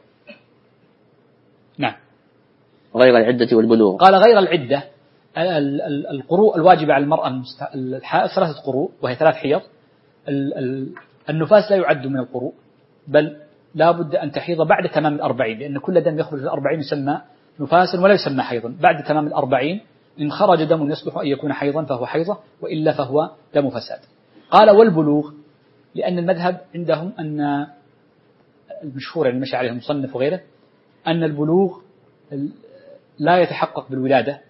[SPEAKER 2] نعم.
[SPEAKER 1] غير العدة والبلوغ.
[SPEAKER 2] قال غير العدة، القروء الواجبة على المرأة الحائض 3 قروء وهي 3 حيض. النفاس لا يعد من القروء، بل لا بد أن تحيض بعد تمام 40، لأن كل دم يخرج في 40 يسمى نفاسا ولا يسمى حيضا. بعد تمام 40 إن خرج دم يصلح أن يكون حيضا فهو حيضة، وإلا فهو دم فساد. قال والبلوغ، لأن المذهب عندهم أن المشهور يعني مشى عليه المصنف وغيره أن البلوغ لا يتحقق بالولادة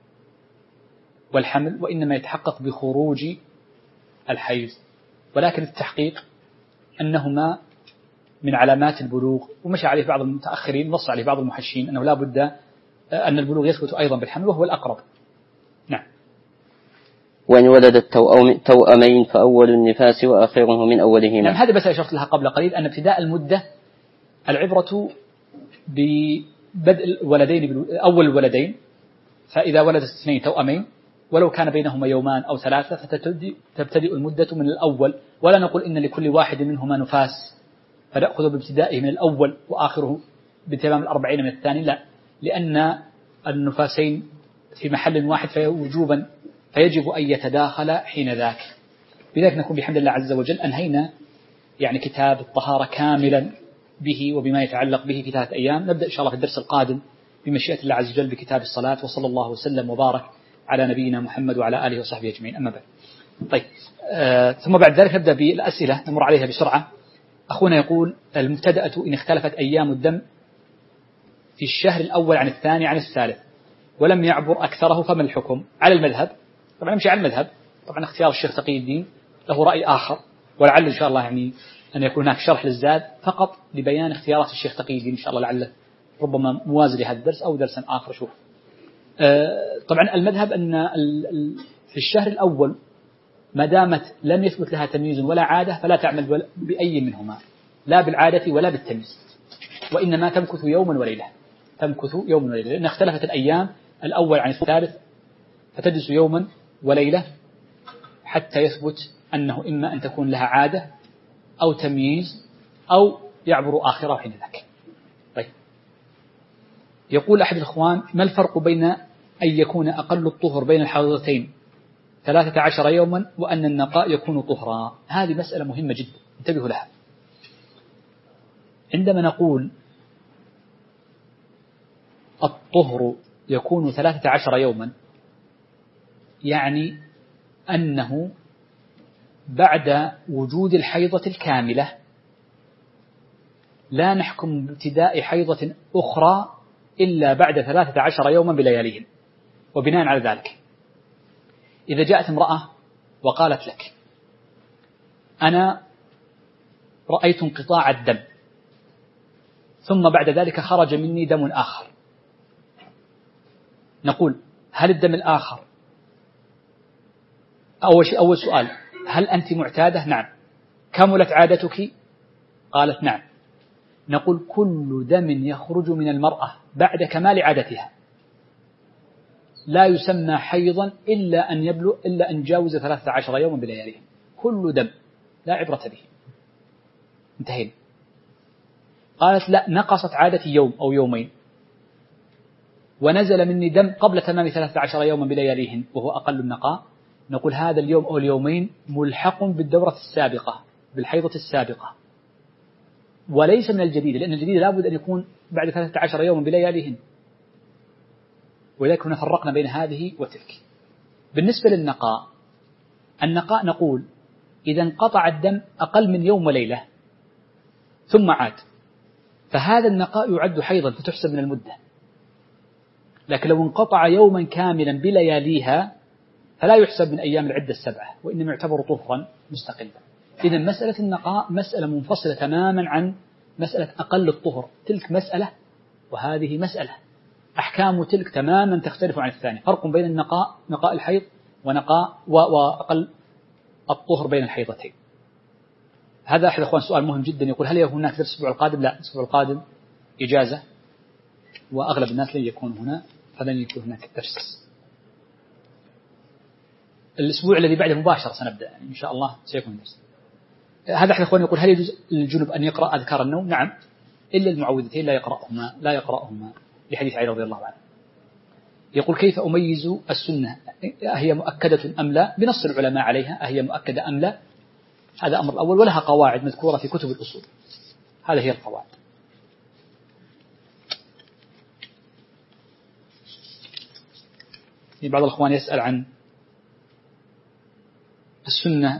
[SPEAKER 2] والحمل، وإنما يتحقق بخروج الحيض، ولكن التحقيق أنهما من علامات البلوغ. ومشى عليه بعض المتأخرين، نص عليه بعض المحشين أنه لا بد أن البلوغ يثبت أيضا بالحمل وهو الأقرب. نعم.
[SPEAKER 1] وإن ولدت توأمين فأول النفاس وآخره من أولهما.
[SPEAKER 2] نعم. هذا بس أشرت لها قبل قليل أن ابتداء المدة العبرة ببدء الولدين أول الولدين، فإذا ولدت 2 توأمين ولو كان بينهما يومان أو 3 فتبتدئ المدة من الأول، ولا نقول إن لكل واحد منهما نفاس فنأخذ بابتدائه من الأول وآخره بتمام 40 من الثاني، لا، لأن النفاسين في محل واحد فوجوبا فيجب أن يتداخل حين ذاك. بذلك نكون بحمد الله عز وجل أنهينا يعني كتاب الطهارة كاملا به وبما يتعلق به في 3 أيام. نبدأ إن شاء الله في الدرس القادم بمشيئة الله عز وجل بكتاب الصلاة، وصلى الله وسلم وبارك على نبينا محمد وعلى آله وصحبه أجمعين. أما بعد، طيب ثم بعد ذلك نبدأ بالأسئلة نمر عليها بسرعة. أخونا يقول المبتدأة إن اختلفت أيام الدم في الشهر الأول عن الثاني عن الثالث ولم يعبر أكثره فما الحكم؟ على المذهب، طبعا نمشي على المذهب، طبعا اختيار الشيخ تقي الدين له رأي آخر، ولعل إن شاء الله يعني أن يكون هناك شرح للزاد فقط لبيان اختيارات الشيخ تقي الدين إن شاء الله، لعله ربما موازي لهذا الدرس أو درسا آخر. شوف طبعا المذهب أن في الشهر الأول ما دامت لم يثبت لها تمييز ولا عادة فلا تعمل بأي منهما، لا بالعادة ولا بالتمييز، وإنما تمكث يوما وليلة، تمكث يوما وليلة، لأن اختلفت الأيام الأول عن الثالث، فتجلس يوما وليلة حتى يثبت أنه إما أن تكون لها عادة أو تمييز أو يعبر آخره حين ذاك. طيب، يقول أحد الإخوان: ما الفرق بين أن يكون أقل الطهر بين الحاضرتين 13 يوما وأن النقاء يكون طهرا؟ هذه مسألة مهمة جدا، انتبهوا لها. عندما نقول الطهر يكون 13 يوما يعني أنه بعد وجود الحيضة الكاملة لا نحكم بابتداء حيضة أخرى إلا بعد 13 يوما بلياليهم. وبناء على ذلك إذا جاءت امرأة وقالت لك: أنا رأيت انقطاع الدم ثم بعد ذلك خرج مني دم آخر، نقول: هل الدم الآخر أول سؤال هل أنت معتادة؟ نعم. كملت عادتك؟ قالت نعم. نقول: كل دم يخرج من المرأة بعد كمال عادتها لا يسمى حيضا إلا أن جاوز 13 يوما بلياليه، كل دم لا عبرة به. انتهينا. قالت: لا، نقصت عادتي يوم أو يومين ونزل مني دم قبل تمام 13 يوما بلياليهن وهو أقل النقاء، نقول: هذا اليوم أو اليومين ملحق بالدورة السابقة، بالحيضة السابقة، وليس من الجديد، لأن الجديد لابد أن يكون بعد 13 يوما بلياليهن. ولذلك هنا فرقنا بين هذه وتلك. بالنسبة للنقاء، النقاء نقول إذا انقطع الدم أقل من يوم وليلة ثم عاد فهذا النقاء يعد حيضا فتحسب من المدة، لكن لو انقطع يوما كاملا بلياليها فلا يحسب من أيام العدة السبعة، وإنما يعتبر طهرا مستقلا. إذن مسألة النقاء مسألة منفصلة تماما عن مسألة أقل الطهر، تلك مسألة وهذه مسألة، أحكام تلك تماما تختلف عن الثاني. فرق بين النقاء، نقاء الحيض، ونقاء وأقل الطهر بين الحيضتين. هذا أحد الأخوان سؤال مهم جدا، يقول: هل هناك درس الأسبوع القادم؟ لا، الأسبوع القادم إجازة وأغلب الناس لن يكون هنا، فلن يكون هناك درس. الأسبوع الذي بعده مباشرة سنبدأ إن شاء الله سيكون درس. هذا أحد الأخوان يقول: هل يجوز للجنب أن يقرأ أذكار النوم؟ نعم، إلا المعوذتين لا يقرأهما لحديث علي رضي الله عنه. يقول: كيف أميز السنة؟ أهي مؤكدة أم لا؟ بنص العلماء عليها، أهي مؤكدة أم لا؟ هذا أمر الأول، ولها قواعد مذكورة في كتب الأصول، هذه هي القواعد. بعض الأخوان يسأل عن السنة،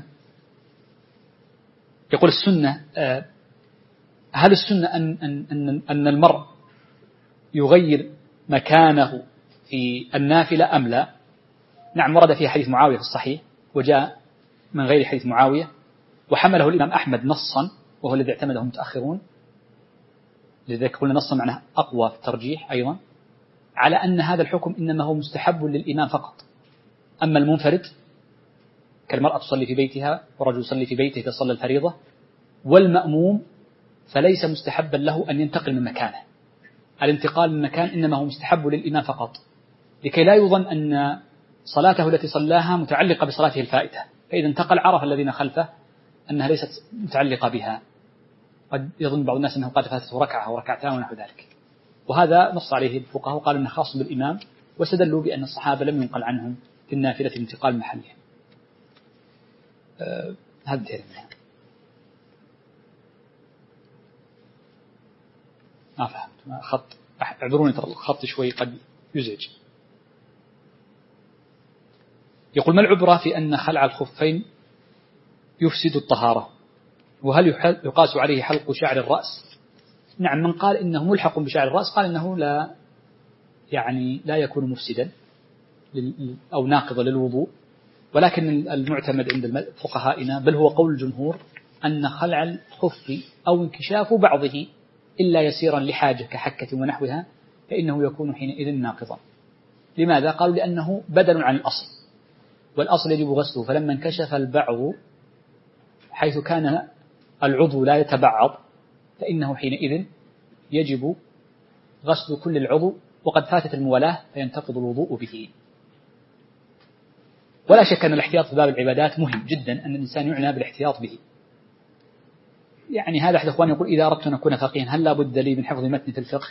[SPEAKER 2] يقول: السنة هل السنة أن المرء يغير مكانه في النافلة أم لا؟ نعم، ورد فيها حديث معاوية في الصحيح، وجاء من غير حديث معاوية، وحمله الإمام أحمد نصا وهو الذي اعتمده المتأخرون، لذلك قلنا نصا معناه أقوى في الترجيح أيضا، على أن هذا الحكم إنما هو مستحب للإمام فقط. أما المنفرد كالمرأة تصلي في بيتها ورجل يصلي في بيته تصلي الفريضة، والمأموم فليس مستحبا له أن ينتقل من مكانه. الانتقال من مكان إنما هو مستحب للإمام فقط، لكي لا يظن أن صلاته التي صلاها متعلقة بصلاته الفائتة، فإذا انتقل عرف الذين خلفه أنها ليست متعلقة بها. قد يظن بعض الناس أنه قد فاتته ركعة أو ركعتان ونحو ذلك، وهذا نص عليه الفقهاء وقالوا أنه خاص بالإمام، واستدلوا بأن الصحابة لم ينقل عنهم في النافلة انتقال محلهم. هذا ترمي ما فهمت خط، اعذروني ترى الخط شوي قد يزعج. يقول: ما العبرة في أن خلع الخفين يفسد الطهارة، وهل يقاس عليه حلق شعر الرأس؟ نعم، من قال إنه ملحق بشعر الرأس قال إنه لا يكون مفسدا أو ناقضا للوضوء، ولكن المعتمد عند فقهائنا بل هو قول الجمهور أن خلع الخف أو انكشاف بعضه إلا يسيرا لحاجة كحكة ونحوها فإنه يكون حينئذ ناقضا. لماذا؟ قالوا لأنه بدل عن الأصل، والأصل يجب غسله، فلما انكشف البعض حيث كان العضو لا يتبعض فإنه حينئذ يجب غسل كل العضو، وقد فاتت الموالاة فينتقض الوضوء به. ولا شك أن الاحتياط في باب العبادات مهم جدا، أن الإنسان يعنى بالاحتياط به. يعني هذا أحد إخواني يقول: إذا أردت أن أكون فقيها هل لا بد لي من حفظ متن في الفقه؟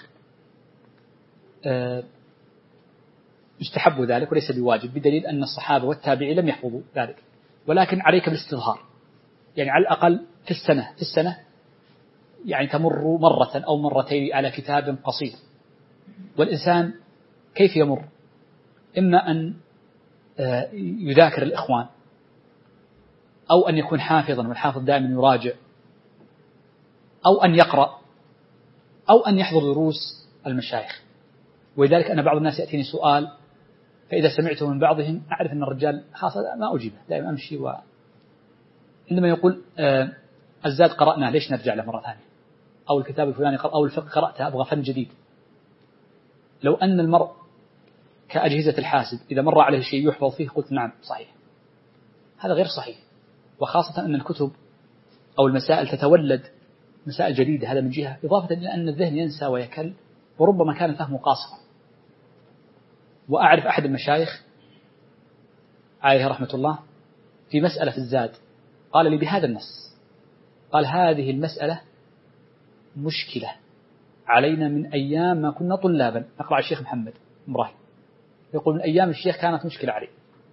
[SPEAKER 2] يستحب ذلك وليس بواجب، بدليل أن الصحابة والتابعين لم يحفظوا ذلك، ولكن عليك بالاستظهار. يعني على الأقل في السنة يعني تمر مرة أو مرتين على كتاب قصير. والإنسان كيف يمر؟ إما أن يذاكر الإخوان، أو أن يكون حافظا والحافظ دائما يراجع، أو أن يقرأ، أو أن يحضر دروس المشايخ. ولذلك أنا بعض الناس يأتيني سؤال فإذا سمعته من بعضهم أعرف أن الرجال خاصة ما أجيبه، دائما أمشي عندما يقول الزاد قرأناه ليش نرجع له مرة ثانية، أو الكتاب الفلاني أو الفقه قرأته أبغى فن جديد. لو أن المرء كأجهزة الحاسب إذا مر عليه شيء يحفظ فيه قلت نعم صحيح، هذا غير صحيح، وخاصة أن الكتب أو المسائل تتولد مسائل جديدة، هذا من جهة، إضافة إلى أن الذهن ينسى ويكل وربما كان فهمه قاصرا. وأعرف أحد المشايخ عليه رحمة الله في مسألة الزاد قال لي بهذا النص، قال: هذه المسألة مشكلة علينا من أيام ما كنا طلابا نقرأ على الشيخ محمد إبراهيم، يقول من أيام الشيخ كانت مشكلة عليه،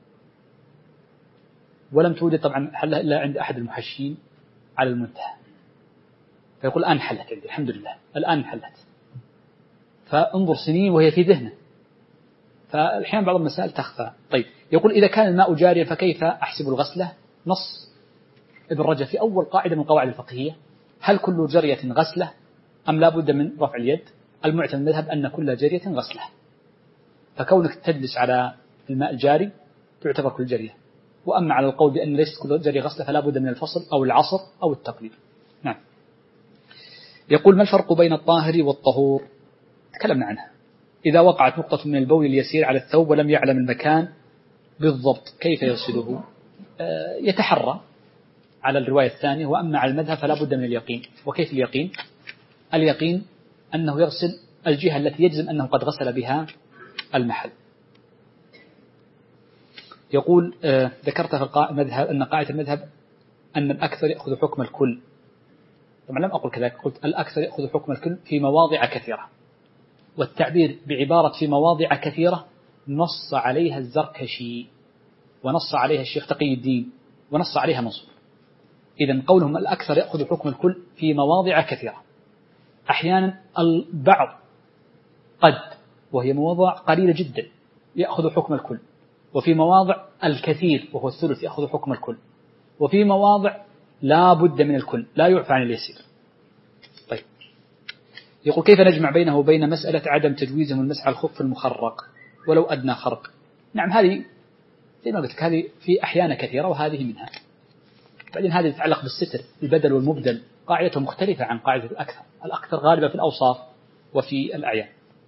[SPEAKER 2] ولم توجد طبعا حلها إلا عند أحد المحشين على المنتهى، فيقول الآن حلت عندي الحمد لله، الآن حلت. فانظر سنين وهي في ذهنه، فالحين بعض المسائل تخفى. طيب، يقول: إذا كان الماء جاريا فكيف أحسب الغسلة؟ نص ابن رجب في أول قاعدة من القواعد الفقهية: هل كل جرية غسلة أم لا بد من رفع اليد؟ المعتمد المذهب أن كل جرية غسلة، فكونك تجلس على الماء الجاري تعتبر كل جرية. وأما على القول بأن ليست كل جرية غسلة فلا بد من الفصل أو العصر أو التقليد. نعم. يقول: ما الفرق بين الطاهر والطهور؟ تكلمنا عنها. إذا وقعت نقطة من البول اليسير على الثوب ولم يعلم المكان بالضبط كيف يغسله؟ يتحرى على الرواية الثانية. وأما على المذهب فلا بد من اليقين. وكيف اليقين؟ اليقين أنه يغسل الجهة التي يجزم أنه قد غسل بها المحل. يقول: ذكرت في المذهب أن قاعدة المذهب أن الأكثر يأخذ حكم الكل. طبعا لم أقل كذلك، قلت الأكثر يأخذ حكم الكل في مواضع كثيرة، والتعبير بعبارة في مواضع كثيرة نص عليها الزركشي ونص عليها الشيخ تقي الدين ونص عليها منصور. إذن قولهم الأكثر يأخذ حكم الكل في مواضع كثيرة، أحيانا البعض قد وهي مواضع قليلة جدا يأخذ حكم الكل، وفي مواضع الكثير وهو الثلث يأخذ حكم الكل، وفي مواضع لا بد من الكل لا يعفى عن اليسير. طيب، يقول: كيف نجمع بينه وبين مسألة عدم تجويزهم المسح على الخف المخرق ولو أدنى خرق؟ نعم، هذه زي ما قلت لك هذه في أحيان كثيرة وهذه منها. بعدين هذه تتعلق بالستر، البدل والمبدل قاعدته مختلفة عن قاعدة الأكثر غالبا في الأوصاف وفي الأعيان.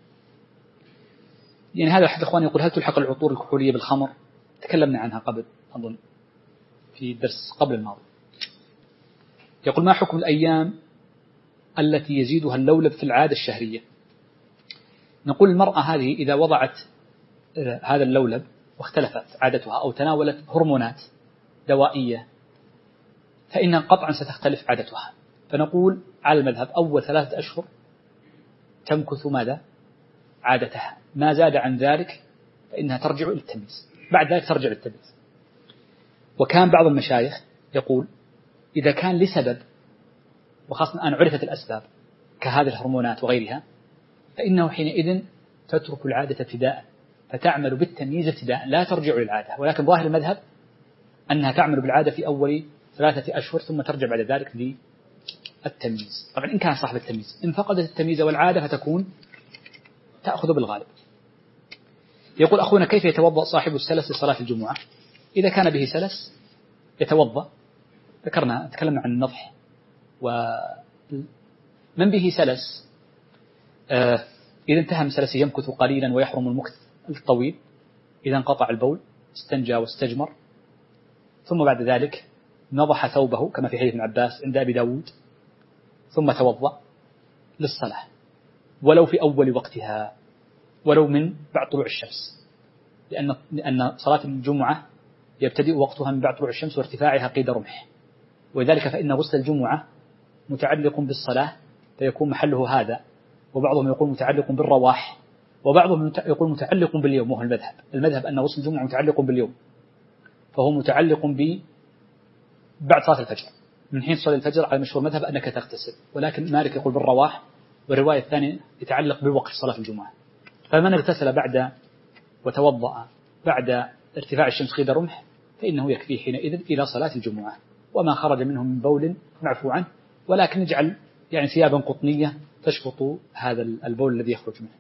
[SPEAKER 2] يعني هذا أحد إخواني يقول: هل تلحق العطور الكحولية بالخمر؟ تكلمنا عنها قبل أظن في درس قبل الماضي. يقول: ما حكم الأيام التي يزيدها اللولب في العادة الشهرية؟ نقول: المرأة هذه إذا وضعت هذا اللولب واختلفت عادتها أو تناولت هرمونات دوائية فإنها قطعا ستختلف عادتها. فنقول على المذهب أول 3 أشهر تمكث ماذا؟ عادتها، ما زاد عن ذلك فإنها ترجع إلى التمييز، بعد ذلك ترجع للتمييز. وكان بعض المشايخ يقول: إذا كان لسبب، وخاصة الآن عرفت الأسباب كهذه الهرمونات وغيرها، فإنه حينئذ تترك العادة ابتداء فتعمل بالتمييز ابتداء لا ترجع للعادة. ولكن ظاهر المذهب أنها تعمل بالعادة في أول 3 أشهر ثم ترجع بعد ذلك للتمييز. طبعا إن كان صاحب التمييز، إن فقدت التمييز والعادة فتكون تأخذ بالغالب. يقول أخونا: كيف يتوضأ صاحب السلس لصلاة الجمعة؟ إذا كان به سلس يتوضأ، تكلمنا عن النضح، ومن به سلس إذا انتهى من سلسه يمكث قليلا ويحرم المكث الطويل إذا انقطع البول استنجى واستجمر، ثم بعد ذلك نضح ثوبه كما في حديث ابن عباس عند أبي داود، ثم توضأ للصلاة ولو في أول وقتها، ولو من بعد طلوع الشمس، لأن صلاة الجمعة يبتدئ وقتها من بعد طلوع الشمس وارتفاعها قيد رمح، وذلك فإن غسل الجمعة متعلق بالصلاة فيكون محله هذا، وبعضهم يقول متعلق بالرواح، وبعضهم يقول متعلق باليوم، وهو المذهب أن غسل الجمعة متعلق باليوم، فهو متعلق بعد صلاة الفجر، من حين صلاة الفجر على مشهور المذهب أنك تغتسل، ولكن مالك يقول بالرواح، والرواية الثانية يتعلق بوقت صلاة الجمعة. فمن اغتسل بعد وتوضأ بعد ارتفاع الشمس قيد رمح فإنه يكفيه حينئذ إلى صلاة الجمعة، وما خرج منه من بول معفو عنه، ولكن نجعل يعني ثيابا قطنية تشفط هذا البول الذي يخرج منه.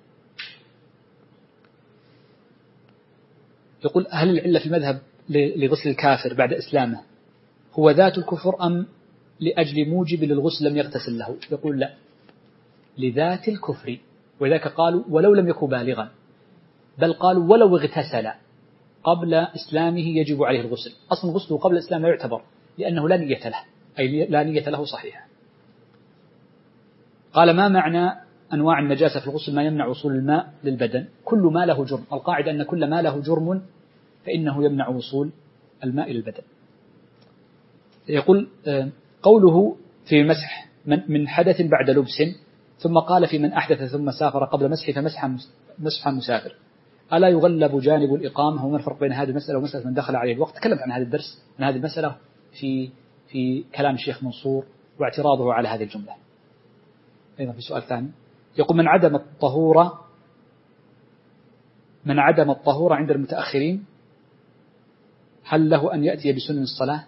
[SPEAKER 2] يقول هل العلة في المذهب لغسل الكافر بعد إسلامه هو ذات الكفر أم لأجل موجب للغسل لم يغتسل له؟ يقول لا، لذات الكفر، وذاك قالوا ولو لم يكن بالغا، بل قالوا ولو اغتسل قبل إسلامه يجب عليه الغسل. أصلا غسله قبل الإسلام لا يعتبر لأنه لا نية له، أي لا نية له صحيحة. قال ما معنى أنواع النجاسة في الغسل؟ ما يمنع وصول الماء للبدن، كل ما له جرم، القاعدة أن كل ما له جرم فإنه يمنع وصول الماء للبدن. يقول قوله في مسح من حدث بعد لبس، ثم قال في من أحدث ثم سافر قبل مسح فمسح مسافر، ألا يغلب جانب الإقامة؟ وما الفرق بين هذه المسألة ومسألة من دخل عليه الوقت؟ تكلمت عن هذا الدرس عن هذه المسألة في كلام الشيخ منصور واعتراضه على هذه الجملة. أيضا في سؤال ثاني يقول من عدم الطهور عند المتأخرين هل له أن يأتي بسنن الصلاة؟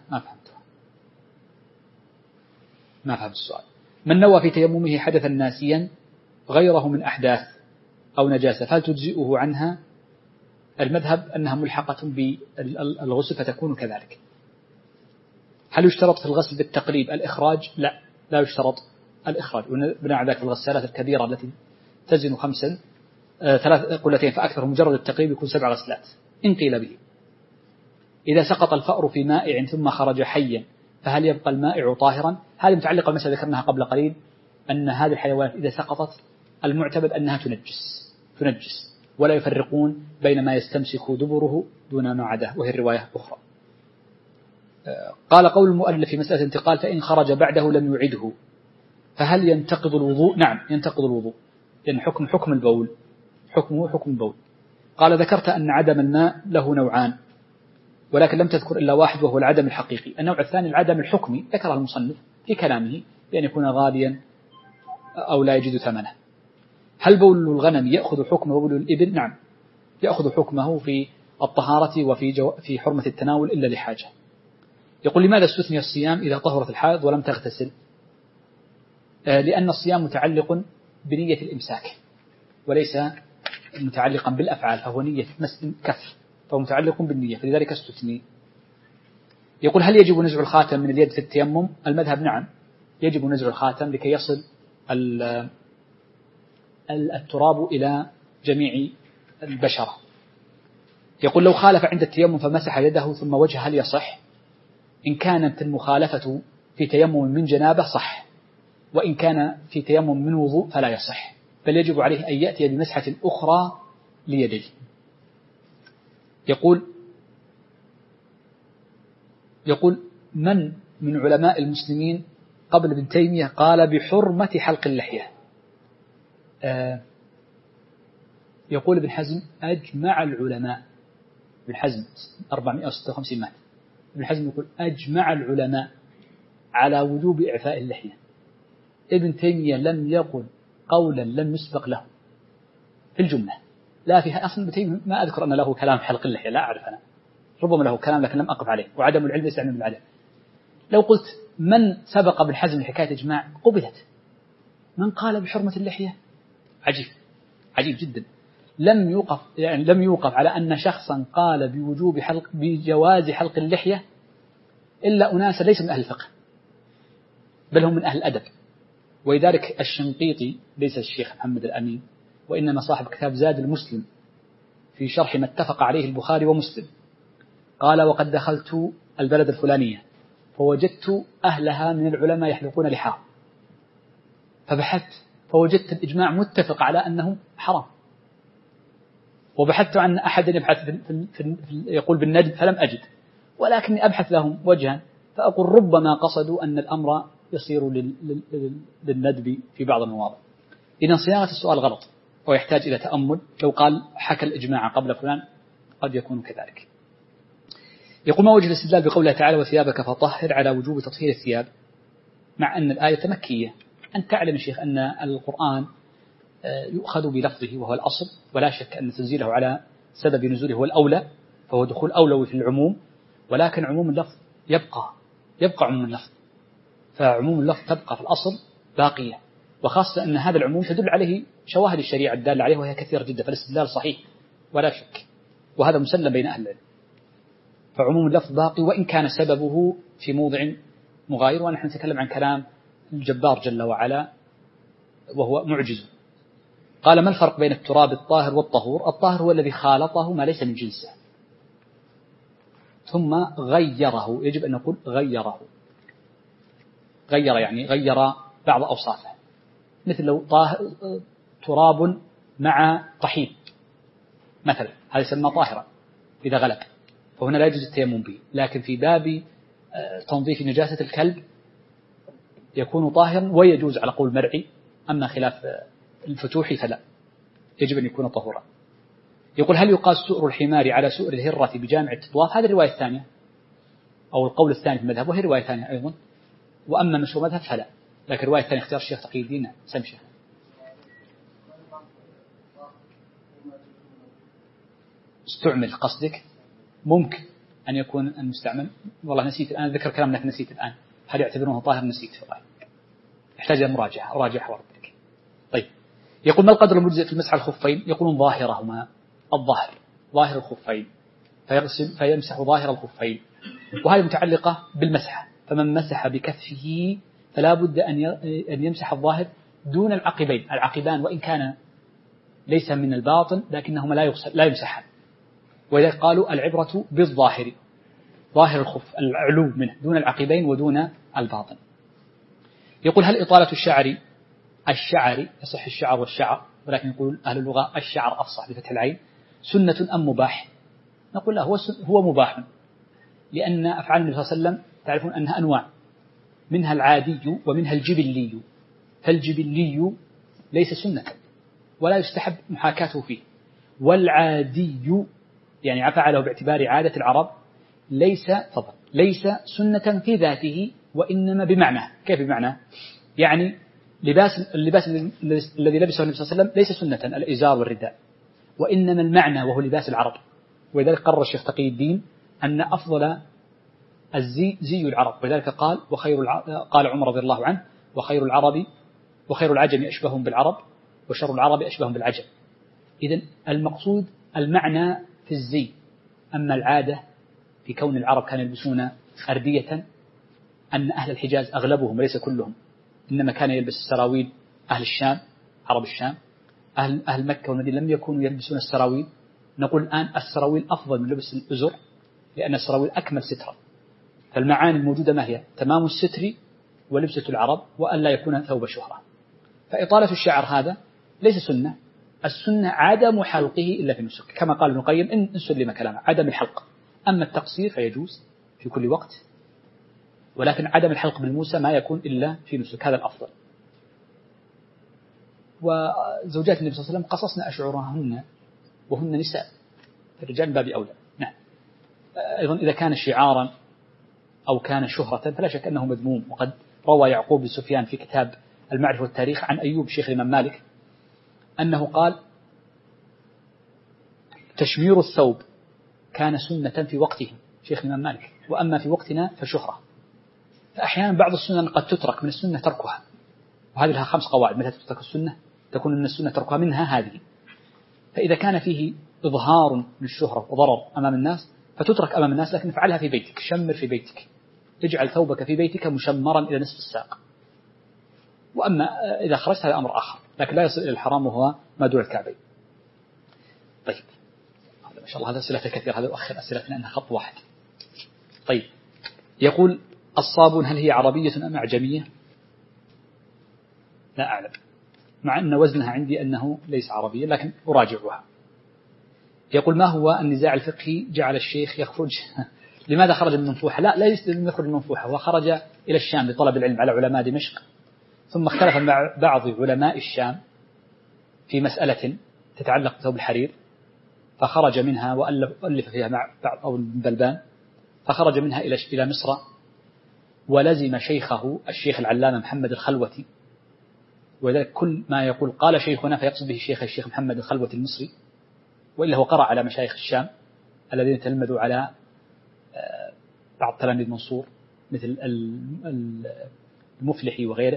[SPEAKER 2] ما فهمت السؤال. من نوى في تيممه حدثا ناسيا غيره من أحداث أو نجاسة فهل تجزئه عنها؟ المذهب أنها ملحقة بالغسل فتكون كذلك. هل يشترط في الغسل بالتقريب الإخراج؟ لا يشترط الإخراج، وبناء على ذلك الغسالات الكبيرة التي تزن 3 قلتين فأكثر مجرد التقريب يكون 7 غسلات إن قيل به. إذا سقط الفأر في مائع ثم خرج حيا فهل يبقى المائع طاهرا؟ هذه متعلقة بالمسألة ذكرناها قبل قليل، أن هذه الحيوانات إذا سقطت المعتبر أنها تنجس، ولا يفرقون بين ما يستمسك دبره دون ما عداه، وهي الرواية أخرى. قال قول المؤلف في مسألة انتقال فإن خرج بعده لم يعده فهل ينتقض الوضوء؟ نعم ينتقض الوضوء، لأن حكم البول حكمه حكم البول. قال ذكرت أن عدم الماء له نوعان ولكن لم تذكر إلا واحد وهو العدم الحقيقي. النوع الثاني العدم الحكمي ذكره المصنف في كلامه بأن يكون غاليا أو لا يجد ثمنه. هل بول الغنم يأخذ حكم بول الإبل؟ نعم يأخذ حكمه في الطهارة وفي حرمة التناول إلا لحاجة. يقول لماذا استثني الصيام إذا طهرت الحائض ولم تغتسل؟ لأن الصيام متعلق بنية الإمساك وليس متعلقا بالأفعال، فهو نية كف، فهو متعلق بالنية فلذلك استثني. يقول هل يجب نزع الخاتم من اليد في التيمم؟ المذهب نعم يجب نزع الخاتم لكي يصل التراب إلى جميع البشرة. يقول لو خالف عند التيمم فمسح يده ثم وجهه هل يصح؟ إن كانت المخالفة في تيمم من جنابة صح، وإن كان في تيمم من وضوء فلا يصح، بل يجب عليه أن يأتي بمسحة أخرى ليديه. يقول من علماء المسلمين قبل ابن تيمية قال بحرمة حلق اللحية؟ يقول ابن حزم أجمع العلماء، ابن حزم 456 مات، ابن حزم يقول أجمع العلماء على وجوب إعفاء اللحية. ابن تيمية لم يقل قولا لم يسبق له في الجملة، لا فيها أصلا. ابن تيمية ما أذكر أن له كلام حلق اللحية، لا أعرف أنا، ربما له كلام لكن لم أقف عليه، وعدم العلم يستعمل بالعلم. لو قلت من سبق ابن حزم لحكاية إجماع قبلت، من قال بحرمة اللحية عجيب جدا. لم يوقف على أن شخصا قال بجواز حلق اللحية إلا أناس ليس من أهل الفقه بل هم من أهل الأدب. ولذلك الشنقيطي ليس الشيخ محمد الأمين وإنما صاحب كتاب زاد المسلم في شرح ما اتفق عليه البخاري ومسلم قال: وقد دخلت البلد الفلانية فوجدت أهلها من العلماء يحلقون لحاهم، فبحثت فوجدت الإجماع متفق على أنهم حرام، وبحثت عن أحد يبحث يقول بالندب فلم أجد، ولكني أبحث لهم وجها فأقول ربما قصدوا أن الأمر يصير للندب في بعض المواضع. إذن صياغة السؤال غلط ويحتاج إلى تأمل. لو قال حكى الإجماع قبل فلان قد يكون كذلك. يقول: ما وجه الاستدلال بقوله تعالى: وثيابك فطهر، على وجوب تطهير الثياب، مع أن الآية مكية؟ أن تعلم شيخ أن القرآن يؤخذ بلفظه وهو الأصل، ولا شك أن تنزيله على سبب نزوله هو الأولى، فهو دخول أولوي في العموم، ولكن عموم اللفظ يبقى عموم اللفظ، فعموم اللفظ تبقى في الأصل باقية، وخاصة أن هذا العموم تدل عليه شواهد الشريعة الدالة عليه وهي كثيرة جدا، فالاستدلال صحيح ولا شك، وهذا مسلم بين أهل العلم. فعموم اللفظ باقي وإن كان سببه في موضع مغاير، ونحن نتكلم عن كلام الجبار جل وعلا وهو معجز. قال: ما الفرق بين التراب الطاهر والطهور؟ الطاهر هو الذي خالطه ما ليس من جنسه ثم غيره، يجب أن نقول غيره، غير يعني غير بعض أوصافه، مثل لو تراب مع طحين مثلا، هذا يسمى طاهرا إذا غلب، فهنا لا يجوز التيمم به. لكن في باب تنظيف نجاسة الكلب يكون طاهرا ويجوز على قول مرعي، أما خلاف الفتوح فلا، يجب أن يكون طهورا. يقول: هل يقاس سؤر الحمار على سؤر الهرة بجامع التطواف؟ هذه الرواية الثانية أو القول الثاني في المذهب، وهي رواية ثانية أيضا، وأما مشهور مذهب فلا، لكن الرواية الثانية اختيار الشيخ تقي الدين سمشة. استعمل قصدك؟ ممكن أن يكون المستعمل، والله نسيت الآن، ذكر كلام لكن نسيت الآن، هل يعتبرونه طاهر؟ نسيت والله، يحتاج إلى مراجعة، أراجع وربك. طيب، يقول: ما القدر المجزئ في المسح الخفين؟ يقولون ظاهرهما، ظاهر الخفين، فيمسح ظاهر الخفين، وهذه متعلقة بالمسح، فمن مسح بكفه فلا بد أن يمسح الظاهر دون العقبين، العقبان وإن كان ليس من الباطن لكنهما لا يمسحان، ولذلك قالوا العبرة بالظاهر، ظاهر الخف العلو منه دون العقبين ودون الباطن. يقول: هل إطالة الشعر يصح الشعر والشعر، ولكن يقول أهل اللغة الشعر أفصح بفتح العين، سنة أم مباح؟ نقول له هو مباح، لأن أفعال النبي صلى الله عليه وسلم تعرفون أنها أنواع، منها العادي ومنها الجبلي، فالجبلي ليس سنة ولا يستحب محاكاته فيه، والعادي يعني فعله باعتبار عادة العرب ليس سنة في ذاته، وإنما بمعنى. كيف بمعنى؟ يعني اللباس الذي لبسه النبي صلى الله عليه وسلم ليس سنة، الإزار والرداء، وإنما المعنى وهو لباس العرب، ولذلك قرر الشيخ تقي الدين أن أفضل زي العرب، ولذلك قال قال عمر رضي الله عنه: وخير العجم أشبههم بالعرب وشر العرب أشبههم بالعجم. إذن المقصود المعنى في الزي، أما العادة في كون العرب كانوا يلبسون أردية، أن أهل الحجاز أغلبهم وليس كلهم إنما كان يلبس السراويل، أهل الشام عرب الشام، أهل مكة والمدينة لم يكونوا يلبسون السراويل. نقول الآن السراويل أفضل من لبس الأزر، لأن السراويل أكمل سترا، فالمعاني الموجودة ما هي؟ تمام الستر ولبسة العرب وأن لا يكون ثوب شهرة. فإطالة الشعر هذا ليس سنة، السنة عدم حلقه إلا في النسك، كما قال ابن القيم إن سلم كلامه عدم الحلق، أما التقصير فيجوز في كل وقت، ولكن عدم الحلق بالموسى ما يكون إلا في نسك، هذا الأفضل. وزوجات النبي صلى الله عليه وسلم قصصنا أشعرهن وهن نساء، الرجال باب أولى. نعم. أيضا إذا كان شعارا أو كان شهرة فلا شك أنه مذموم، وقد روى يعقوب بن سفيان في كتاب المعرفة والتاريخ عن أيوب شيخ الإمام مالك أنه قال: تشمير الثوب كان سنة في وقته شيخ الإمام مالك، وأما في وقتنا فشهرة. فأحيانا بعض السنن قد تترك، من السنة تركها، وهذه لها 5 قواعد متى تترك السنة، تكون من السنة تركها، منها هذه. فإذا كان فيه إظهار للشهرة وضرر أمام الناس فتترك أمام الناس، لكن افعلها في بيتك، شمر في بيتك، اجعل ثوبك في بيتك مشمرا إلى نصف الساق. وأما إذا خرجت هذا أمر آخر، لكن لا يصل إلى الحرام وهو ما دون الكعبين. طيب، ما شاء الله هذا أسئلة كثيرة، هذا أؤخر أسئلة لأنها خط واحد. طيب يقول الصابون هل هي عربية أم أعجمية؟ لا أعلم، مع أن وزنها عندي أنه ليس عربيا لكن أراجعها. يقول ما هو النزاع الفقهي جعل الشيخ يخرج لماذا خرج من المنفوحة؟ لا يستلزم أن يخرج من المنفوحة، هو خرج إلى الشام لطلب العلم على علماء دمشق، ثم اختلف مع بعض علماء الشام في مسألة تتعلق بثوب الحرير، فخرج منها وألف فيها مع بعض أو البلبان، فخرج منها إلى مصر ولزم شيخه الشيخ العلامة محمد الخلوتي، وذلك كل ما يقول قال شيخنا فيقصد به الشيخ محمد الخلوتي المصري، وإلا هو قرأ على مشايخ الشام الذين تلمذوا على بعض تلاميذ منصور مثل المفلحي وغيره،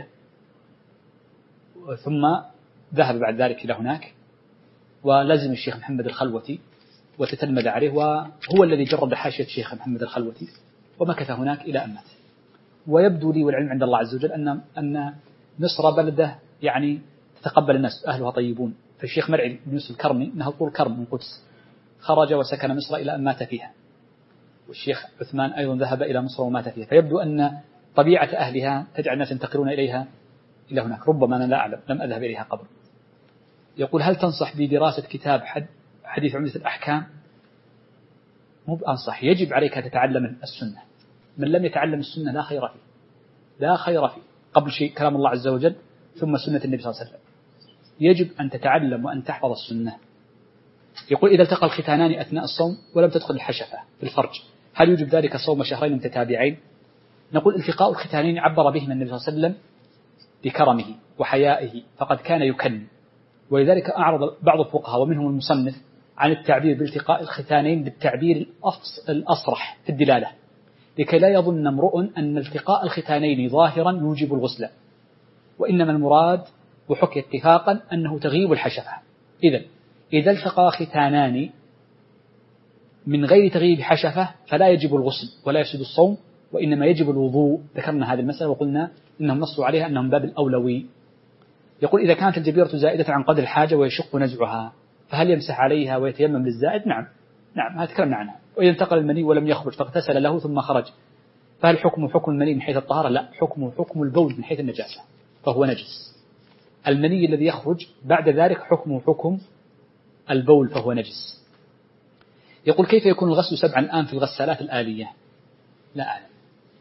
[SPEAKER 2] ثم ذهب بعد ذلك إلى هناك ولزم الشيخ محمد الخلوتي وتتلمذ عليه، وهو الذي جرد حاشية الشيخ محمد الخلوتي ومكث هناك إلى أن مات. ويبدو لي والعلم عند الله عز وجل أن مصر بلدة يعني تتقبل الناس، أهلها طيبون. فالشيخ مرعي بن يوسف الكرمي إنه طول كرم من قدس، خرج وسكن مصر إلى أن مات فيها، والشيخ عثمان أيضا ذهب إلى مصر ومات فيها، فيبدو أن طبيعة أهلها تجعل الناس ينتقلون إليها إلى هناك، ربما أنا لا أعلم لم أذهب إليها قبل. يقول هل تنصح بدراسة كتاب حديث عمدة الأحكام؟ مو بأنصح، يجب عليك أن تتعلم السنة، من لم يتعلم السنة لا خير فيه، لا خير فيه. قبل شيء كلام الله عز وجل ثم سنة النبي صلى الله عليه وسلم، يجب أن تتعلم وأن تحفظ السنة. يقول إذا التقى الختانان أثناء الصوم ولم تدخل الحشفة في الفرج هل يجب ذلك صوم شهرين متتابعين؟ نقول التقاء الختانين عبر بهما النبي صلى الله عليه وسلم بكرمه وحيائه، فقد كان يكلم، ولذلك أعرض بعض الفقهاء ومنهم المصنف عن التعبير بالتقاء الختانين بالتعبير الأصرح في الدلالة، لكي لا يظن امرؤ أن التقاء الختانين ظاهرا يوجب الغسل، وإنما المراد وحكي اتفاقا أنه تغيب الحشفة. إذا التقى ختانان من غير تغيب حشفة فلا يجب الغسل ولا يفسد الصوم، وإنما يجب الوضوء. ذكرنا هذه المسألة وقلنا إنهم نصوا عليها أنهم باب الأولوي. يقول إذا كانت الجبيرة زائدة عن قدر الحاجة ويشق نزعها فهل يمسح عليها ويتيمم للزائد؟ نعم هذا تكلمنا عنها. وإذا انتقل المني ولم يخرج فاغتسل له ثم خرج فهل حكم حكم المني من حيث الطهارة؟ لا، حكم البول من حيث النجاسة، فهو نجس. المني الذي يخرج بعد ذلك حكم البول فهو نجس. يقول كيف يكون الغسل 7 الآن في الغسالات الآلية؟ لا أعلم.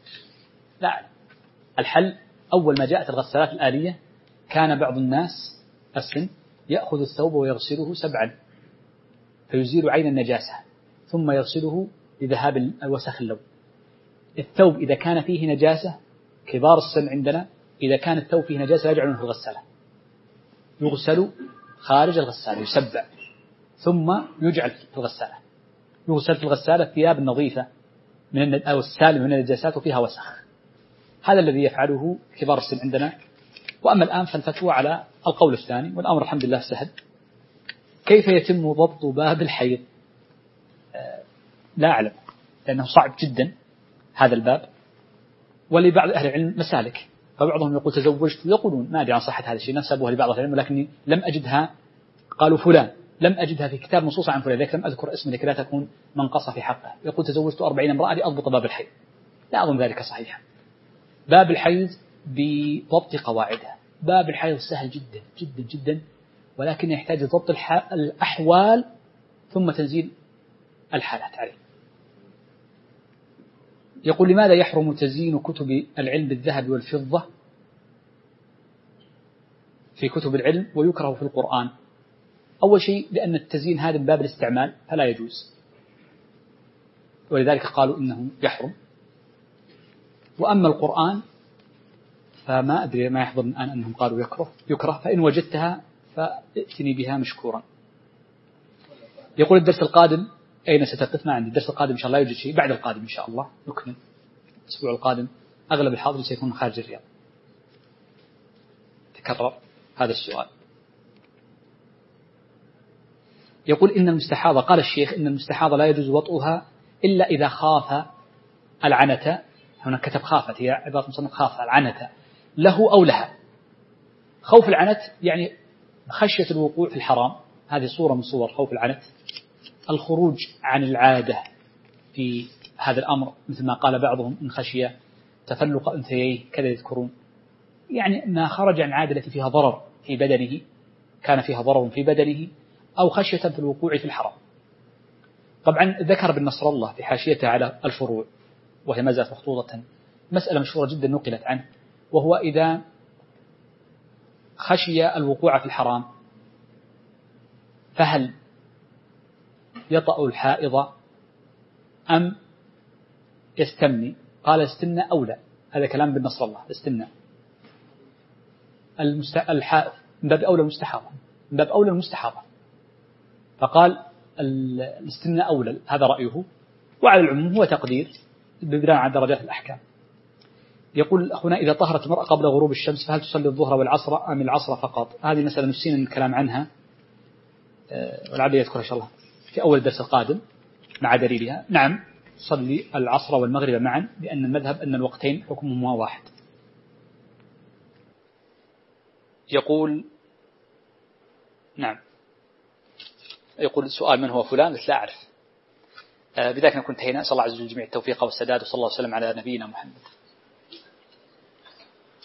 [SPEAKER 2] الحل أول ما جاءت الغسالات الآلية كان بعض الناس السن يأخذ الثوب ويغسله 7 فيزيل عين النجاسة ثم يغسله لذهاب الوسخ اللون. الثوب إذا كان فيه نجاسة كبار السن عندنا إذا كان الثوب فيه نجاسة يجعلونه في الغسالة، يغسل خارج الغسالة يسبع ثم يجعل في الغسالة، يغسل في الغسالة الثياب النظيفة أو السالمة من النجاسات وفيها وسخ. هذا الذي يفعله كبار السن عندنا. وأما الآن فالفتوى على القول الثاني، والأمر الحمد لله سهل. كيف يتم ضبط باب الحيض؟ لا أعلم، لأنه صعب جدا هذا الباب، ولبعض أهل العلم مسالك، فبعضهم يقول تزوجت، يقولون ما أدري عن صحة هذا الشيء، نسبوها لبعض أهل العلم ولكني لم أجدها، قالوا فلان، لم أجدها في كتاب نصوص عن فلان، لكن لم أذكر اسمه لكي لا تكون منقصة في حقه. يقول تزوجت 40 امرأة لأضبط باب الحيض، لا أظن ذلك صحيحا. باب الحيض بضبط قواعده، باب الحيض سهل جدا جدا جدا، ولكن يحتاج ضبط الأحوال ثم تنزيل الحالات عليه. يقول لماذا يحرم تزيين كتب العلم بالذهب والفضة في كتب العلم ويكره في القرآن؟ أول شيء لأن التزيين هذا من باب الاستعمال فلا يجوز، ولذلك قالوا إنه يحرم. وأما القرآن فما أدري، ما يحضر الآن أنهم قالوا يكره، فإن وجدتها فائتني بها مشكورا. يقول الدرس القادم أين ستقف؟ ما عندي. الدرس القادم إن شاء الله يوجد شيء بعد القادم إن شاء الله نكمل. الأسبوع القادم أغلب الحاضر سيكون خارج الرياض. تكرر هذا السؤال. يقول إن المستحاضة، قال الشيخ إن المستحاضة لا يجوز وطئها إلا إذا خاف العنة. هنا كتب خافت، هي عبارة مصنف خاف العنة له أو لها. خوف العنت يعني خشية الوقوع في الحرام، هذه صورة من صور خوف العنت. الخروج عن العادة في هذا الأمر، مثل ما قال بعضهم إن خشي تفلق أنثييه كذا يذكرون، يعني ما خرج عن العادة التي فيها ضرر في بدنه، كان فيها ضرر في بدنه أو خشية في الوقوع في الحرام. طبعا ذكر ابن نصر الله في حاشيته على الفروع، وهي ما زالت مخطوطة، مسألة مشهورة جدا نقلت عنه، وهو إذا خشي الوقوع في الحرام فهل يطأ الحائض أم يستمني؟ قال استمنى أولى، هذا كلام ابن نصر الله، استمنى الحائض من باب أولى المستحاضة، من باب أولى المستحاضة، فقال الاستمناء أولى، هذا رأيه، وعلى العموم هو تقدير ببناء على درجات الأحكام. يقول أخونا إذا طهرت المرأة قبل غروب الشمس فهل تصلي الظهر والعصر أم العصر فقط؟ هذه مسألة نسينا الكلام عنها، ولعل يذكر إن شاء الله في أول الدرس القادم مع دليلها. نعم صلي العصر والمغرب معا، لأن المذهب أن الوقتين حكمهما واحد. يقول نعم، يقول السؤال من هو فلان؟ لا أعرف. بذلك نكون انتهينا. صلى الله عز وجل جميع التوفيق والسداد، وصلى الله وسلم على نبينا محمد.